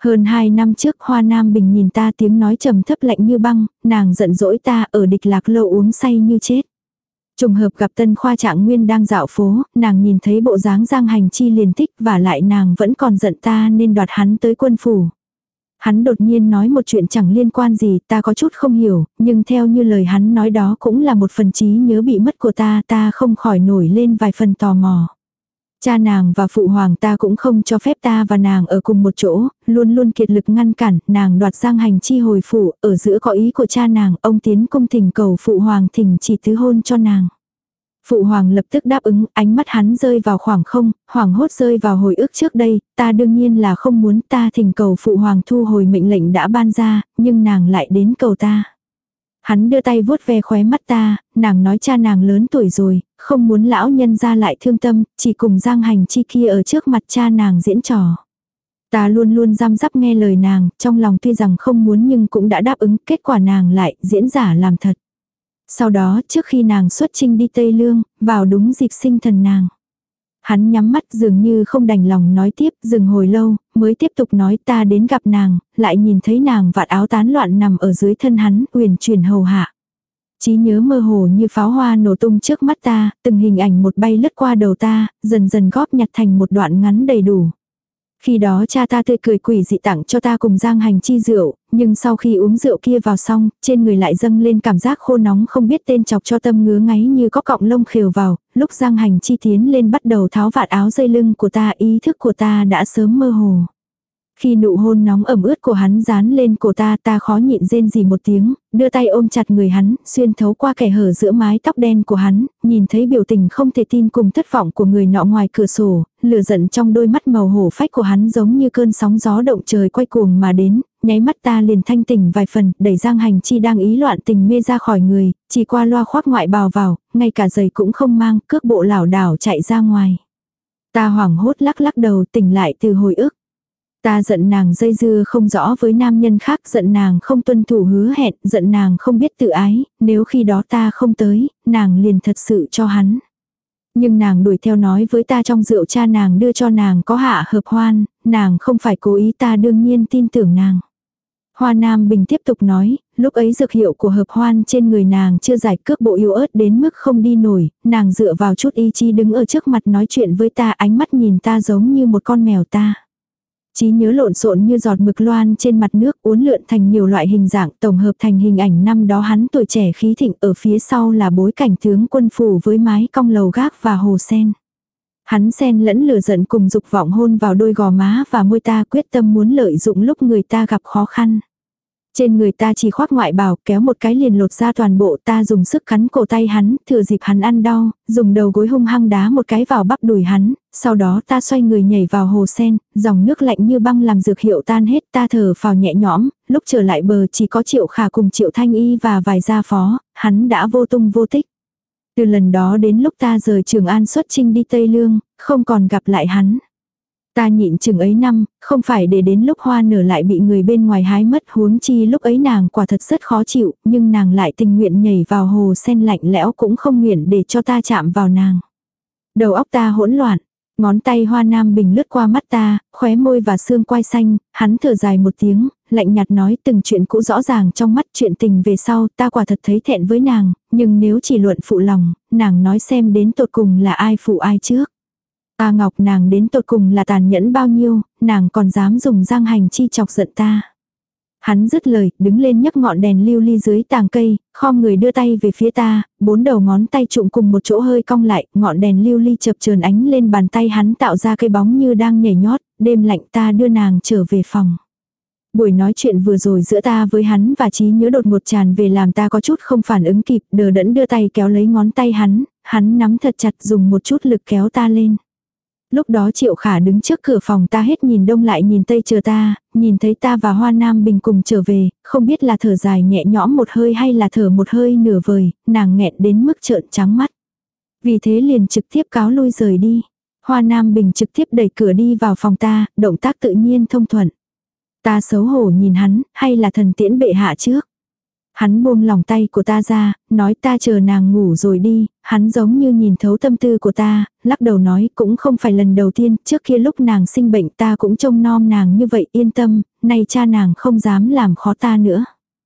[SPEAKER 1] Hơn hai năm trước Hoa Nam Bình nhìn ta tiếng nói trầm thấp lạnh như băng, nàng giận dỗi ta ở Địch Lạc Lâu uống say như chết. Trùng hợp gặp Tân Khoa Trạng Nguyên đang dạo phố, nàng nhìn thấy bộ dáng Giang Hành Chi liền thích và lại nàng vẫn còn giận ta nên đoạt hắn tới quân phủ. Hắn đột nhiên nói một chuyện chẳng liên quan gì, ta có chút không hiểu, nhưng theo như lời hắn nói đó cũng là một phần trí nhớ bị mất của ta, ta không khỏi nổi lên vài phần tò mò. Cha nàng và phụ hoàng ta cũng không cho phép ta và nàng ở cùng một chỗ, luôn luôn kiệt lực ngăn cản, nàng đoạt Giang Hành Chi hồi phủ, ở giữa có ý của cha nàng, ông tiến cung thỉnh cầu phụ hoàng thỉnh chỉ tứ hôn cho nàng. Phụ hoàng lập tức đáp ứng, ánh mắt hắn rơi vào khoảng không, hoàng hốt rơi vào hồi ức trước đây, ta đương nhiên là không muốn, ta thỉnh cầu phụ hoàng thu hồi mệnh lệnh đã ban ra, nhưng nàng lại đến cầu ta. Hắn đưa tay vuốt ve khóe mắt ta, nàng nói cha nàng lớn tuổi rồi, không muốn lão nhân ra lại thương tâm, chỉ cùng Giang Hành Chi kia ở trước mặt cha nàng diễn trò. Ta luôn luôn răm rắp nghe lời nàng, trong lòng tuy rằng không muốn nhưng cũng đã đáp ứng, kết quả nàng lại diễn giả làm thật. Sau đó, trước khi nàng xuất chinh đi Tây Lương, vào đúng dịp sinh thần nàng. Hắn nhắm mắt dường như không đành lòng nói tiếp, dừng hồi lâu, mới tiếp tục nói ta đến gặp nàng, lại nhìn thấy nàng vạt áo tán loạn nằm ở dưới thân hắn, uyển chuyển hầu hạ. Trí nhớ mơ hồ như pháo hoa nổ tung trước mắt ta, từng hình ảnh một bay lướt qua đầu ta, dần dần góp nhặt thành một đoạn ngắn đầy đủ. Khi đó cha ta tươi cười quỷ dị tặng cho ta cùng Giang Hành Chi rượu, nhưng sau khi uống rượu kia vào xong, trên người lại dâng lên cảm giác khô nóng không biết tên chọc cho tâm ngứa ngáy như có cọng lông khều vào, lúc Giang Hành Chi tiến lên bắt đầu tháo vạt áo dây lưng của ta, ý thức của ta đã sớm mơ hồ. Khi nụ hôn nóng ẩm ướt của hắn dán lên cổ ta, ta khó nhịn rên rỉ một tiếng, đưa tay ôm chặt người hắn, xuyên thấu qua kẻ hở giữa mái tóc đen của hắn, nhìn thấy biểu tình không thể tin cùng thất vọng của người nọ ngoài cửa sổ, lửa giận trong đôi mắt màu hổ phách của hắn giống như cơn sóng gió động trời quay cuồng mà đến, nháy mắt ta liền thanh tỉnh vài phần, đẩy Giang Hành Chi đang ý loạn tình mê ra khỏi người, chỉ qua loa khoác ngoại bào vào, ngay cả giày cũng không mang, cước bộ lảo đảo chạy ra ngoài. Ta hoảng hốt lắc lắc đầu tỉnh lại từ hồi ức. Ta giận nàng dây dưa không rõ với nam nhân khác, giận nàng không tuân thủ hứa hẹn, giận nàng không biết tự ái, nếu khi đó ta không tới, nàng liền thật sự cho hắn. Nhưng nàng đuổi theo nói với ta trong rượu cha nàng đưa cho nàng có hạ hợp hoan, nàng không phải cố ý, ta đương nhiên tin tưởng nàng. Hoa Nam Bình tiếp tục nói, lúc ấy dược hiệu của hợp hoan trên người nàng chưa giải, cước bộ yếu ớt đến mức không đi nổi, nàng dựa vào chút ý chí đứng ở trước mặt nói chuyện với ta, ánh mắt nhìn ta giống như một con mèo ta. Trí nhớ lộn xộn như giọt mực loan trên mặt nước, uốn lượn thành nhiều loại hình dạng, tổng hợp thành hình ảnh năm đó hắn tuổi trẻ khí thịnh, ở phía sau là bối cảnh tướng quân phủ với mái cong lầu gác và hồ sen. Hắn xen lẫn lửa giận cùng dục vọng hôn vào đôi gò má và môi ta, quyết tâm muốn lợi dụng lúc người ta gặp khó khăn. Trên người ta chỉ khoác ngoại bào, kéo một cái liền lột ra toàn bộ, ta dùng sức cắn cổ tay hắn, thừa dịp hắn ăn đau, dùng đầu gối hung hăng đá một cái vào bắp đùi hắn, sau đó ta xoay người nhảy vào hồ sen, dòng nước lạnh như băng làm dược hiệu tan hết, ta thở phào nhẹ nhõm, lúc trở lại bờ chỉ có Triệu Khả cùng Triệu Thanh Y và vài gia phó, hắn đã vô tung vô tích. Từ lần đó đến lúc ta rời Trường An xuất chinh đi Tây Lương, không còn gặp lại hắn. Ta nhịn chừng ấy năm, không phải để đến lúc hoa nở lại bị người bên ngoài hái mất, huống chi lúc ấy nàng quả thật rất khó chịu, nhưng nàng lại tình nguyện nhảy vào hồ sen lạnh lẽo cũng không nguyện để cho ta chạm vào nàng. Đầu óc ta hỗn loạn, ngón tay Hoa Nam Bình lướt qua mắt ta, khóe môi và xương quai xanh, hắn thở dài một tiếng, lạnh nhạt nói từng chuyện cũ rõ ràng trong mắt, chuyện tình về sau, ta quả thật thấy thẹn với nàng, nhưng nếu chỉ luận phụ lòng, nàng nói xem đến tột cùng là ai phụ ai trước. Ta Ngọc, nàng đến tột cùng là tàn nhẫn bao nhiêu, nàng còn dám dùng Giang Hành Chi chọc giận ta. Hắn dứt lời, đứng lên nhấc ngọn đèn lưu ly dưới tàng cây, khom người đưa tay về phía ta, bốn đầu ngón tay trụng cùng một chỗ hơi cong lại, ngọn đèn lưu ly chập chờn ánh lên bàn tay hắn tạo ra cây bóng như đang nhảy nhót, đêm lạnh ta đưa nàng trở về phòng. Buổi nói chuyện vừa rồi giữa ta với hắn và trí nhớ đột ngột tràn về làm ta có chút không phản ứng kịp, đờ đẫn đưa tay kéo lấy ngón tay hắn, hắn nắm thật chặt dùng một chút lực kéo ta lên. Lúc đó Triệu Khả đứng trước cửa phòng ta hết nhìn đông lại nhìn tây chờ ta, nhìn thấy ta và Hoa Nam Bình cùng trở về, không biết là thở dài nhẹ nhõm một hơi hay là thở một hơi nửa vời, nàng nghẹn đến mức trợn trắng mắt. Vì thế liền trực tiếp cáo lui rời đi. Hoa Nam Bình trực tiếp đẩy cửa đi vào phòng ta, động tác tự nhiên thông thuận. Ta xấu hổ nhìn hắn, hay là thần tiễn bệ hạ trước. Hắn buông lòng tay của ta ra, nói ta chờ nàng ngủ rồi đi, hắn giống như nhìn thấu tâm tư của ta, lắc đầu nói cũng không phải lần đầu tiên, trước kia lúc nàng sinh bệnh ta cũng trông nom nàng như vậy, yên tâm, nay cha nàng không dám làm khó ta nữa.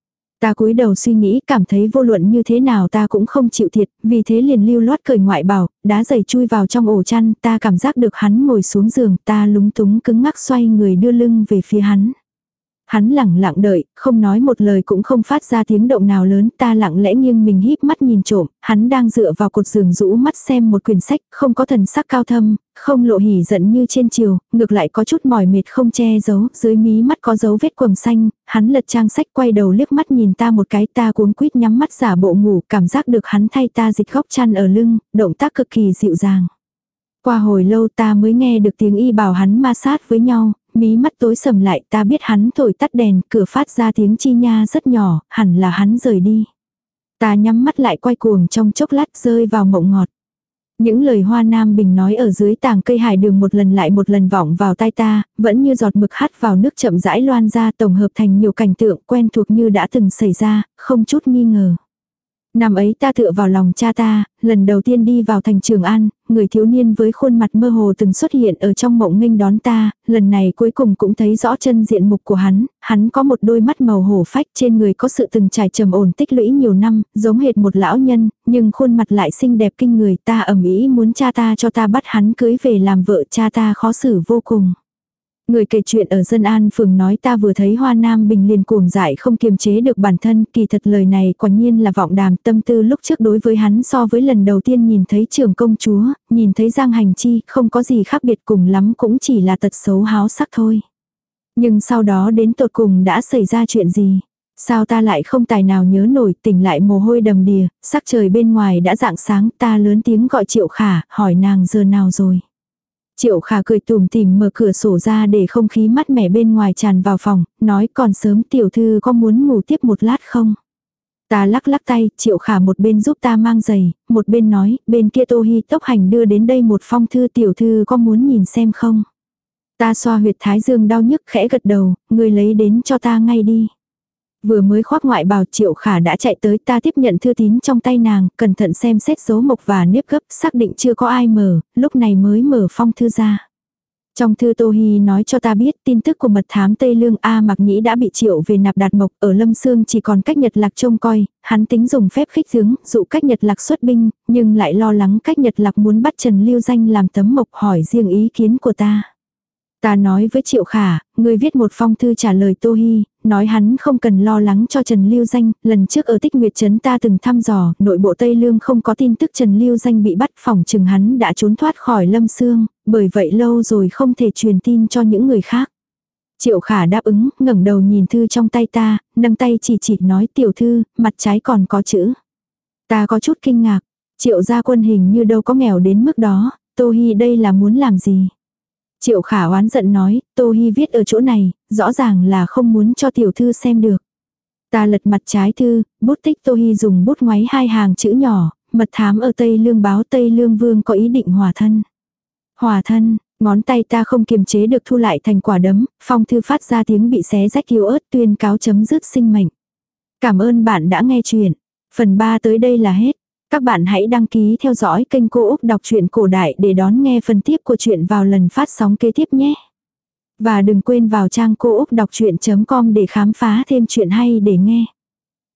[SPEAKER 1] Ta cúi đầu suy nghĩ, cảm thấy vô luận như thế nào ta cũng không chịu thiệt, vì thế liền lưu loát cởi ngoại bào, đá giày chui vào trong ổ chăn, ta cảm giác được hắn ngồi xuống giường, ta lúng túng cứng ngắc xoay người đưa lưng về phía hắn. Hắn lẳng lặng đợi, không nói một lời cũng không phát ra tiếng động nào lớn, ta lặng lẽ nghiêng mình híp mắt nhìn trộm, hắn đang dựa vào cột giường rũ mắt xem một quyển sách, không có thần sắc cao thâm, không lộ hỉ giận như trên chiều, ngược lại có chút mỏi mệt không che giấu, dưới mí mắt có dấu vết quầng xanh, hắn lật trang sách quay đầu liếc mắt nhìn ta một cái, ta cuống quýt nhắm mắt giả bộ ngủ, cảm giác được hắn thay ta dịch góc chăn ở lưng, động tác cực kỳ dịu dàng. Qua hồi lâu ta mới nghe được tiếng y bảo hắn ma sát với nhau, mí mắt tối sầm lại, ta biết hắn thổi tắt đèn, cửa phát ra tiếng chi nha rất nhỏ, hẳn là hắn rời đi. Ta nhắm mắt lại quay cuồng trong chốc lát rơi vào mộng ngọt. Những lời Hoa Nam Bình nói ở dưới tàng cây hải đường một lần lại một lần vọng vào tai ta, vẫn như giọt mực hắt vào nước chậm rãi loan ra, tổng hợp thành nhiều cảnh tượng quen thuộc như đã từng xảy ra, không chút nghi ngờ. Năm ấy ta tựa vào lòng cha ta, lần đầu tiên đi vào thành Trường An, người thiếu niên với khuôn mặt mơ hồ từng xuất hiện ở trong mộng nghênh đón ta, lần này cuối cùng cũng thấy rõ chân diện mục của hắn, hắn có một đôi mắt màu hổ phách, trên người có sự từng trải trầm ổn tích lũy nhiều năm, giống hệt một lão nhân, nhưng khuôn mặt lại xinh đẹp kinh người, ta ầm ĩ muốn cha ta cho ta bắt hắn cưới về làm vợ, cha ta khó xử vô cùng. Người kể chuyện ở Dân An phường nói ta vừa thấy Hoa Nam Bình liền cuồng dại không kiềm chế được bản thân, kỳ thật lời này quả nhiên là vọng đàm, tâm tư lúc trước đối với hắn so với lần đầu tiên nhìn thấy Trưởng công chúa, nhìn thấy Giang Hành Chi, không có gì khác biệt, cùng lắm cũng chỉ là tật xấu háo sắc thôi. Nhưng sau đó đến tột cùng đã xảy ra chuyện gì? Sao ta lại không tài nào nhớ nổi, tỉnh lại mồ hôi đầm đìa, sắc trời bên ngoài đã rạng sáng, ta lớn tiếng gọi Triệu Khả, hỏi nàng giờ nào rồi. Triệu Khả cười tủm tỉm mở cửa sổ ra để không khí mát mẻ bên ngoài tràn vào phòng, nói còn sớm, tiểu thư có muốn ngủ tiếp một lát không? Ta lắc lắc tay, Triệu Khả một bên giúp ta mang giày, một bên nói, bên kia Tô Hi tốc hành đưa đến đây một phong thư, tiểu thư có muốn nhìn xem không? Ta xoa huyệt thái dương đau nhức khẽ gật đầu, người lấy đến cho ta ngay đi. Vừa mới khoác ngoại bào, Triệu Khả đã chạy tới, ta tiếp nhận thư tín trong tay nàng, cẩn thận xem xét dấu mộc và nếp gấp, xác định chưa có ai mở, lúc này mới mở phong thư ra. Trong thư Tô Hi nói cho ta biết tin tức của mật thám Tây Lương A Mạc Nhĩ đã bị triệu về nạp đạt mộc, ở Lâm Sương chỉ còn Cách Nhật Lạc trông coi, hắn tính dùng phép khích tướng, dụ Cách Nhật Lạc xuất binh, nhưng lại lo lắng Cách Nhật Lạc muốn bắt Trần Lưu Danh làm tấm mộc, hỏi riêng ý kiến của ta. Ta nói với Triệu Khả, người viết một phong thư trả lời Tô Hi, nói hắn không cần lo lắng cho Trần Lưu Danh, lần trước ở Tích Nguyệt Trấn ta từng thăm dò, nội bộ Tây Lương không có tin tức Trần Lưu Danh bị bắt, phỏng chừng hắn đã trốn thoát khỏi Lâm Sương, bởi vậy lâu rồi không thể truyền tin cho những người khác. Triệu Khả đáp ứng, ngẩng đầu nhìn thư trong tay ta, nâng tay chỉ chỉ nói tiểu thư, mặt trái còn có chữ. Ta có chút kinh ngạc, Triệu gia quân hình như đâu có nghèo đến mức đó, Tô Hi đây là muốn làm gì? Triệu Khả oán giận nói, Tô Hi viết ở chỗ này, rõ ràng là không muốn cho tiểu thư xem được. Ta lật mặt trái thư, bút tích Tô Hi dùng bút ngoáy hai hàng chữ nhỏ, mật thám ở Tây Lương báo Tây Lương Vương có ý định hòa thân. Hòa thân, ngón tay ta không kiềm chế được thu lại thành quả đấm, phong thư phát ra tiếng bị xé rách yếu ớt, tuyên cáo chấm dứt sinh mệnh. Cảm ơn bạn đã nghe chuyện. Phần ba tới đây là hết. Các bạn hãy đăng ký theo dõi kênh Cô Úc Đọc truyện Cổ Đại để đón nghe phần tiếp của chuyện vào lần phát sóng kế tiếp nhé. Và đừng quên vào trang cô úc đọc chuyện chấm com để khám phá thêm chuyện hay để nghe.